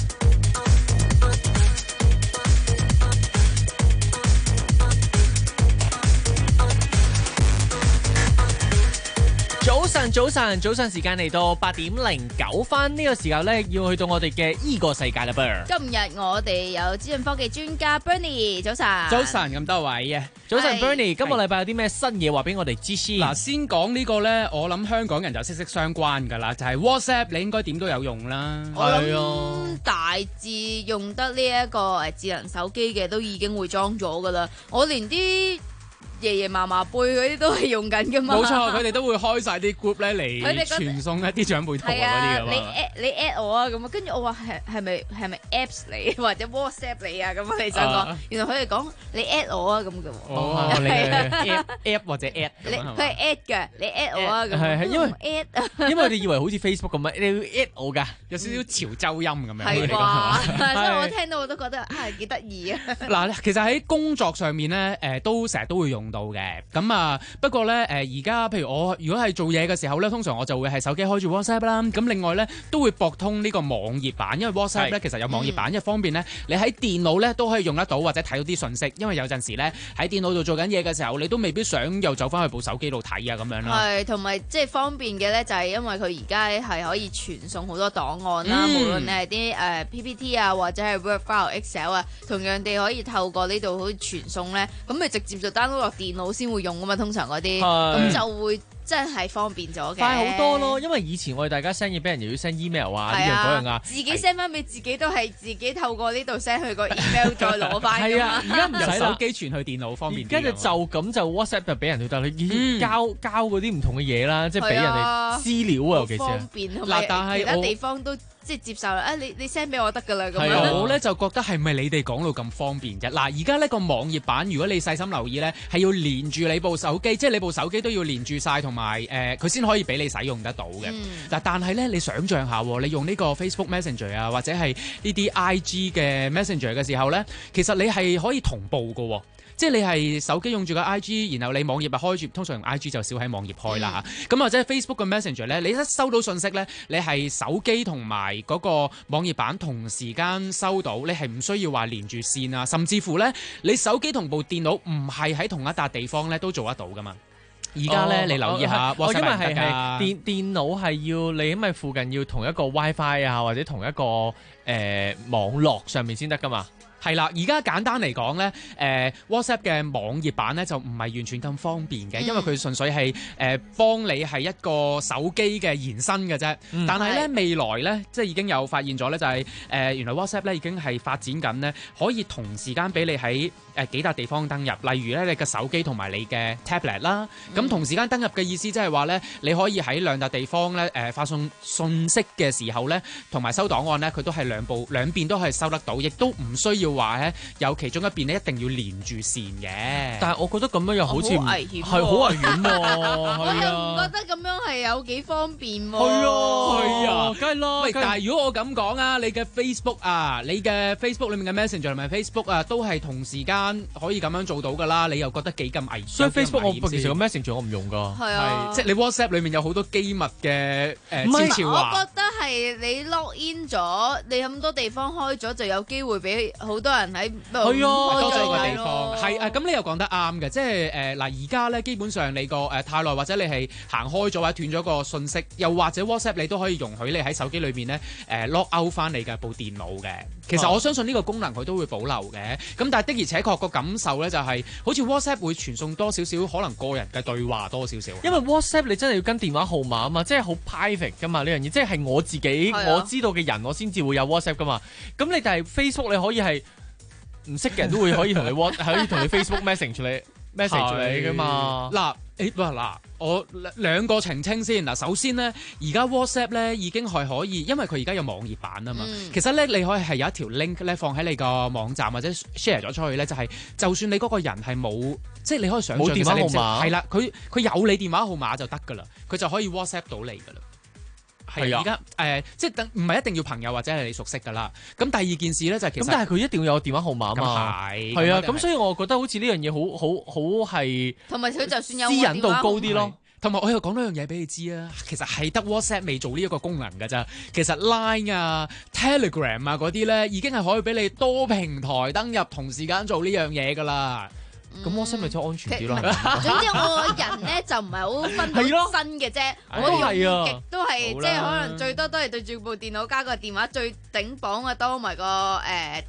早晨，早晨，早晨，時間嚟到八點零九分，呢個時候咧要去到我哋嘅依個世界啦噃。 今日我哋有資訊科技專家 Bernie， 早晨。 早晨咁多位啊， 早晨 Bernie， 今個禮拜有啲咩新嘢話俾我哋知先？ 嗱，先講呢個咧，我諗香港人就息息相關噶啦，就係 WhatsApp， 你應該點都有用啦。 我諗大致用得呢一個誒智能手機嘅都已經會裝咗噶啦，我連啲爺爺嫲嫲輩嗰啲都係用緊噶嘛。 冇錯，佢哋都會開晒啲 group 咧嚟傳送一啲長輩圖嗰啲噶嘛。 你 at 你 at 我啊咁啊，跟住我話係係咪係咪 apps 你或者 WhatsApp 你啊咁啊？你想講，啊、原來佢哋講你 at 我啊咁嘅喎。 哦，你 app app 或者 at 你佢係 at 嘅，你 at 我啊咁。 係係因為 at， 因為你以為好似 Facebook 咁啊，你要 at 我㗎， 有少少潮州音咁樣。 係啩？所以我聽到我都覺得係幾得意啊。 嗱，其實喺工作上面咧，誒都成日都會用到嘅。咁啊，不過咧，誒而家譬如我如果係做嘢嘅時候咧，通常我就會係手機開住 WhatsApp 啦。咁另外咧都會駁通呢個網頁版，因為 WhatsApp 咧其實有網頁版，一方面咧你喺電腦咧都可以用得到或者睇到啲信息。因為有陣時咧喺電腦度做緊嘢嘅時候，你都未必想又走翻去部手機度睇啊咁樣啦。 係，同埋即係方便嘅咧，就係因為佢而家係可以傳送好多檔案啦，嗯、無論你係啲誒 P P T 啊或者係 Word file、Excel 啊，同樣地可以透過呢度可以傳送咧，咁咪直接就 download 落電腦先會用噶嘛，通常嗰啲，咁就會真係方便咗嘅， 快好多咯。因為以前我哋大家 send 嘢俾人又要 send email 啊，呢樣嗰樣啊， 自己 send 翻俾自己都係自己透過呢度 send 去個 email 再攞翻。 係啊，而家唔使手機傳去電腦方便。 跟住就咁就 WhatsApp 就俾人去，但係你交交嗰啲唔同嘅嘢啦，即係俾人哋私料啊，尤其是方便。嗱，但係其他地方都即係接受啦。啊，你你 send 俾我得㗎啦。咁樣我咧就覺得係咪你哋講到咁方便啫？嗱，而家呢個網頁版，如果你細心留意咧，係要連住你部手機，即係你部手機都要連住晒，同埋誒佢先可以俾你使用得到嘅。嗱、嗯，但係咧你想象下，你用呢個 Facebook Messenger 啊，或者係呢啲 I G 嘅 Messenger 嘅時候咧，其實你係可以同步㗎。即係你係手機用住個 I G， 然後你網頁啊開住，通常用 I G 就少喺網頁開啦嚇。咁、嗯、或者 Facebook 嘅 Messenger 咧，你一收到信息咧，你係手機同埋嗰個網頁版同時間收到，你係唔需要話連住線啊，甚至乎咧，你手機同部電腦唔係喺同一笪地方咧都做得到噶嘛。而家咧，你留意下， 我因為係係電電腦係要你，因為附近要同一個 WiFi 啊，或者同一個誒、呃、網絡上面先得噶嘛。 係啦，而家簡單嚟講咧，誒、呃、WhatsApp 嘅網頁版咧就唔係完全咁方便嘅，嗯、因為佢純粹係誒、呃、幫你係一個手機嘅延伸嘅啫。嗯、但係咧未來咧，即係已經有發現咗咧，就係、是、誒、呃、原來 WhatsApp 咧已經係發展緊咧，可以同時間俾你喺誒、呃、幾笪地方登入，例如咧你嘅手機同埋你嘅 tablet 啦。咁、嗯、同時間登入嘅意思即係話咧，你可以喺兩笪地方咧誒、呃、發送信息嘅時候咧，同埋收檔案咧，佢都係兩部兩邊都係收得到，亦都唔需要話咧有其中一邊咧一定要連住線嘅。但係我覺得咁樣又好似好危險， 係好危險喎。 我又唔覺得咁樣係有幾方便喎。 係啊，係啊， 梗係咯。喂，但係如果我咁講啊，你嘅 Facebook 啊，你嘅 Facebook 裏面嘅 Messenger 同埋 Facebook 啊，都係同時間可以咁樣做到㗎啦。你又覺得幾咁危險？所以 Facebook 我其實個 Messenger 我唔用㗎。係啊，即係你 WhatsApp 裏面有好多機密嘅誒悄悄話。 我覺得係你 log in 咗，你咁多地方開咗，就有機會俾好多人喺度係啊，多咗咗個地方係誒，咁你又講得啱嘅，即係誒嗱，而家咧基本上你個誒太耐或者你係行開咗或者斷咗個信息，又或者 WhatsApp 你都可以容許你喺手機裏邊咧誒 log out 翻你嘅部電腦嘅。其實我相信呢個功能佢都會保留嘅。咁但係的而且確個感受咧就係好似 WhatsApp 會傳送多少少可能個人嘅對話多少少。 因為 WhatsApp 你真係要跟電話號碼啊嘛，即係好 private 噶嘛呢樣嘢，即係係我自己我知道嘅人我先至會有 WhatsApp 噶嘛。咁你但係 Facebook 你可以係唔識嘅人都會可以同你 WhatsApp 可以同你 Facebook message 你 message 你噶嘛。 嗱，誒嗱，我兩個澄清先。嗱，首先咧，而家 WhatsApp 咧已經係可以，因為佢而家有網頁版啊嘛。嗯、其實咧，你可以係有一條 link 咧放喺你個網站或者 share 咗出去咧，就係、是、就算你嗰個人係冇，即係你可以想象冇電話號碼，係啦，佢佢有你電話號碼就得㗎啦，佢就可以 WhatsApp 到你㗎啦。係啊，而家誒，即係等唔係一定要朋友或者係你熟悉㗎啦。咁第二件事咧就係、是、其實，咁但係佢一定要有電話號碼嘛。係係啊，咁所以我覺得好似呢樣嘢好好好係，同埋佢就算有私隱度高啲咯。同埋我又講多樣嘢俾你知啊，其實係得 WhatsApp 未做呢一個功能㗎咋。其實 Line 啊、Telegram 啊嗰啲咧已經係可以俾你多平台登入同時間做呢樣嘢㗎啦。咁 WhatsApp 咪真係安全啲咯。 總之我個人咧就唔係好分到新嘅啫，我用極都係即係可能最多都係對住部電腦加個電話，最頂榜嘅多埋個誒誒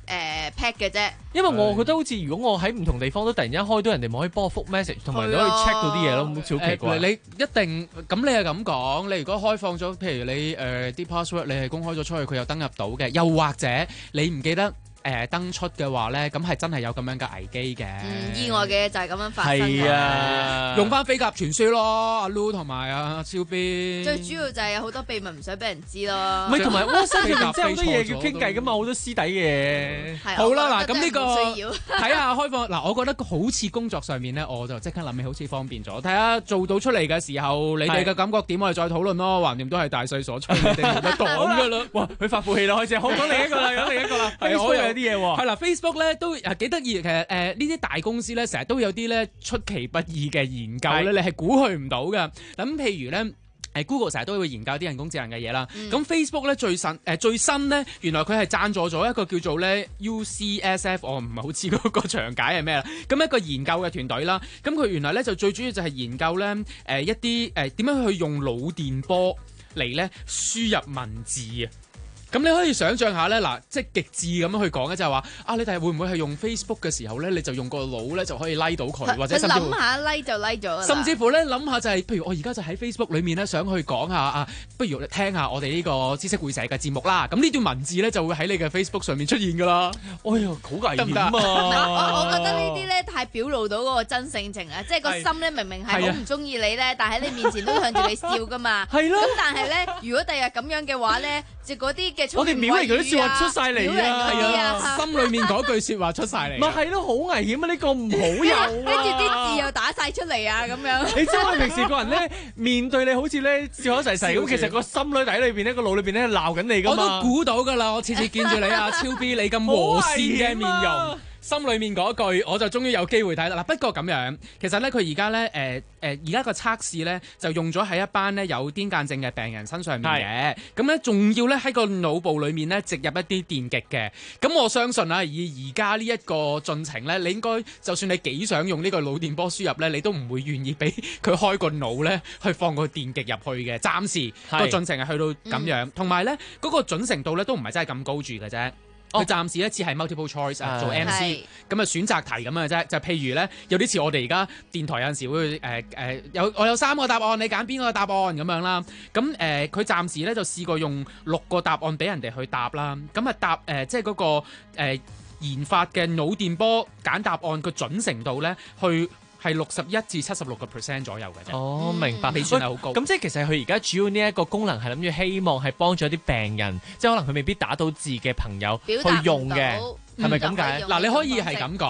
pad 嘅啫。 因為我覺得好似如果我喺唔同地方都突然間開到人哋，咪可以幫我覆 message， 同埋你可以 check 到啲嘢咯，好奇怪。 你一定咁你係咁講，你如果開放咗，譬如你誒啲 password 你係公開咗出去，佢又登入到嘅，又或者你唔記得。誒、呃、登出嘅話咧，咁係真係有咁樣嘅危機嘅、 嗯。意外嘅就係咁樣發生嘅。 係啊，用翻飛鴿傳書咯，阿 Lu 同埋阿超 B。 最主要就係有好多秘密唔想俾人知咯。 唔係同埋 WhatsApp 入面真係好多嘢要傾偈噶嘛，好多私底嘅。 好啦，嗱咁呢個睇下開放嗱，我覺得好似工作上面咧，我就即刻諗起好似方便咗。睇下做到出嚟嘅時候，你哋嘅感覺點，我哋再討論咯。橫掂都係大勢所趨，你哋冇得講噶啦。哇，佢發晦氣啦，開始。我講另一個啦，講另一個啦。係我有啲嘢喎，係啦 ，Facebook 咧都誒幾得意，其實誒呢啲大公司咧成日都有啲咧出其不意嘅研究咧，你係估佢唔到嘅。咁譬如咧。誒 Google 成日都會研究啲人工智能嘅嘢啦，咁、嗯、Facebook 咧最新誒、呃、最新咧，原來佢係贊助咗一個叫做咧 U C S F， 我唔係好知嗰個詳解係咩啦。咁一個研究嘅團隊啦，咁佢原來咧就最主要就係研究咧誒、呃、一啲誒點樣去用腦電波嚟咧輸入文字啊。咁你可以想像下咧，嗱，即係極致咁樣去講咧，就係話啊，你哋會唔會係用 Facebook 嘅時候咧，你就用個腦咧就可以拉到佢，或者甚至乎諗下拉就拉咗， 甚至乎咧諗下就係、是，譬如我而家就喺 Facebook 裏面咧，想去講下啊，不如你聽下我哋呢個知識會社嘅節目啦。咁呢段文字咧就會喺你嘅 Facebook 上面出現噶啦。哎呀，好危險啊！ 我我覺得呢啲咧太表露到嗰個真性情啦，即係個心咧明明係好唔中意你咧，但係喺你面前都向住你笑噶嘛。係咯。咁但係咧，如果第日咁樣嘅話咧，就嗰啲嘅我哋秒嚟嗰啲説話出晒嚟啊！ 係啊，心裏面嗰句説話出晒嚟。 咪係咯，好危險啊！呢、呢個唔好有、啊， 跟住啲字又打晒出嚟啊！咁樣。 你知我平時個人咧面對你好似咧笑口噬噬咁，其實個心裏底裏邊咧個腦裏邊咧鬧緊你噶嘛。 我都估到㗎啦！我次次見住你啊，超 B 你咁和善嘅面容。心裏面嗰句，我就終於有機會睇啦！嗱，不過咁樣，其實咧佢而家咧誒誒，而家個測試咧就用咗喺一班咧有癲癇症嘅病人身上面嘅，咁咧仲要咧喺個腦部裏面咧植入一啲電極嘅。咁我相信啊，以而家呢一個進程咧，你應該就算你幾想用呢個腦電波輸入咧，你都唔會願意俾佢開個腦咧去放個電極入去嘅。暫時個進程係去到咁樣，同埋咧嗰個準程度咧都唔係真係咁高住嘅啫。佢暫時一次係 multiple choice 啊，做 M C 咁啊選擇題咁嘅啫，就譬如咧有啲似我哋而家電台有陣時會誒誒、呃呃、有我有三個答案，你揀邊個答案咁樣啦。咁誒佢暫時咧就試過用六個答案俾人哋去答啦。咁啊答誒、呃、即係嗰、那個、呃、研發嘅腦電波揀答案個準程度咧去。係六十一至七十六個 percent 左右嘅啫。 哦，明白， 未算係好高。 咁即係其實佢而家主要呢一個功能係諗住希望係幫助啲病人，即係可能佢未必打到字嘅朋友去用嘅，係咪咁解？ 嗱、嗯，你可以係咁講。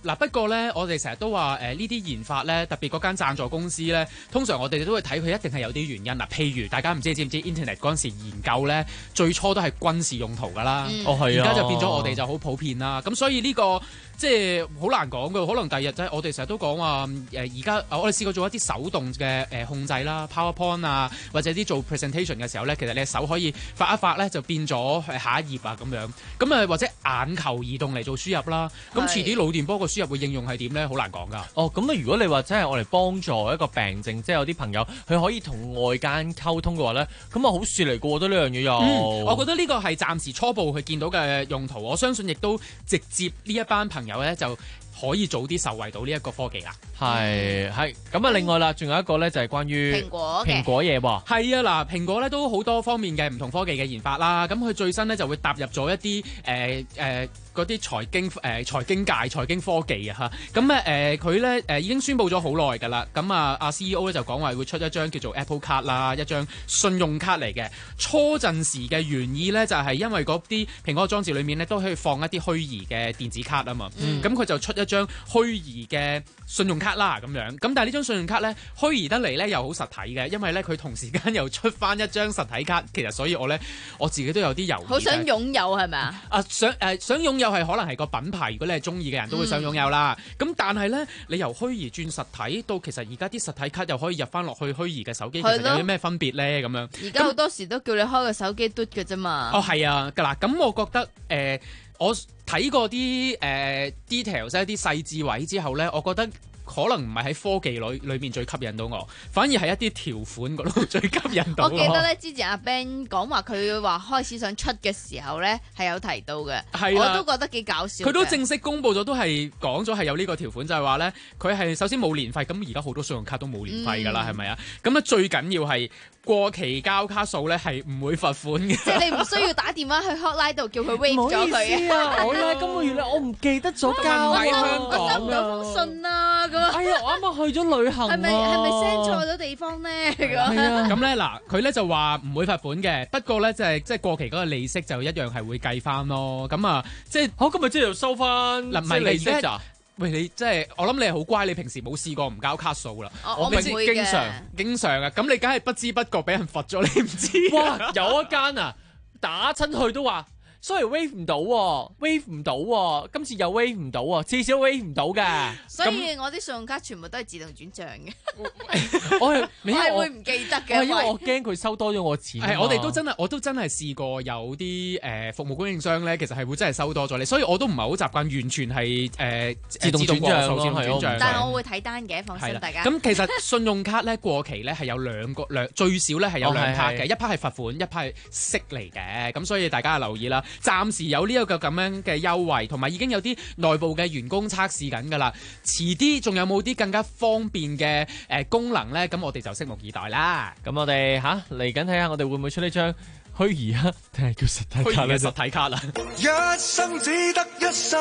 嗱，不過咧，我哋成日都話誒呢啲研發咧，特別嗰間贊助公司咧，通常我哋都會睇佢一定係有啲原因嗱。譬如大家唔知知唔知 Internet 嗰陣時研究咧，最初都係軍事用途㗎啦。 嗯、哦係啊， 而家就變咗我哋就好普遍啦。咁所以呢、呢個即係好難講嘅，可能第日即係我哋成日都講話誒，而家我哋試過做一啲手動嘅誒控制啦 ，PowerPoint 啊，或者啲做 presentation 嘅時候咧，其實你手可以發一發咧，就變咗下一頁啊咁樣。咁啊或者眼球移動嚟做輸入啦。咁遲啲腦電波個輸入嘅應用係點咧？好難講㗎。 哦，咁啊如果你話真係我嚟幫助一個病症，即係有啲朋友佢可以同外間溝通嘅話咧，咁啊好事嚟㗎，我覺得呢樣嘢又、 嗯。我覺得呢個係暫時初步去見到嘅用途，我相信亦都直接呢一班朋友咧就可以早啲受惠到呢一個科技啦。 係係咁啊！另外啦，仲有一個咧就係關於蘋果蘋果嘢喎。 係啊，嗱，蘋果咧都好多方面嘅唔同科技嘅研發啦。咁佢最新咧就會踏入咗一啲誒誒嗰啲財經誒、呃、財經界財經科技啊嚇。咁咧誒佢咧誒已經宣布咗好耐㗎啦。咁啊阿 C E O 咧就講話會出一張叫做 Apple Card 啦，一張信用卡嚟嘅。初陣時嘅原意咧就係因為嗰啲蘋果裝置裏面咧都可以放一啲虛擬嘅電子卡啊嘛。咁佢、嗯、就出一張虛擬嘅信用卡啦咁樣，咁但係呢張信用卡咧虛擬得嚟咧又好實體嘅，因為咧佢同時間又出翻一張實體卡，其實所以我咧我自己都有啲猶豫。 好想擁有係咪啊？ 啊想誒、呃、想擁有係可能係個品牌，如果你係中意嘅人都會想擁有啦。咁、嗯、但係咧你由虛擬轉實體到其實而家啲實體卡又可以入翻落去虛擬嘅手機，其實有啲咩分別咧咁樣？ 而家好多時都叫你開個手機嘟嘅啫嘛。 哦係啊，嗱咁我覺得誒。呃我睇過啲誒、呃、details 一啲細節位之後咧，我覺得可能唔係喺科技裏裏面最吸引到我，反而係一啲條款嗰度最吸引到我。 我記得咧，之前阿 Ben 講話佢話開始想出嘅時候咧，係有提到嘅， 係我都覺得幾搞笑。 佢都正式公佈咗，都係講咗係有呢個條款，就係話咧，佢係首先冇年費，咁而家好多信用卡都冇年費㗎啦，係咪啊？咁咧最緊要係過期交卡數咧係唔會罰款嘅， 即係你唔需要打電話去 hotline 度叫佢 waive 咗佢啊！ 我咧今個月咧我唔記得咗交喺香港我收唔到封信啊！咁哎呀，我啱啱去咗旅行啊！ 係咪係咪 send 錯咗地方咧？咁咁咧嗱，佢咧就話唔會罰款嘅，不過咧就係即係過期嗰個利息就一樣係會計翻咯。咁啊，即係好，咁咪即係又收翻嗱，唔係利息咋？喂，你即係我諗你係好乖，你平時冇試過唔交卡數啦。 我唔會嘅， 經常經常啊，咁你梗係不知不覺俾人罰咗，你唔知？ 哇，有一間啊，打親去都話。sorry wave 唔到喎 wave 唔到喎，今次又 wave 唔到喎，至少 wave 唔到㗎。 所以我啲信用卡全部都係自動轉賬嘅。 我係我係會唔記得嘅， 因為我驚佢收多咗我錢。 係，我哋都真係我都真係試過有啲誒、呃、服務供應商咧，其實係會真係收多咗你，所以我都唔係好習慣完全係誒、呃、 自動轉賬咯， 係咯。但係我會睇單嘅，放心大家。 咁其實信用卡咧過期咧係有兩個兩最少咧係有兩 part 嘅，一 part 係罰款，一 part 係息嚟嘅。咁所以大家留意啦。暫時有呢一個咁樣嘅優惠，同埋已經有啲內部嘅員工測試緊㗎啦。遲啲仲有冇啲更加方便嘅誒、呃、功能咧？咁我哋就拭目以待啦。 咁我哋吓嚟緊睇下，我哋會唔會出呢張虛擬啊，定係叫實體卡咧？ 實體卡啦。 一生只得一世，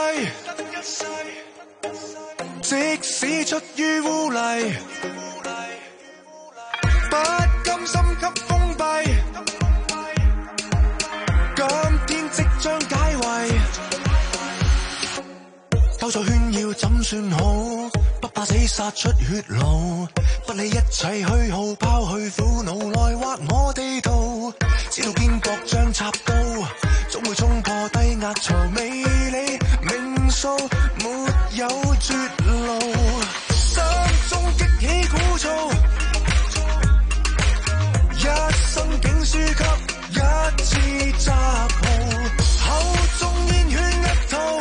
即使出於污泥，不甘心給封閉。今天即將解圍，兜咗圈要怎算好？不怕死殺出血路，不理一切虛耗，拋去苦惱來畫我地圖。知道邊角將插刀，總會衝破低壓槽，未理命數，沒有絕路。心中激起鼓噪，一生竟輸給一次雜號，口中煙圈一套，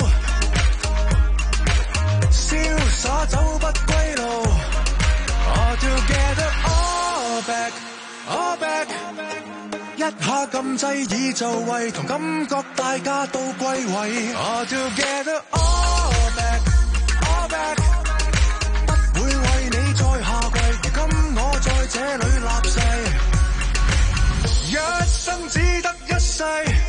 瀟灑走不歸路。All together, all back, all back， 一下撳掣已就位，同感覺大家都歸位。All together, all back, all back， 不會為你再下跪，如今我在這裏立誓。一生只得一世，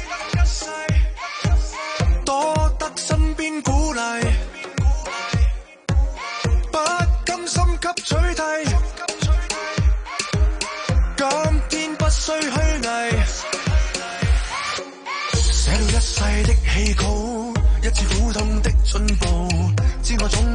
多得身邊鼓勵，不甘心給取締，今天不需虛偽，寫了一世的戲稿，一次苦痛的進步，知我總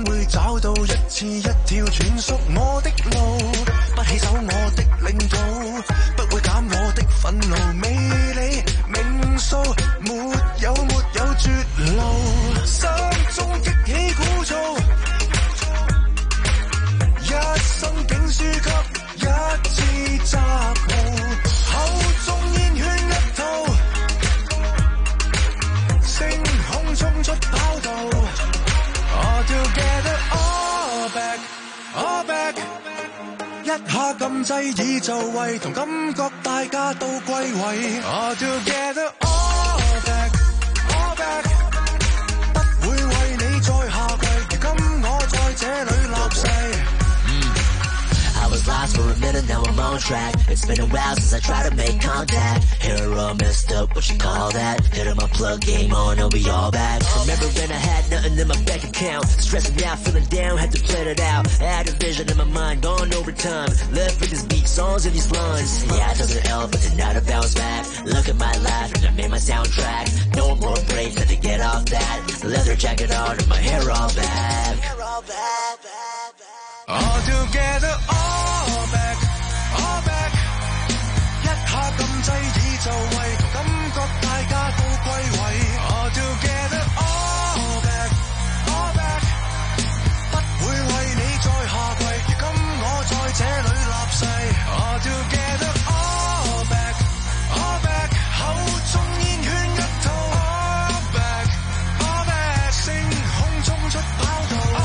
次一跳全屬我的路，不起手我的領土，不會減我的憤怒，美麗命數沒有沒有絕路，心中激起鼓噪，一生竟輸給一支雜號，口中煙圈一套，星空衝出跑道。All together, all back, all back。一下撳掣已就位，同感覺大家都歸位。All together, all back, all back。不會為你再下跪，如今我在這裏立誓。 I was lost for a minute, now I'm on track. It's been a while since I tried to make contact. Hair all messed up, what you call that? Hit on my plug, game on, I'll be all back. Remember when I had nothing in my bank account? Stressing out, feeling down, had to plan it out. I had a vision in my mind, gone over time. Left with these beat songs and these lines. Yeah, I took an L, but tonight I bounce back. Look at my life, and I made my soundtrack. No more breaks, had to get off that. Leather jacket on, and my hair all back. Hair all back, back, back. All together, all back, all back。一下撳掣已就位，同感覺大家都歸位。All together, all back, all back。不會為你再下跪，如今我在這裏立誓。All together, all back, all back。口中煙圈一套。All back, all back。星空衝出跑道。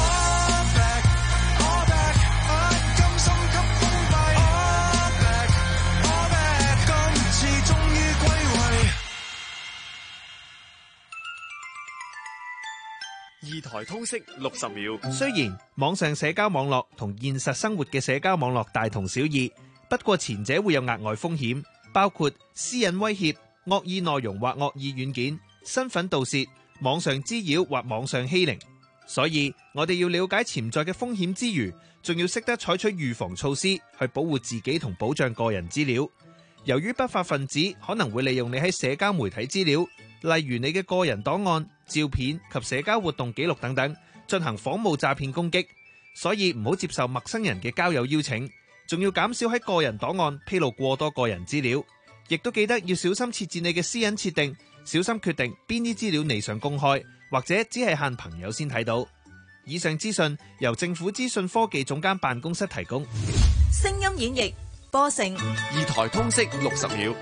二台通識六十秒。 雖然網上社交網絡同現實生活嘅社交網絡大同小異，不過前者會有額外風險，包括私隱威脅、惡意內容或惡意軟件、身份盜竊、網上滋擾或網上欺凌。所以我哋要了解潛在嘅風險之餘，仲要識得採取預防措施去保護自己同保障個人資料。由於不法分子可能會利用你喺社交媒體資料，例如你嘅個人檔案、照片及社交活動記錄等等，進行仿冒詐騙攻擊，所以唔好接受陌生人嘅交友邀請，仲要減少喺個人檔案披露過多個人資料，亦都記得要小心設置你嘅私隱設定，小心決定邊啲資料你想公開，或者只係限朋友先睇到。以上資訊由政府資訊科技總監辦公室提供。 聲音演繹波盛。 二台通識六十秒。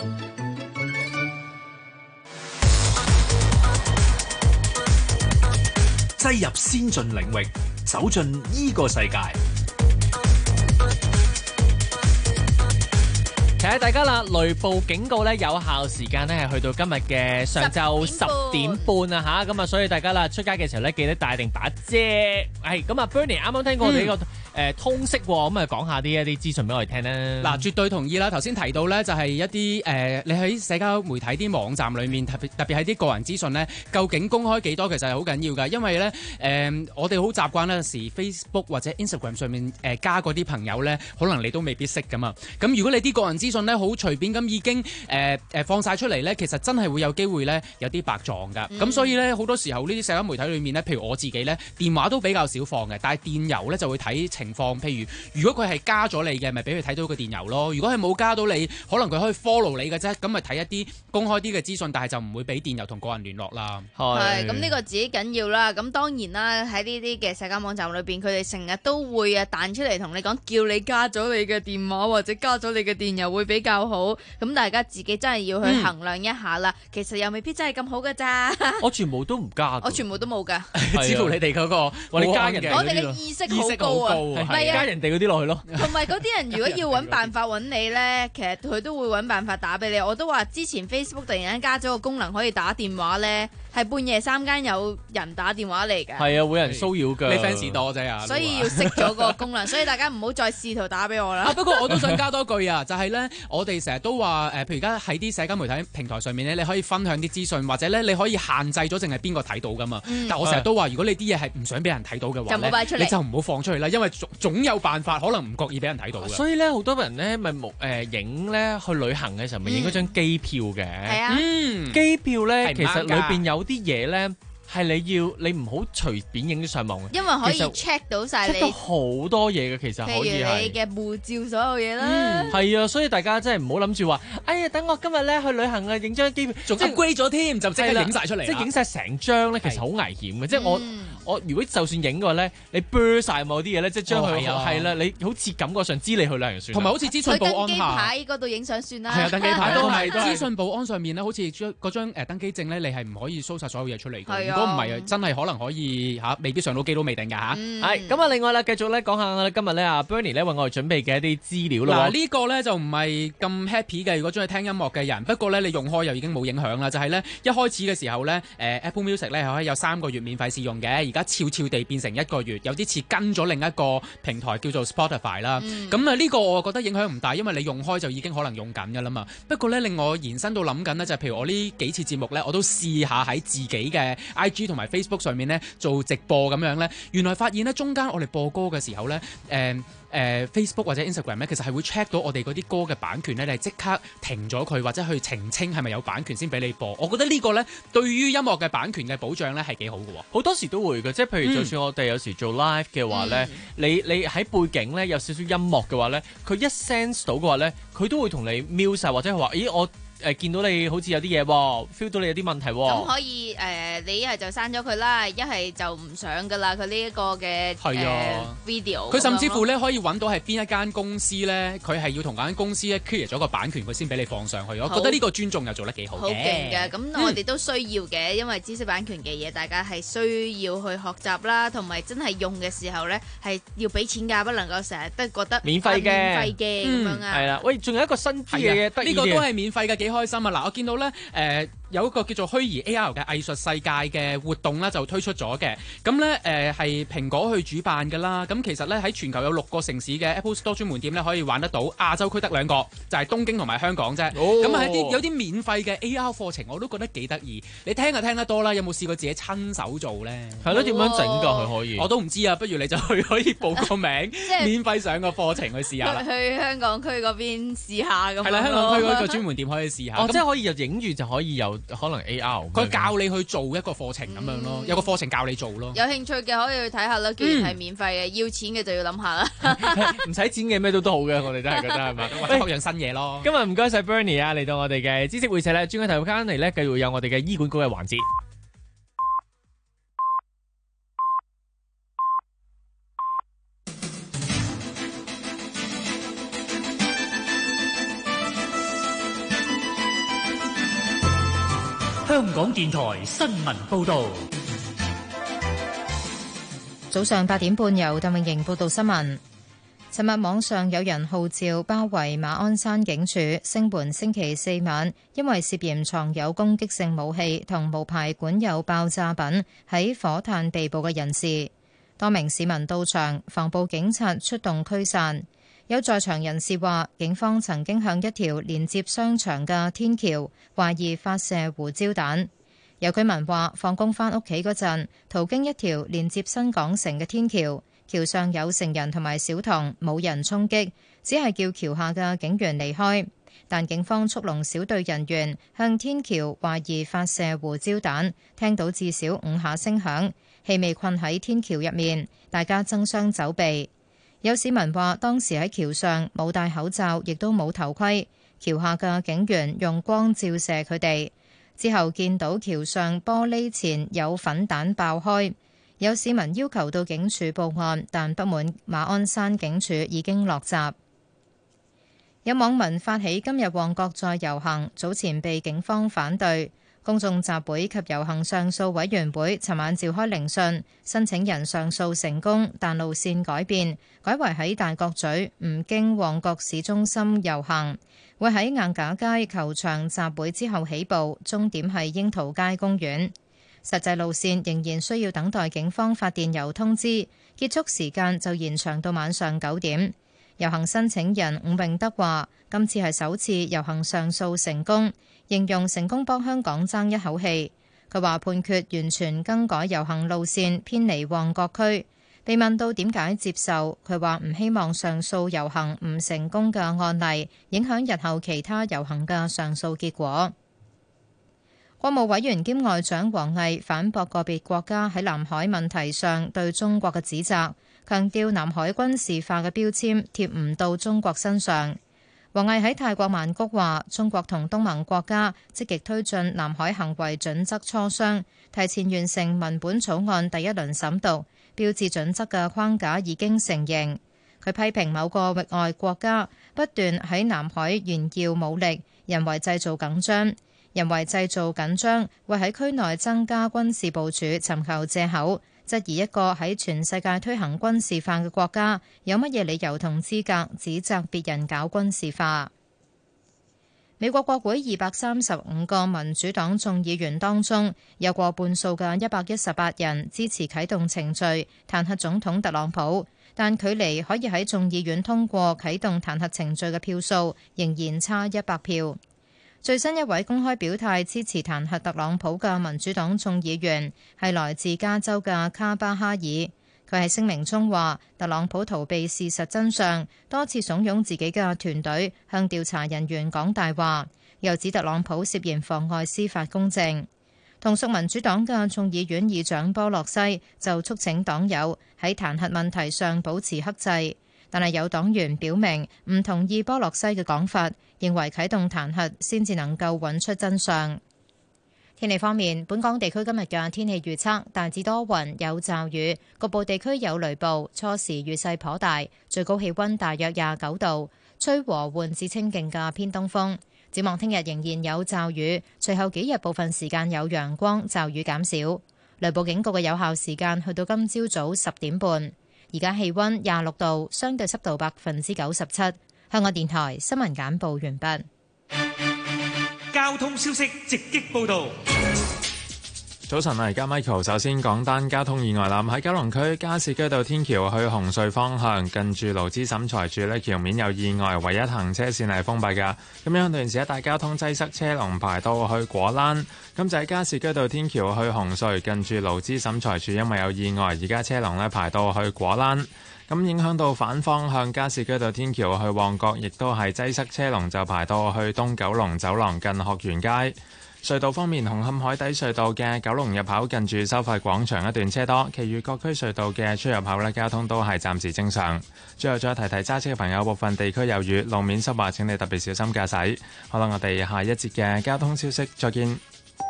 擠入先進領域，走進呢個世界。 提下大家啦，雷暴警告咧有效時間咧係去到今日嘅上晝十點半啊吓，咁啊所以大家啦出街嘅時候咧記得帶定把遮。係咁啊 Bernie 啱啱聽過我哋呢個誒通識，咁啊講下啲一啲資訊俾我哋聽啦。 嗱，絕對同意啦。頭先提到咧就係一啲誒、呃，你喺社交媒體啲網站裏面，特別特別係啲個人資訊咧，究竟公開幾多，其實係好緊要㗎。因為咧誒、呃，我哋好習慣咧時 Facebook 或者 Instagram 上面誒、呃、加嗰啲朋友咧，可能你都未必識㗎嘛。咁如果你啲個人資訊咧好隨便咁已經誒誒、呃、放晒出嚟咧，其實真係會有機會咧有啲白撞㗎。咁、嗯、所以咧好多時候呢啲社交媒體裏面咧，譬如我自己咧電話都比較少放嘅，但係電郵咧就會睇情況。譬如如果佢係加咗你嘅，咪俾佢睇到個電郵咯。如果係冇加到你，可能佢可以 follow 你嘅啫，咁咪睇一啲公開啲嘅資訊，但係就唔會俾電郵同個人聯絡啦。 係咁呢個自己緊要啦。咁當然啦，喺呢啲嘅社交網站裏邊，佢哋成日都會啊彈出嚟同你講，叫你加咗你嘅電話或者加咗你嘅電郵會比較好。咁大家自己真係要去衡量一下啦。嗯、其實又未必真係咁好㗎咋。 我全部都唔加， 我全部都冇㗎。 似乎你哋嗰、嗰個， 我哋加人嘅， 我哋嘅意識好高啊， 係啊，加人哋嗰啲落去咯。 同埋嗰啲人如果要揾辦法揾你咧，其實佢都會揾辦法打俾你。我都話之前 Facebook 突然間加咗個功能可以打電話咧。係半夜三更有人打電話嚟嘅， 係啊，會有人騷擾㗎。 你 fans 多啫啊， 所以要熄咗個功能，所以大家唔好再試圖打俾我啦。 啊，不過我都想加多句啊，就係咧，我哋成日都話誒，譬如而家喺啲社交媒體平台上面咧，你可以分享啲資訊，或者咧你可以限制咗淨係邊個睇到㗎嘛。嗯、但我成日都話，如果你啲嘢係唔想俾人睇到嘅話咧，就擺出嚟，你就唔好放出去啦，因為總總有辦法，可能唔覺意俾人睇到嘅。 所以咧，好多人咧咪冇誒影咧去旅行嘅時候，咪影嗰張機票嘅。係啊，嗯，機票咧其實裏邊有啲嘢咧。 係你要你唔好隨便影上網， 因為可以其實 check 到晒你 check 到好多嘢嘅，其實可以譬如係你嘅護照所有嘢啦。 係啊，所以大家真係唔好諗住話，哎呀，等我今日咧去旅行啊，影張機票， 仲 upgrade 咗添，就即刻影晒出嚟啦， 即係影晒成張咧，其實好危險嘅。即係我我如果就算影嘅話咧，你 blur 曬某啲嘢咧，即係將佢係啦，你好似感覺上知你去旅行算。 同埋好似資訊保安登機牌嗰度影相算啦。 係啊，登機牌都係資訊保安上面咧，好似將嗰張誒登機證咧，你係唔可以 show 曬所有嘢出嚟嘅。如果唔係，真係可能可以嚇，未必上到機都未定㗎嚇。 係咁啊！另外啦，繼續咧講下今日咧阿 Bernie 咧為我哋準備嘅一啲資料啦。 嗱，呢個咧就唔係咁 happy 嘅，如果中意聽音樂嘅人。不過咧你用開又已經冇影響啦。就係咧一開始嘅時候咧，誒 Apple Music 咧係可以有三個月免費試用嘅，而家悄悄地變成一個月，有啲似跟咗另一個平台叫做 Spotify 啦。咁啊呢個我覺得影響唔大，因為你用開就已經可能用緊㗎啦嘛。不過咧令我延伸到諗緊呢，就係譬如我呢幾次節目咧，我都試下喺自己嘅 I G 同埋 Facebook 上面咧做直播咁樣咧，原來發現咧中間我哋播歌嘅時候咧，誒、呃、誒、呃、Facebook 或者 Instagram 咧，其實係會 check 到我哋嗰啲歌嘅版權咧，你係即刻停咗佢，或者去澄清係咪有版權先俾你播。我覺得呢個咧對於音樂嘅版權嘅保障咧係幾好嘅喎。 好多時都會嘅，即係譬如就算我哋有時做 live 嘅話咧、嗯，你你喺背景咧有少少音樂嘅話咧，佢一 sense 到嘅話咧，佢都會同你 mute 晒，或者係話，咦我。誒、呃、見到你好似有啲嘢喎 feel 到你有啲問題喎。 咁可以誒、呃，你一係就刪咗佢啦，一係就唔上噶啦。佢呢一個嘅誒、呃、video， 佢甚至乎咧可以揾到係邊一間公司咧，佢係要同嗰間公司咧 clear 咗個版權，佢先俾你放上去。我覺得呢個尊重又做得幾好嘅。 好勁嘅，咁我哋都需要嘅、嗯，因為知識版權嘅嘢，大家係需要去學習啦，同埋真係用嘅時候咧係要俾錢㗎，不能夠成日都覺得免費嘅， 免費嘅咁樣啊。 係啦，喂，仲有一個新啲嘅嘢， 呢個都係免費嘅，幾開心啊！嗱，我見到咧誒。呃有一個叫做虛擬 A R 嘅藝術世界嘅活動啦，就推出咗嘅。咁咧誒係蘋果去主辦㗎啦。咁其實咧喺全球有六個城市嘅 Apple Store 專門店咧可以玩得到，亞洲區得兩個，就係、是、東京同埋香港啫。咁係啲有啲免費嘅 A R 課程，我都覺得幾得意。你聽就聽得多啦，有冇試過自己親手做咧？ 係咯，點樣整㗎？佢可以？ 我都唔知啊，不如你就去可以報個名，免費上個課程去試下啦。 去香港區嗰邊試下咁。 係啦，香港區嗰個專門店可以試下。 哦，即係可以又影住就可以有可能 A R。 佢教你去做一個課程咁樣咯、嗯，有個課程教你做咯。 有興趣嘅可以去睇下啦。既然係免費嘅、嗯，要錢嘅就要諗下啦。 唔使錢嘅咩都都好嘅，我哋都係覺得係嘛。 或者學樣新嘢咯。 今日唔該晒 Bernie 啊，嚟到我哋嘅知識會社咧，轉個頭翻嚟咧，繼續有我哋嘅醫管局嘅環節。 香港電台新聞報導， 早上八點半由鄧永瑩報道新聞。尋日網上有人號召包圍馬鞍山警署，聲援星期四晚因為涉嫌藏有攻擊性武器同無牌管有爆炸品喺火炭被捕嘅人士。多名市民到場，防暴警察出動驅散。有在場人士話，警方曾經向一條連接商場嘅天橋懷疑發射胡椒彈。有居民話，放工返屋企嗰陣，途經一條連接新港城嘅天橋，橋上有成人同埋小童，冇人衝擊，只係叫橋下嘅警員離開。但警方速龍小隊人員向天橋懷疑發射胡椒彈，聽到至少五下聲響，氣味困喺天橋入面，大家爭相走避。有市民話，當時喺橋上冇戴口罩，亦都冇頭盔，橋下嘅警員用光照射佢哋。之後見到橋上玻璃前有粉彈爆開，有市民要求到警署報案，但不滿馬鞍山警署已經落閘。有網民發起今日旺角再遊行，早前被警方反對。公眾集會及遊行上訴委員會尋晚召開聆訊，申請人上訴成功，但路線改變，改為喺大角咀唔經旺角市中心遊行，會喺硬架街球場集會之後起步，終點係櫻桃街公園。實際路線仍然需要等待警方發電郵通知，結束時間就延長到晚上九點。遊行申請人伍永德話：今次係首次遊行上訴成功，形容成功幫香港爭一口氣。佢話判決完全更改遊行路線，偏離旺角區。被問到點解接受，佢話唔希望上訴遊行唔成功嘅案例影響日後其他遊行嘅上訴結果。 國務委員兼外長王毅反駁個別國家喺南海問題上對中國嘅指責，強調南海軍事化嘅標籤貼唔到中國身上。王毅喺泰國曼谷話，中國同東盟國家積極推進南海行為準則磋商，提前完成文本草案第一輪審讀，標誌準則嘅框架已經成形。佢批評某個域外國家不斷喺南海炫耀武力，人為製造緊張。人為製造緊張，為喺區內增加軍事部署尋求藉口，質疑一個喺全世界推行軍事化嘅國家有乜嘢理由同資格指責別人搞軍事化。美國國會二百三十五個民主黨眾議員當中，有過半數嘅一百一十八人支持啟動程序彈劾總統特朗普，但距離可以喺眾議院通過啟動彈劾程序嘅票數仍然差一百票。最新一位公開表態支持彈劾特朗普嘅民主黨眾議員係來自加州嘅卡巴哈爾，佢喺聲明中話，特朗普逃避事實真相，多次慫恿自己嘅團隊向調查人員講大話，又指特朗普涉嫌妨礙司法公正。同屬民主黨嘅眾議院議長波洛西就促請黨友喺彈劾問題上保持克制，但係有黨員表明唔同意波洛西嘅講法，認為啟動彈劾先至能夠揾出真相。天氣方面，本港地區今日嘅天氣預測大致多雲有驟雨，局部地區有雷暴，初時雨勢頗大，最高氣溫大約廿九度，吹和緩至清勁嘅偏東風。展望聽日仍然有驟雨，隨後幾日部分時間有陽光，驟雨減少。雷暴警告嘅有效時間去到今朝早十點半。而家氣溫廿六度，相對濕度百分之九十七。香港電台新聞簡報完畢。 交通消息直擊報道。 早晨啊，而家 Michael 首先講單交通意外啦。喺九龍區加士居道天橋去紅隧方向，近住勞資審裁處呢，橋面有意外，唯一行車線係封閉㗎。咁樣段時一帶交通擠塞，車龍排到去果欄。咁就喺加士居道天橋去紅隧，近住勞資審裁處，因為有意外，而家車龍呢排到去果欄。咁影響到反方向加士居道天橋去旺角，亦都係擠塞，車龍就排到去東九龍走廊近學園街。隧道方面，紅磡海底隧道嘅九龍入口近住收費廣場一段車多，其餘各區隧道嘅出入口呢，交通都係暫時正常。最後再提提揸車嘅朋友，部分地區有雨，路面濕滑，請你特別小心駕駛。好啦，我哋下一節嘅交通消息再見。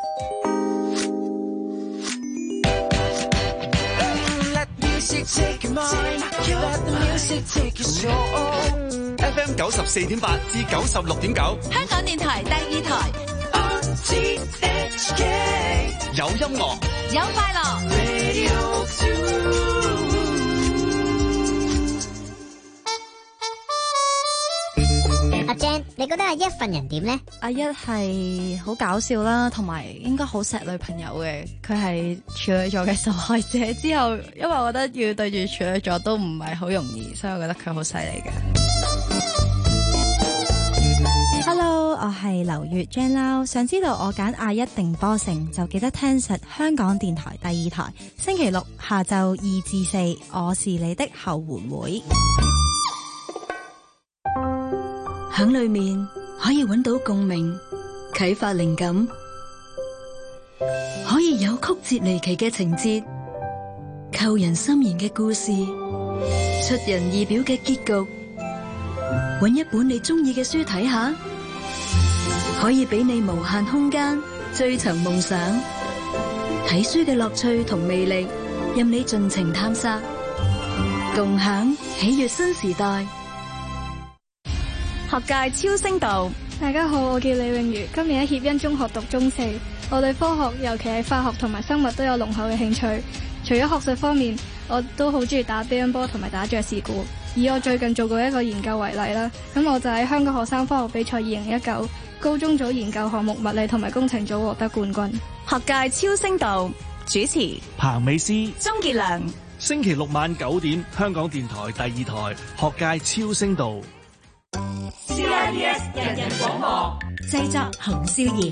F M 九十四點八至九十六點九， 香港電台第二台。 有音樂， 有快樂。 阿 Jan，你覺得阿一份人點呢？ 阿一係好搞笑啦，同埋應該好錫女朋友嘅。佢係處女座嘅受害者之後，因為我覺得要對住處女座都唔係好容易，所以我覺得佢好犀利嘅。 Hello， 我係劉月 Jan Lau。想知道我揀阿一定波成，就記得聽實香港電台第二台，星期六下晝二至四，我是你的後援會。 響裏面可以揾到共鳴，啟發靈感，可以有曲折離奇嘅情節，扣人心弦嘅故事，出人意表嘅結局。揾一本你中意嘅書睇下，可以俾你無限空間追尋夢想。睇書嘅樂趣同魅力，任你盡情探索，共享喜悅新時代。 學界超聲道， 大家好，我叫李詠如，今年喺協恩中學讀中四。我對科學，尤其係化學同埋生物都有濃厚嘅興趣。除咗學術方面，我都好中意打乒乓波同埋打爵士鼓。以我最近做過一個研究為例啦，咁我就喺香港學生科學比賽二零一九高中組研究項目物理同埋工程組獲得冠軍。 學界超聲道主持彭美詩、 鍾傑良。 星期六晚九點，香港電台第二台學界超聲道。 C I B S 人人廣播製作洪少賢，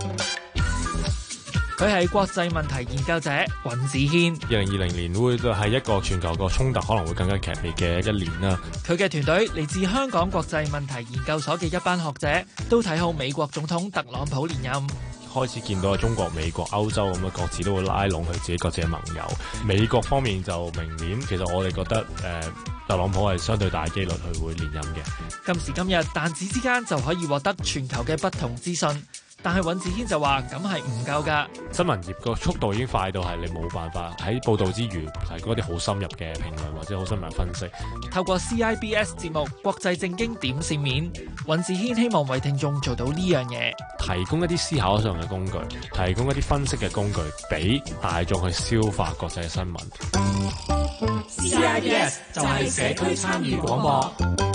佢係國際問題研究者尹子軒。 二零二零年會係一個全球個衝突可能會更加劇烈嘅一年啦。 佢嘅團隊嚟自香港國際問題研究所嘅一班學者，都睇好美國總統特朗普連任。 開始見到中國、美國、歐洲咁樣各自都會拉攏佢自己各自嘅盟友。美國方面就明年，其實我哋覺得誒、呃、特朗普係相對大機率佢會連任嘅。 今時今日，彈指之間就可以獲得全球嘅不同資訊。但係尹子軒就話咁係唔夠㗎。 新聞業個速度已經快到係你冇辦法喺報導之餘提供一啲好深入嘅評論或者好深入嘅分析。 透過 C I B S 節目國際正經點線面，尹子軒希望為聽眾做到呢樣嘢， 提供一啲思考上嘅工具，提供一啲分析嘅工具，俾大眾去消化國際嘅新聞。 C I B S 就係社區參與廣播。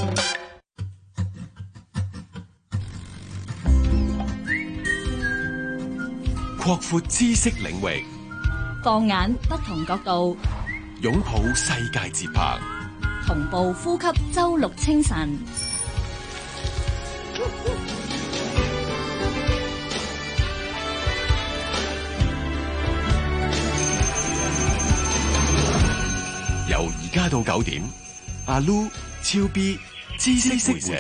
擴闊知識領域， 放眼不同角度， 擁抱世界節拍， 同步呼吸周六清晨。 由而家到九點，阿 Lu、超 B、知識會社。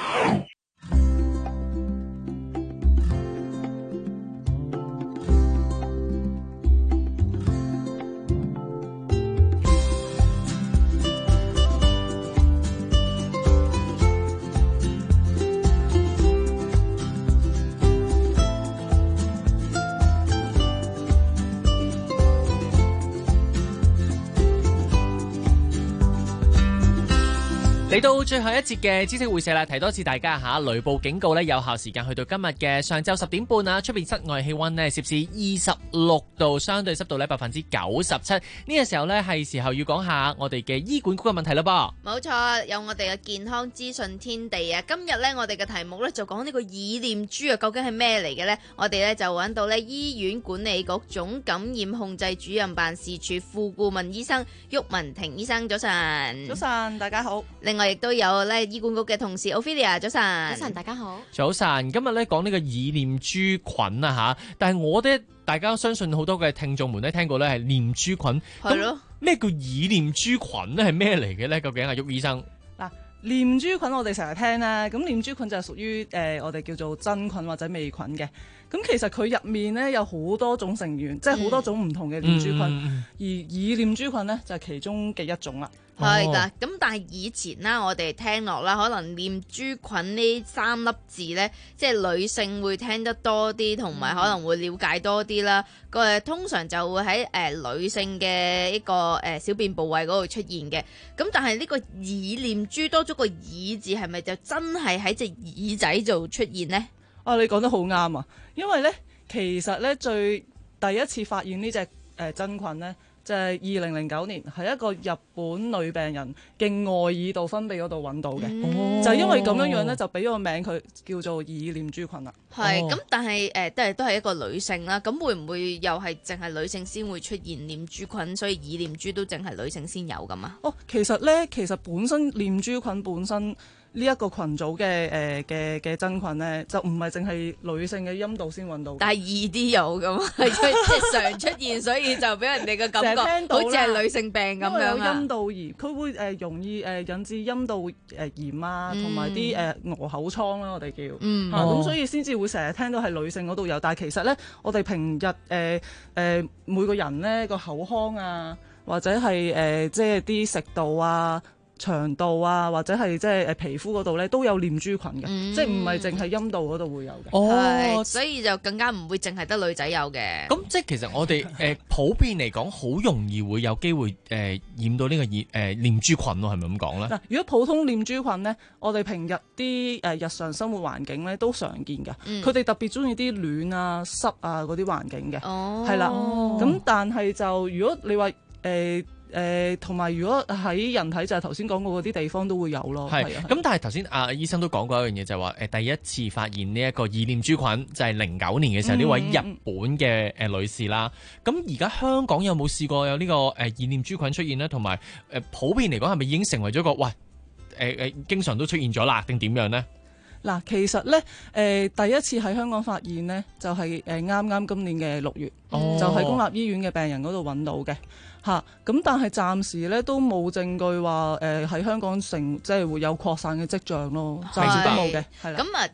嚟到最後一節嘅知識會社啦，提多次大家嚇，雷暴警告咧有效時間去到今日嘅上晝十點半啊！出邊室外氣温咧攝氏二十六度，相對濕度咧百分之九十七。呢個時候咧係時候要講下我哋嘅醫管局嘅問題啦噃。 冇錯，有我哋嘅健康資訊天地啊！今日咧我哋嘅題目咧就講呢個耳念珠啊，究竟係咩嚟嘅呢？我哋咧就揾到咧醫院管理局總感染控制主任辦事處副顧問醫生郁文婷醫生，早晨。 早晨，大家好。 另外亦都有咧醫管局嘅同事 Ophelia， 早晨。 早晨，大家好。 早晨，今日咧講呢個耳念珠菌啊吓，但係我哋大家相信好多嘅聽眾們咧聽過咧係念珠菌， 係咯？ 咩叫耳念珠菌咧？係咩嚟嘅咧？究竟係郁醫生？ 嗱，念珠菌我哋成日聽啦，咁念珠菌就係屬於誒我哋叫做真菌或者微菌嘅。咁其實佢入面咧有好多種成員，即係好多種唔同嘅念珠菌，嗯、而耳念珠菌咧就係其中嘅一種啦。 係啦，咁、哦、但係以前啦，我哋聽落啦，可能念珠菌呢三粒字咧，即係女性會聽得多啲，同埋可能會了解多啲啦。個、嗯、通常就會喺誒、呃、女性嘅一個誒、呃、小便部位嗰度出現嘅。咁但係呢個耳念珠多咗個耳字，係咪就真係喺隻耳仔度出現呢？ 啊，你講得好啱啊！因為咧，其實咧最第一次發現呢隻誒真菌咧，就係二零零九年，係一個日本女病人嘅外耳道分泌嗰度揾到嘅，嗯、就係因為咁樣樣咧，就俾個名佢叫做耳念珠菌啦。 係咁、哦，但係誒都係都係一個女性啦，咁會唔會又係淨係女性先會出現念珠菌，所以耳念珠都淨係女性先有咁啊？ 哦，其實咧，其實本身念珠菌本身。呢一個群組嘅誒嘅嘅真菌咧，就唔係淨係女性嘅陰道先揾到， 但係易啲有咁，係即係常出現，所以就俾人哋嘅感覺好似係女性病咁樣啊。 因為有陰道炎，佢會誒、呃、容易誒、呃、引致陰道誒炎啊，同埋啲誒鵝口瘡啦，我哋叫，嗯，咁、啊哦、所以先至會成日聽到係女性嗰度有，但係其實咧，我哋平日誒誒、呃呃、每個人咧個口腔啊，或者係誒、呃、即係啲食道啊。腸道啊，或者係即係誒皮膚嗰度咧，都有念珠菌嘅，嗯、即係唔係淨係陰道嗰度會有嘅。 哦，所以就更加唔會淨係得女仔有嘅。 咁即係其實我哋誒、呃、普遍嚟講，好容易會有機會誒、呃、染到呢、這個熱誒、呃、念珠菌咯，係咪咁講咧？嗱， 如果普通念珠菌咧，我哋平日啲誒、呃、日常生活環境咧都常見嘅，佢哋、嗯、特別中意啲暖啊、濕啊嗰啲環境嘅，係啦、哦。咁但係就如果你話誒。呃誒同埋如果喺人體就係頭先講過嗰啲地方都會有咯。係是，咁但係頭先阿醫生都講過一樣嘢，就係話誒第一次發現呢一個耳念珠菌就係零九年嘅時候，呢、嗯、位日本嘅誒女士啦。咁而家香港有冇試過有呢個誒耳念珠菌出現呢？同埋誒普遍嚟講係咪已經成為咗個喂誒誒、呃、經常都出現咗啦？定點樣呢？ 嗱，其實咧誒、呃、第一次喺香港發現呢，就係誒啱啱今年嘅六月，哦、就喺公立醫院嘅病人嗰度揾到嘅。嚇，咁但係暫時咧都冇證據話誒喺香港成即係會有擴散嘅跡象咯，暫時都冇嘅。係啦， 咁啊，即係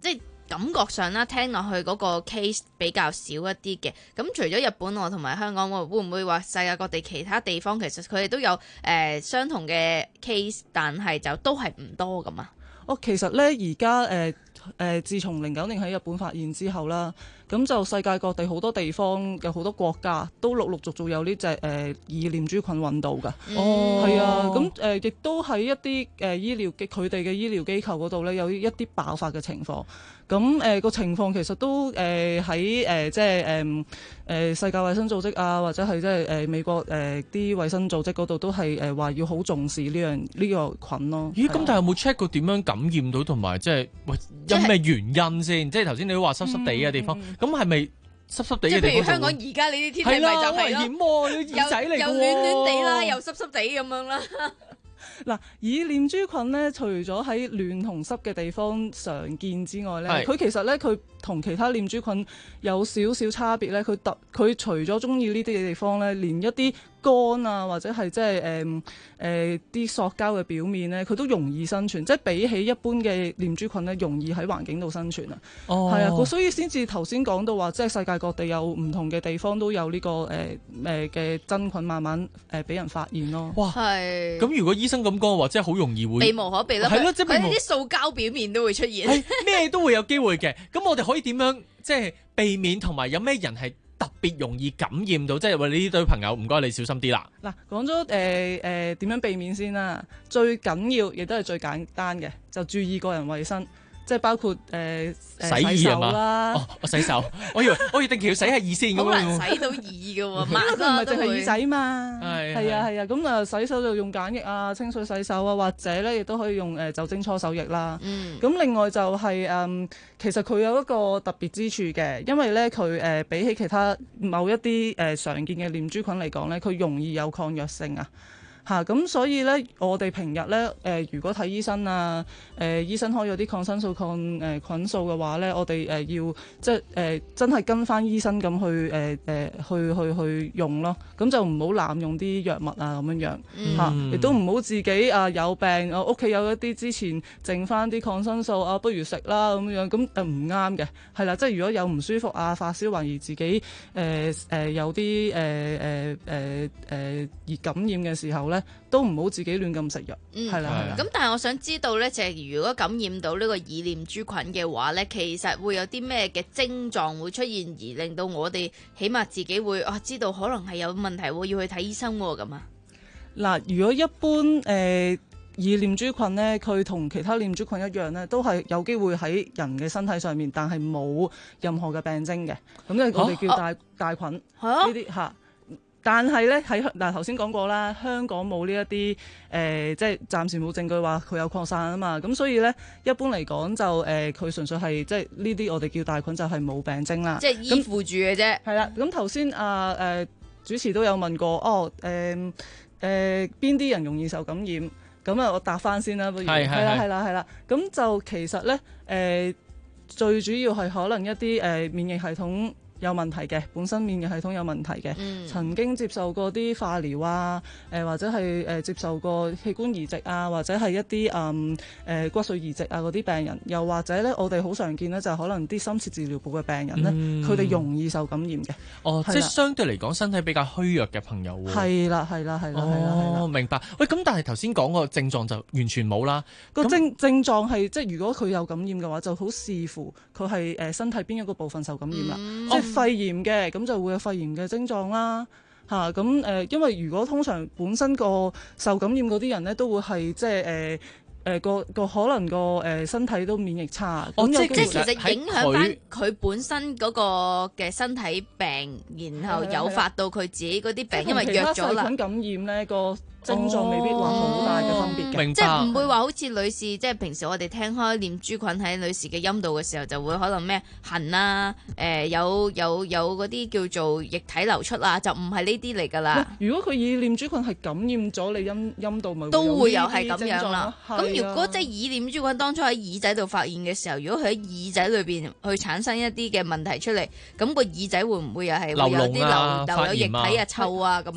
感覺上啦，聽落去嗰個 case 比較少一啲嘅。咁除咗日本我同埋香港，會唔會話世界各地其他地方其實佢哋都有誒、呃、相同嘅 case，但係就都係唔多咁啊？ 哦，其實咧而家誒誒，自從零九年喺日本發現之後啦，咁就世界各地好多地方有好多國家都陸陸續續有呢隻誒擬念珠菌揾到㗎。哦，係啊，咁誒亦都喺一啲誒、呃、醫療機佢哋嘅醫療機構嗰度咧有一啲爆發嘅情況。咁誒個情況其實都誒喺誒即係誒誒世界衛生組織啊，或者係即係誒美國誒啲衛生組織嗰度都係誒話要好重視呢樣呢個菌咯。 咦？咁但係有冇 check 過點樣感染到，同埋即係喂因咩原因先？即係頭先你都話濕濕地嘅地方，咁係咪濕濕地嘅地方？ 即係譬如香港而家呢啲天氣咪就係咯， 危險喎，耳仔嚟㗎喎， 又暖暖地啦，又濕濕地咁樣啦。 嗱，擬念珠菌咧，除咗喺暖同濕嘅地方常見之外咧，佢其實咧佢同其他念珠菌有少少差別咧。佢特佢除咗中意呢啲嘅地方咧，連一啲乾啊或者係即係誒誒啲塑膠嘅表面咧，佢都容易生存。即係比起一般嘅念珠菌咧，容易喺環境度生存啊。哦，係啊，所以先至頭先講到話，即係世界各地有唔同嘅地方都有呢、這個誒誒嘅真菌慢慢誒俾、呃、人發現咯。 哇，係。咁如果醫生咁講嘅話，即係好容易會避無可避啦。 係咯，即係佢啲塑膠表面都會出現， 咩都會有機會嘅。咁我哋可以點樣即係避免，同埋有咩人係特別容易感染到？即係話呢啲對朋友，唔該你小心啲啦。 嗱，講咗誒誒點樣避免先啦，最緊要亦都係最簡單嘅，就注意個人衛生。即係包括誒、呃、 洗手啦， 哦，我洗手，我以為我要定期要洗下耳先咁樣。 好難洗到耳嘅喎， 因為佢唔係淨係耳仔嘛。 係係啊係啊，咁啊洗手就用梘液啊、清水洗手啊，或者咧亦都可以用誒酒精搓手液啦。嗯。咁另外就係、是、誒、嗯，其實佢有一個特別之處嘅，因為咧佢誒比起其他某一啲誒、呃、常見嘅念珠菌嚟講咧，佢容易有抗藥性啊。嚇咁、啊、所以咧，我哋平日咧誒、呃，如果睇醫生啊，誒、呃、醫生開咗啲抗生素、抗誒、呃、菌素嘅話咧，我哋誒、呃、要即係誒、呃、真係跟翻醫生咁去誒誒、呃、去去去用咯。咁就唔好濫用啲藥物啊咁樣樣嚇，亦、嗯啊、都唔好自己啊有病啊屋企有一啲之前剩翻啲抗生素啊，不如食啦咁樣，咁誒唔啱嘅，係啦，即係如果有唔舒服啊、發燒，懷疑自己誒誒、呃、有啲誒誒誒誒熱感染嘅時候咧，都唔好自己亂咁食藥，係啦、嗯。 咁但係我想知道咧，就係、是、如果感染到呢個擬念珠菌嘅話咧，其實會有啲咩嘅症狀會出現，而令到我哋起碼自己會啊知道可能係有問題，要去睇醫生咁啊。 嗱，如果一般誒擬念珠菌咧，佢同其他念珠菌一樣咧，都係有機會喺人嘅身體上面，但係冇任何嘅病徵嘅。咁咧我哋叫帶帶菌呢啲嚇。但係咧喺嗱頭先講過啦，香港冇呢一啲誒，即係暫時冇證據話佢有擴散啊嘛，咁所以咧一般嚟講就誒，佢、呃、純粹係即係呢啲我哋叫帶菌就係冇病徵啦， 即係依附住嘅啫。 係啦，咁頭先啊誒主持都有問過，哦誒誒邊啲人容易受感染？咁啊我答翻先啦，不如係啦係啦係啦，咁就其實咧誒、呃、最主要係可能一啲誒、呃、免疫系統有問題嘅，本身免疫系統有問題嘅、嗯，曾經接受過啲化療啊，誒、呃、或者係誒、呃、接受過器官移植啊，或者係一啲誒誒骨髓移植啊嗰啲病人，又或者咧我哋好常見咧就係可能啲深切治療部嘅病人咧，佢、嗯、哋容易受感染嘅。 哦，即係相對嚟講身體比較虛弱嘅朋友喎。 係啦係啦係啦係啦係啦。 明白。喂，咁但係頭先講個症狀就完全冇啦。 個症症狀係即係如果佢有感染嘅話，就好視乎佢係誒身體邊一個部分受感染啦，嗯、即係。肺炎嘅咁就會有肺炎嘅症狀啦，嚇咁誒，因為如果通常本身個受感染嗰啲人咧，都會係即係誒誒個個可能個誒、呃、身體都免疫差， 哦，即即係其實影響翻佢本身嗰個嘅身體病，然後誘發到佢自己嗰啲病，因為弱咗啦。 細菌感染咧個症狀未必話好大嘅分別嘅， 即係唔會話好似女士，即係平時我哋聽開念珠菌喺女士嘅陰道嘅時候，就會可能咩痕啊，誒、呃、有有有嗰啲叫做液體流出啊，就唔係呢啲嚟㗎啦。 如果佢以念珠菌係感染咗你陰陰道，咪都會有係咁樣啦。咁如果即係以念珠菌當初喺耳仔度發現嘅時候，如果佢喺耳仔裏邊去產生一啲嘅問題出嚟，咁、個耳仔會唔會又係會有啲流流有液體啊、臭啊咁啊？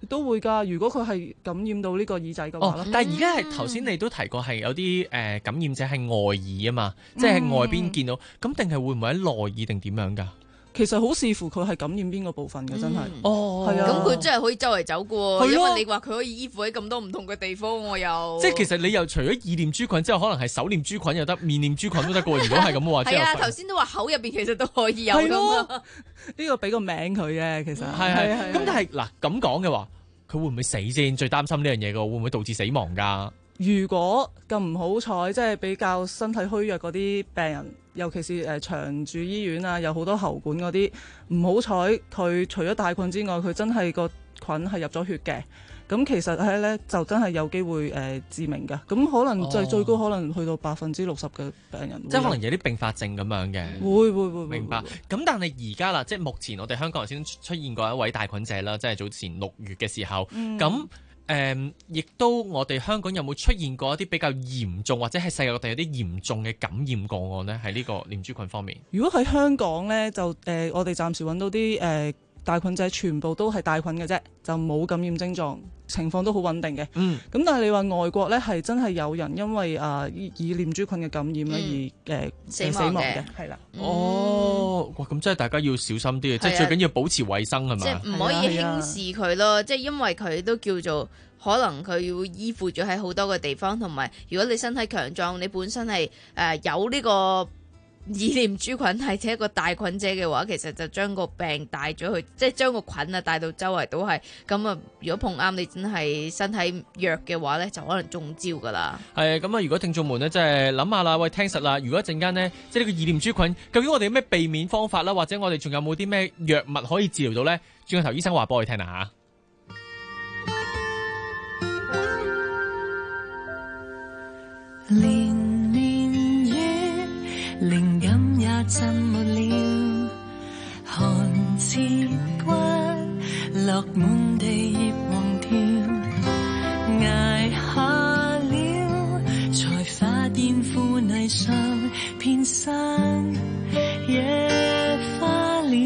都會㗎。如果佢係感染到呢個耳仔嘅話咧、 哦，但係而家係頭先你都提過係有啲誒、呃、感染者係外耳啊嘛，即係外邊見到，咁定係會唔會喺內耳定點樣㗎？ 其實好視乎佢係感染邊個部分嘅，真係。 哦， 係啊。 咁佢真係可以周圍走嘅喎， 係因為你話佢可以依附喺咁多唔同嘅地方，我又即係其實你又除咗意念珠菌之後，可能係手念珠菌又得，面念珠菌都得嘅喎。如果係咁嘅話， 係啊，頭先都話口入邊其實都可以有㗎嘛。 呢個俾個名佢嘅，其實係係。咁但係嗱咁講嘅話，佢會唔會死先？最擔心呢樣嘢嘅，會唔會導致死亡㗎？ 如果咁唔好彩，即係比較身體虛弱嗰啲病人，尤其是誒、呃、長住醫院啊，有好多喉管嗰啲，唔好彩佢除咗帶菌之外，佢真係個菌係入咗血嘅。咁其實係咧就真係有機會誒、呃、致命㗎。咁可能就係最高可能去到百分之六十嘅病人， 即係可能有啲併發症咁樣嘅。 會會會明白。咁但係而家啦，即係目前我哋香港人先出現過一位帶菌者啦，即係早前六月嘅時候咁。嗯誒，亦、嗯、都我哋香港有冇出現過一啲比較嚴重，或者係世界各地有啲嚴重嘅感染個案呢？喺呢個念珠菌方面， 如果喺香港呢，就誒、呃，我哋暫時揾到啲誒、呃、帶菌者，全部都係帶菌嘅啫，就冇感染症狀，情況都好穩定嘅。嗯，咁但係你話外國呢，係真係有人因為啊、呃、以念珠菌嘅感染咧、嗯、而誒、呃、死亡嘅，係啦。 哦，哇！咁即係大家要小心啲嘅，即係最緊要保持衞生係咪？ 即係唔可以輕視佢咯，即係因為佢都叫做可能佢要依附咗喺好多個地方，同埋如果你身體強壯，你本身係誒、呃、有呢個意念珠菌係且一個帶菌者嘅話，其實就將個病帶咗去，即係將個菌啊帶到周圍都係。咁啊，如果碰啱你真係身體弱嘅話咧，就可能中招噶啦。 係咁啊！如果聽眾們呢，即係諗下啦，喂，聽實啦。如果一陣間呢，即係呢個意念珠菌，究竟我哋有咩避免方法啦？或者我哋仲有冇啲咩藥物可以治療到咧？轉個頭醫生話俾我哋聽啦嚇。 連綿雨，靈感也浸沒了，寒刺骨，落滿地葉黃條，捱下了，才發現腐泥上遍生野花了，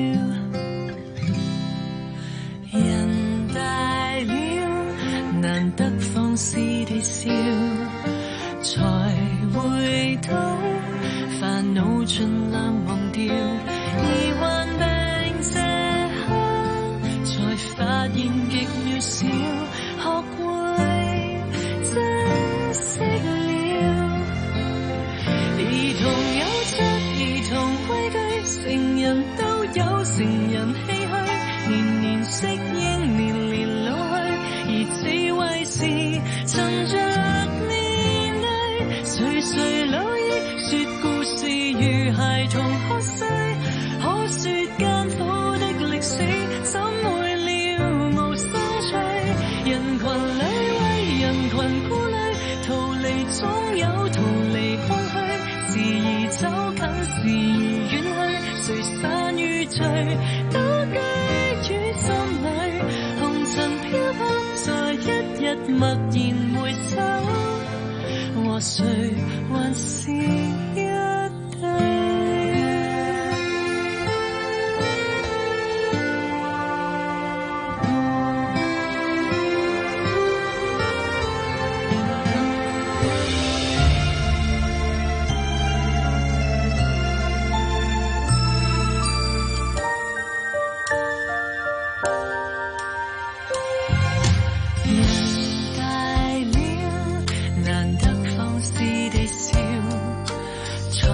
人大了，難得放肆地笑，才回到煩惱盡量忘掉，而患病這刻才發現極渺小，學會珍惜了。兒童有着兒童規矩，成人都有成人唏噓，年年適應，年年老去，而智慧是趁着垂垂老矣，說故事如孩童喝水，可說艱苦的歷史，怎會了無生趣？人群裏為人群顧慮，逃離總有逃離空虛，時而走近，時而遠去，誰散與聚，都居於心裏，紅塵飄泊在一日默然回首。和誰還是一對？才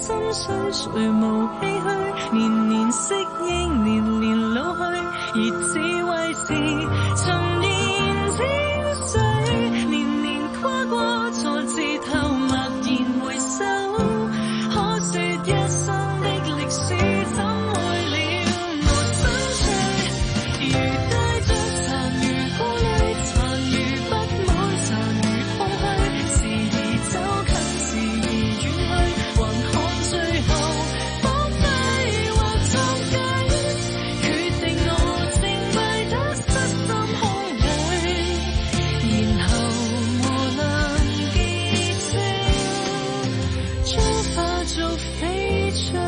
心碎，誰無唏噓？年年適應，年年老去，而智慧是陳年精髓，年年跨過才自頭默然回首，可說一生的歷史怎會了無心碎？如帶着殘餘顧慮，殘餘不滿，殘餘空虛，時而走近，時而遠去，還看最後荒廢或作計，決定我成敗得失心空虛，然後磨難結晶，將化做翡翠，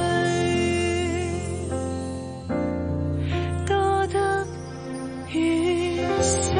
多得與死。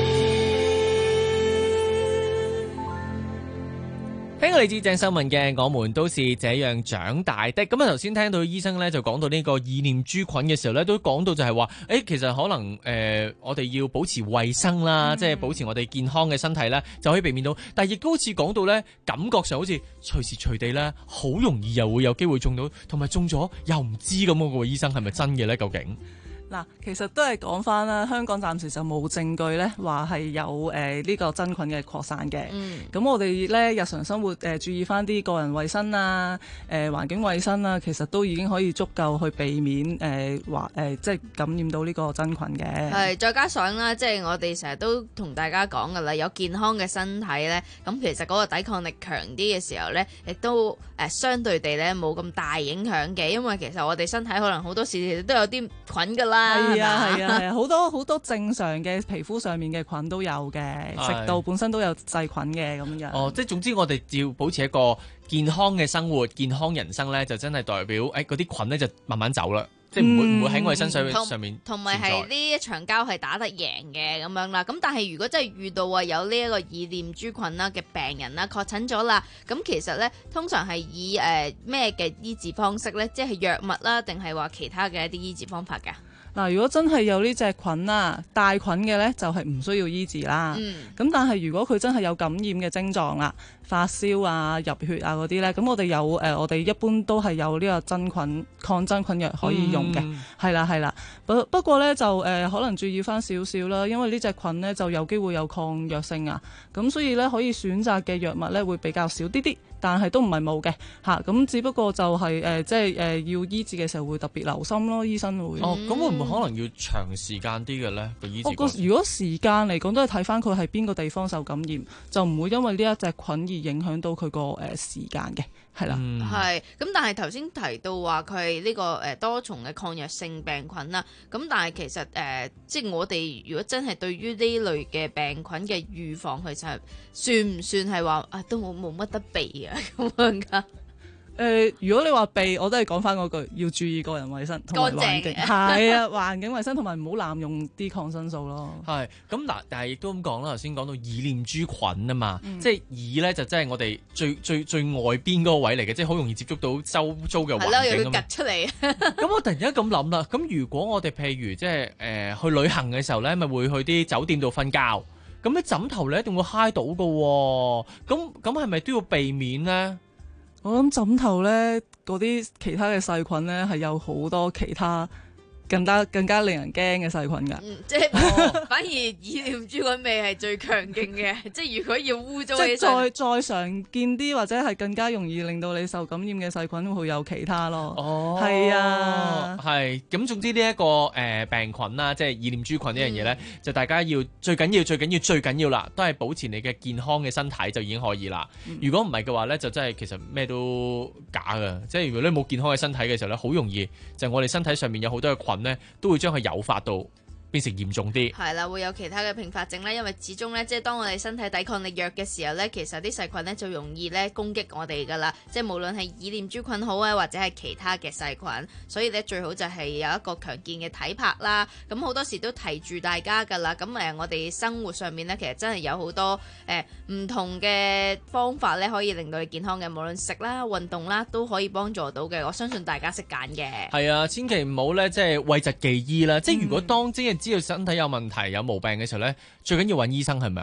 聽過嚟自鄭秀文嘅《我們都是這樣長大的》。咁啊，頭先聽到醫生咧就講到呢個意念珠菌嘅時候咧，都講到就係話，誒其實可能誒、呃、我哋要保持衛生啦，嗯、即係保持我哋健康嘅身體咧，就可以避免到。但係亦都好似講到咧，感覺上好似隨時隨地咧，好容易又會有機會中到，同埋中咗又唔知咁嗰個醫生係咪真嘅咧？究竟？ 嗱，其實都係講翻啦，香港暫時就冇證據咧，話係有誒呢、呃這個真菌嘅擴散嘅。咁、嗯、我哋咧日常生活誒、呃、注意翻啲個人衛生啊、誒、呃、環境衛生啊，其實都已經可以足夠去避免誒話誒即係感染到呢個真菌嘅。 係，再加上啦，即係我哋成日都同大家講噶啦，有健康嘅身體咧，咁其實嗰個抵抗力強啲嘅時候咧，亦都誒、呃、相對地咧冇咁大影響嘅，因為其實我哋身體可能好多時都有啲菌噶啦。 係啊係啊係啊，好多好多正常嘅皮膚上面嘅菌都有嘅，食道本身都有細菌嘅咁樣。 哦，即係總之我哋要保持一個健康嘅生活、健康人生咧，就真係代表誒嗰啲菌咧就慢慢走啦。即係唔會唔會喺我哋身上上面， 同埋係呢一場交係打得贏嘅咁樣啦。咁但係如果真係遇到啊有呢一個意念珠菌啦嘅病人啦確診咗啦，咁其實咧通常係以誒咩嘅醫治方式咧？即係藥物啦，定係話其他嘅一啲醫治方法㗎？ 嗱，如果真係有呢隻菌啦，帶菌嘅咧就係唔需要醫治啦。咁、嗯、但係如果佢真係有感染嘅症狀啦，發燒啊、入血啊嗰啲咧，咁我哋有誒、呃，我哋一般都係有呢個真菌抗真菌藥可以用嘅，係啦係啦。不不過咧就誒、呃、可能注意翻少少啦，因為呢隻菌咧就有機會有抗藥性啊，咁所以咧可以選擇嘅藥物咧會比較少啲啲。但係都唔係冇嘅嚇，咁只不過就係、是、誒、呃，即係誒、呃、要醫治嘅時候會特別留心咯，醫生會。 哦，咁會唔會可能要長時間啲嘅咧個醫治？ 我覺如果時間嚟講，都係睇翻佢係邊個地方受感染，就唔會因為呢一隻菌而影響到佢個誒時間嘅，係啦。 係、嗯，咁但係頭先提到話佢係呢個誒多重嘅抗藥性病菌啦，咁但係其實誒、呃，即係我哋如果真係對於呢類嘅病菌嘅預防，其實算唔算係話啊都冇冇乜得避啊？咁樣噶？ 誒、呃，如果你話避，我都係講翻嗰句，要注意個人衛生同埋環境，係啊，環境衛生同埋唔好濫用啲抗生素咯。 係，咁嗱，但係亦都咁講啦，頭先講到意念珠菌啊嘛，嗯、即係耳咧就真係我哋最最最外邊嗰個位嚟嘅，即係好容易接觸到周遭嘅環境。係啦， 又要趌出嚟。 咁我突然間咁諗啦，咁如果我哋譬如即係誒去旅行嘅時候咧，咪會去啲酒店度瞓覺，咁啲枕頭咧一定會揩到噶，咁咁係咪都要避免咧？ 我諗枕頭咧，嗰啲其他嘅細菌咧，係有好多其他更加更加令人驚嘅細菌噶、 嗯。即係、哦、反而意念珠菌味係最強勁嘅。即係如果要污糟起上， 即係再再常見啲或者係更加容易令到你受感染嘅細菌會有其他咯。哦，係啊， 係。咁總之呢、這、一個誒、呃、病菌啦，即係意念珠菌呢樣嘢咧，嗯、就大家要最緊要最緊要最緊要啦，都係保持你嘅健康嘅身體就已經可以啦。嗯、如果唔係嘅話咧，就真係其實咩都假噶。即係如果你冇健康嘅身體嘅時候咧，好容易就係我哋身體上面有好多嘅菌咧，都會將佢誘發到變成嚴重啲。 係啦，會有其他嘅併發症咧，因為始終咧，即係當我哋身體抵抗力弱嘅時候咧，其實啲細菌咧就容易咧攻擊我哋噶啦。即係無論係意念珠菌好啊，或者係其他嘅細菌，所以咧最好就係有一個強健嘅體魄啦。咁好多時都提住大家噶啦。咁誒，我哋生活上面咧，其實真係有好多誒唔同嘅方法咧，可以令到你健康嘅。無論食啦、運動啦，都可以幫助到嘅。我相信大家識揀嘅。 係啊，千祈唔好咧，即係諱疾忌醫啦。嗯、即係如果當即係知道身體有問題、有毛病嘅時候咧，最緊要揾醫生係咪啊？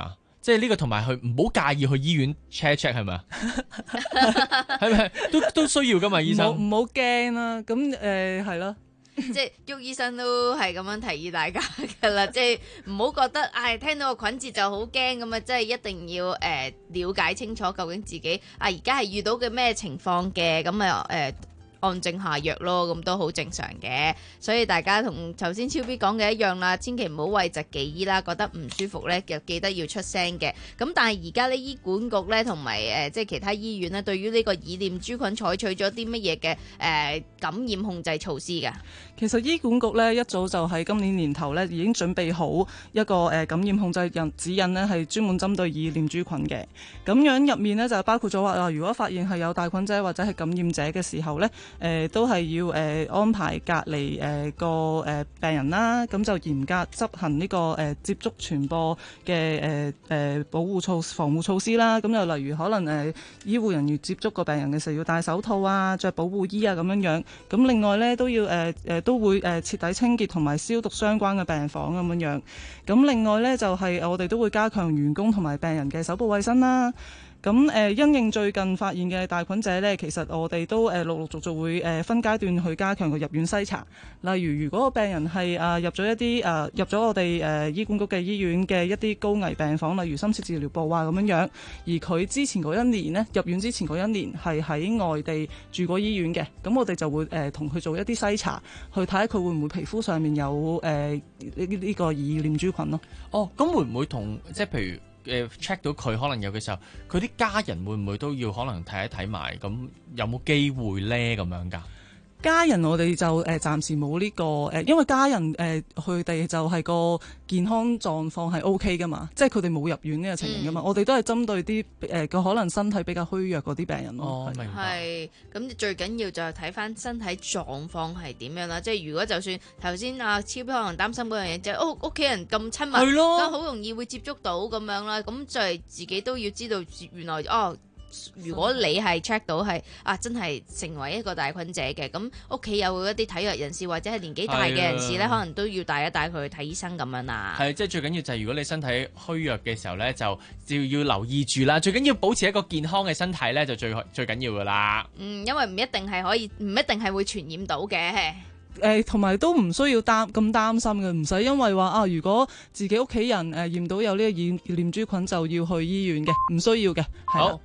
即係呢個同埋去唔好介意去醫院 check check 係咪啊？係咪都都需要㗎嘛？醫生唔好驚啦，咁誒係咯。 即係郁醫生都係咁樣提議大家㗎啦，即係唔好覺得唉、哎、聽到個菌字就好驚咁啊！即係一定要誒、呃、了解清楚究竟自己啊而家係遇到嘅咩情況嘅，咁啊誒按症下藥咯，咁都好正常嘅。所以大家同頭先超 B 講嘅一樣啦，千祈唔好諱疾忌醫啦，覺得唔舒服咧，就記得要出聲嘅。咁但係而家呢，醫管局咧同埋誒即係其他醫院咧，對於呢個耳念珠菌採取咗啲乜嘢嘅誒感染控制措施㗎？ 其實醫管局咧一早就喺今年年頭咧已經準備好一個誒感染控制指引咧，係專門針對耳念珠菌嘅。咁樣入面咧就包括咗話啊，如果發現係有帶菌者或者係感染者嘅時候咧，誒、呃、都係要誒、呃、安排隔離誒、呃、個誒病人啦。咁就嚴格執行呢、這個誒、呃、接觸傳播嘅誒誒保護措防護措施啦。咁又例如可能誒、呃、醫護人員接觸個病人嘅時候要戴手套啊、着保護衣啊咁樣樣。咁另外咧都要誒誒。呃都會誒徹底清潔同埋消毒相關嘅病房咁樣樣。咁另外呢，就係我哋都會加強員工同埋病人嘅手部衛生啦。咁誒因應最近發現嘅帶菌者呢，其實我哋都誒陸陸續續會誒分階段去加強個入院篩查。例如，如果個病人係啊入咗一啲誒入咗我哋誒醫管局嘅醫院嘅一啲高危病房，例如深切治療部啊咁樣樣，而佢之前嗰一年呢，入院之前嗰一年係喺外地住過醫院嘅，咁我哋就會誒同佢做一啲篩查，去睇下佢會唔會皮膚上面有誒呢呢個耳念珠菌咯。 哦，咁會唔會同即係譬如？誒 check 到佢可能有嘅時候，佢啲家人會唔會都要可能睇一睇埋？咁有冇機會咧咁樣㗎？ 家人我哋就誒、呃、暫時冇呢、這個誒、呃，因為家人誒佢哋就係個健康狀況係 O K 噶嘛，即係佢哋冇入院呢個情形噶嘛。嗯、我哋都係針對啲誒個可能身體比較虛弱嗰啲病人咯。 哦，明白。 係咁最緊要就係睇翻身體狀況係點樣啦。即係如果就算頭先阿超可能擔心嗰樣嘢，就係屋屋企人咁親密，咁好容易會接觸到咁樣啦。咁就係自己都要知道原來哦。如果你係 check 到係啊，真係成為一個帶菌者嘅，咁屋企有一啲體弱人士或者係年紀大嘅人士咧，可能都要帶一帶佢去睇醫生咁樣啦。 係，即係最緊要就係如果你身體虛弱嘅時候咧，就就要留意住啦。最緊要保持一個健康嘅身體咧，就最最緊要噶啦。 嗯，因為唔一定係可以，唔一定係會傳染到嘅。 誒同埋都唔需要擔咁擔心嘅，唔使因為話啊，如果自己屋企人誒驗到有呢個耳念珠菌就要去醫院嘅，唔需要嘅。 好。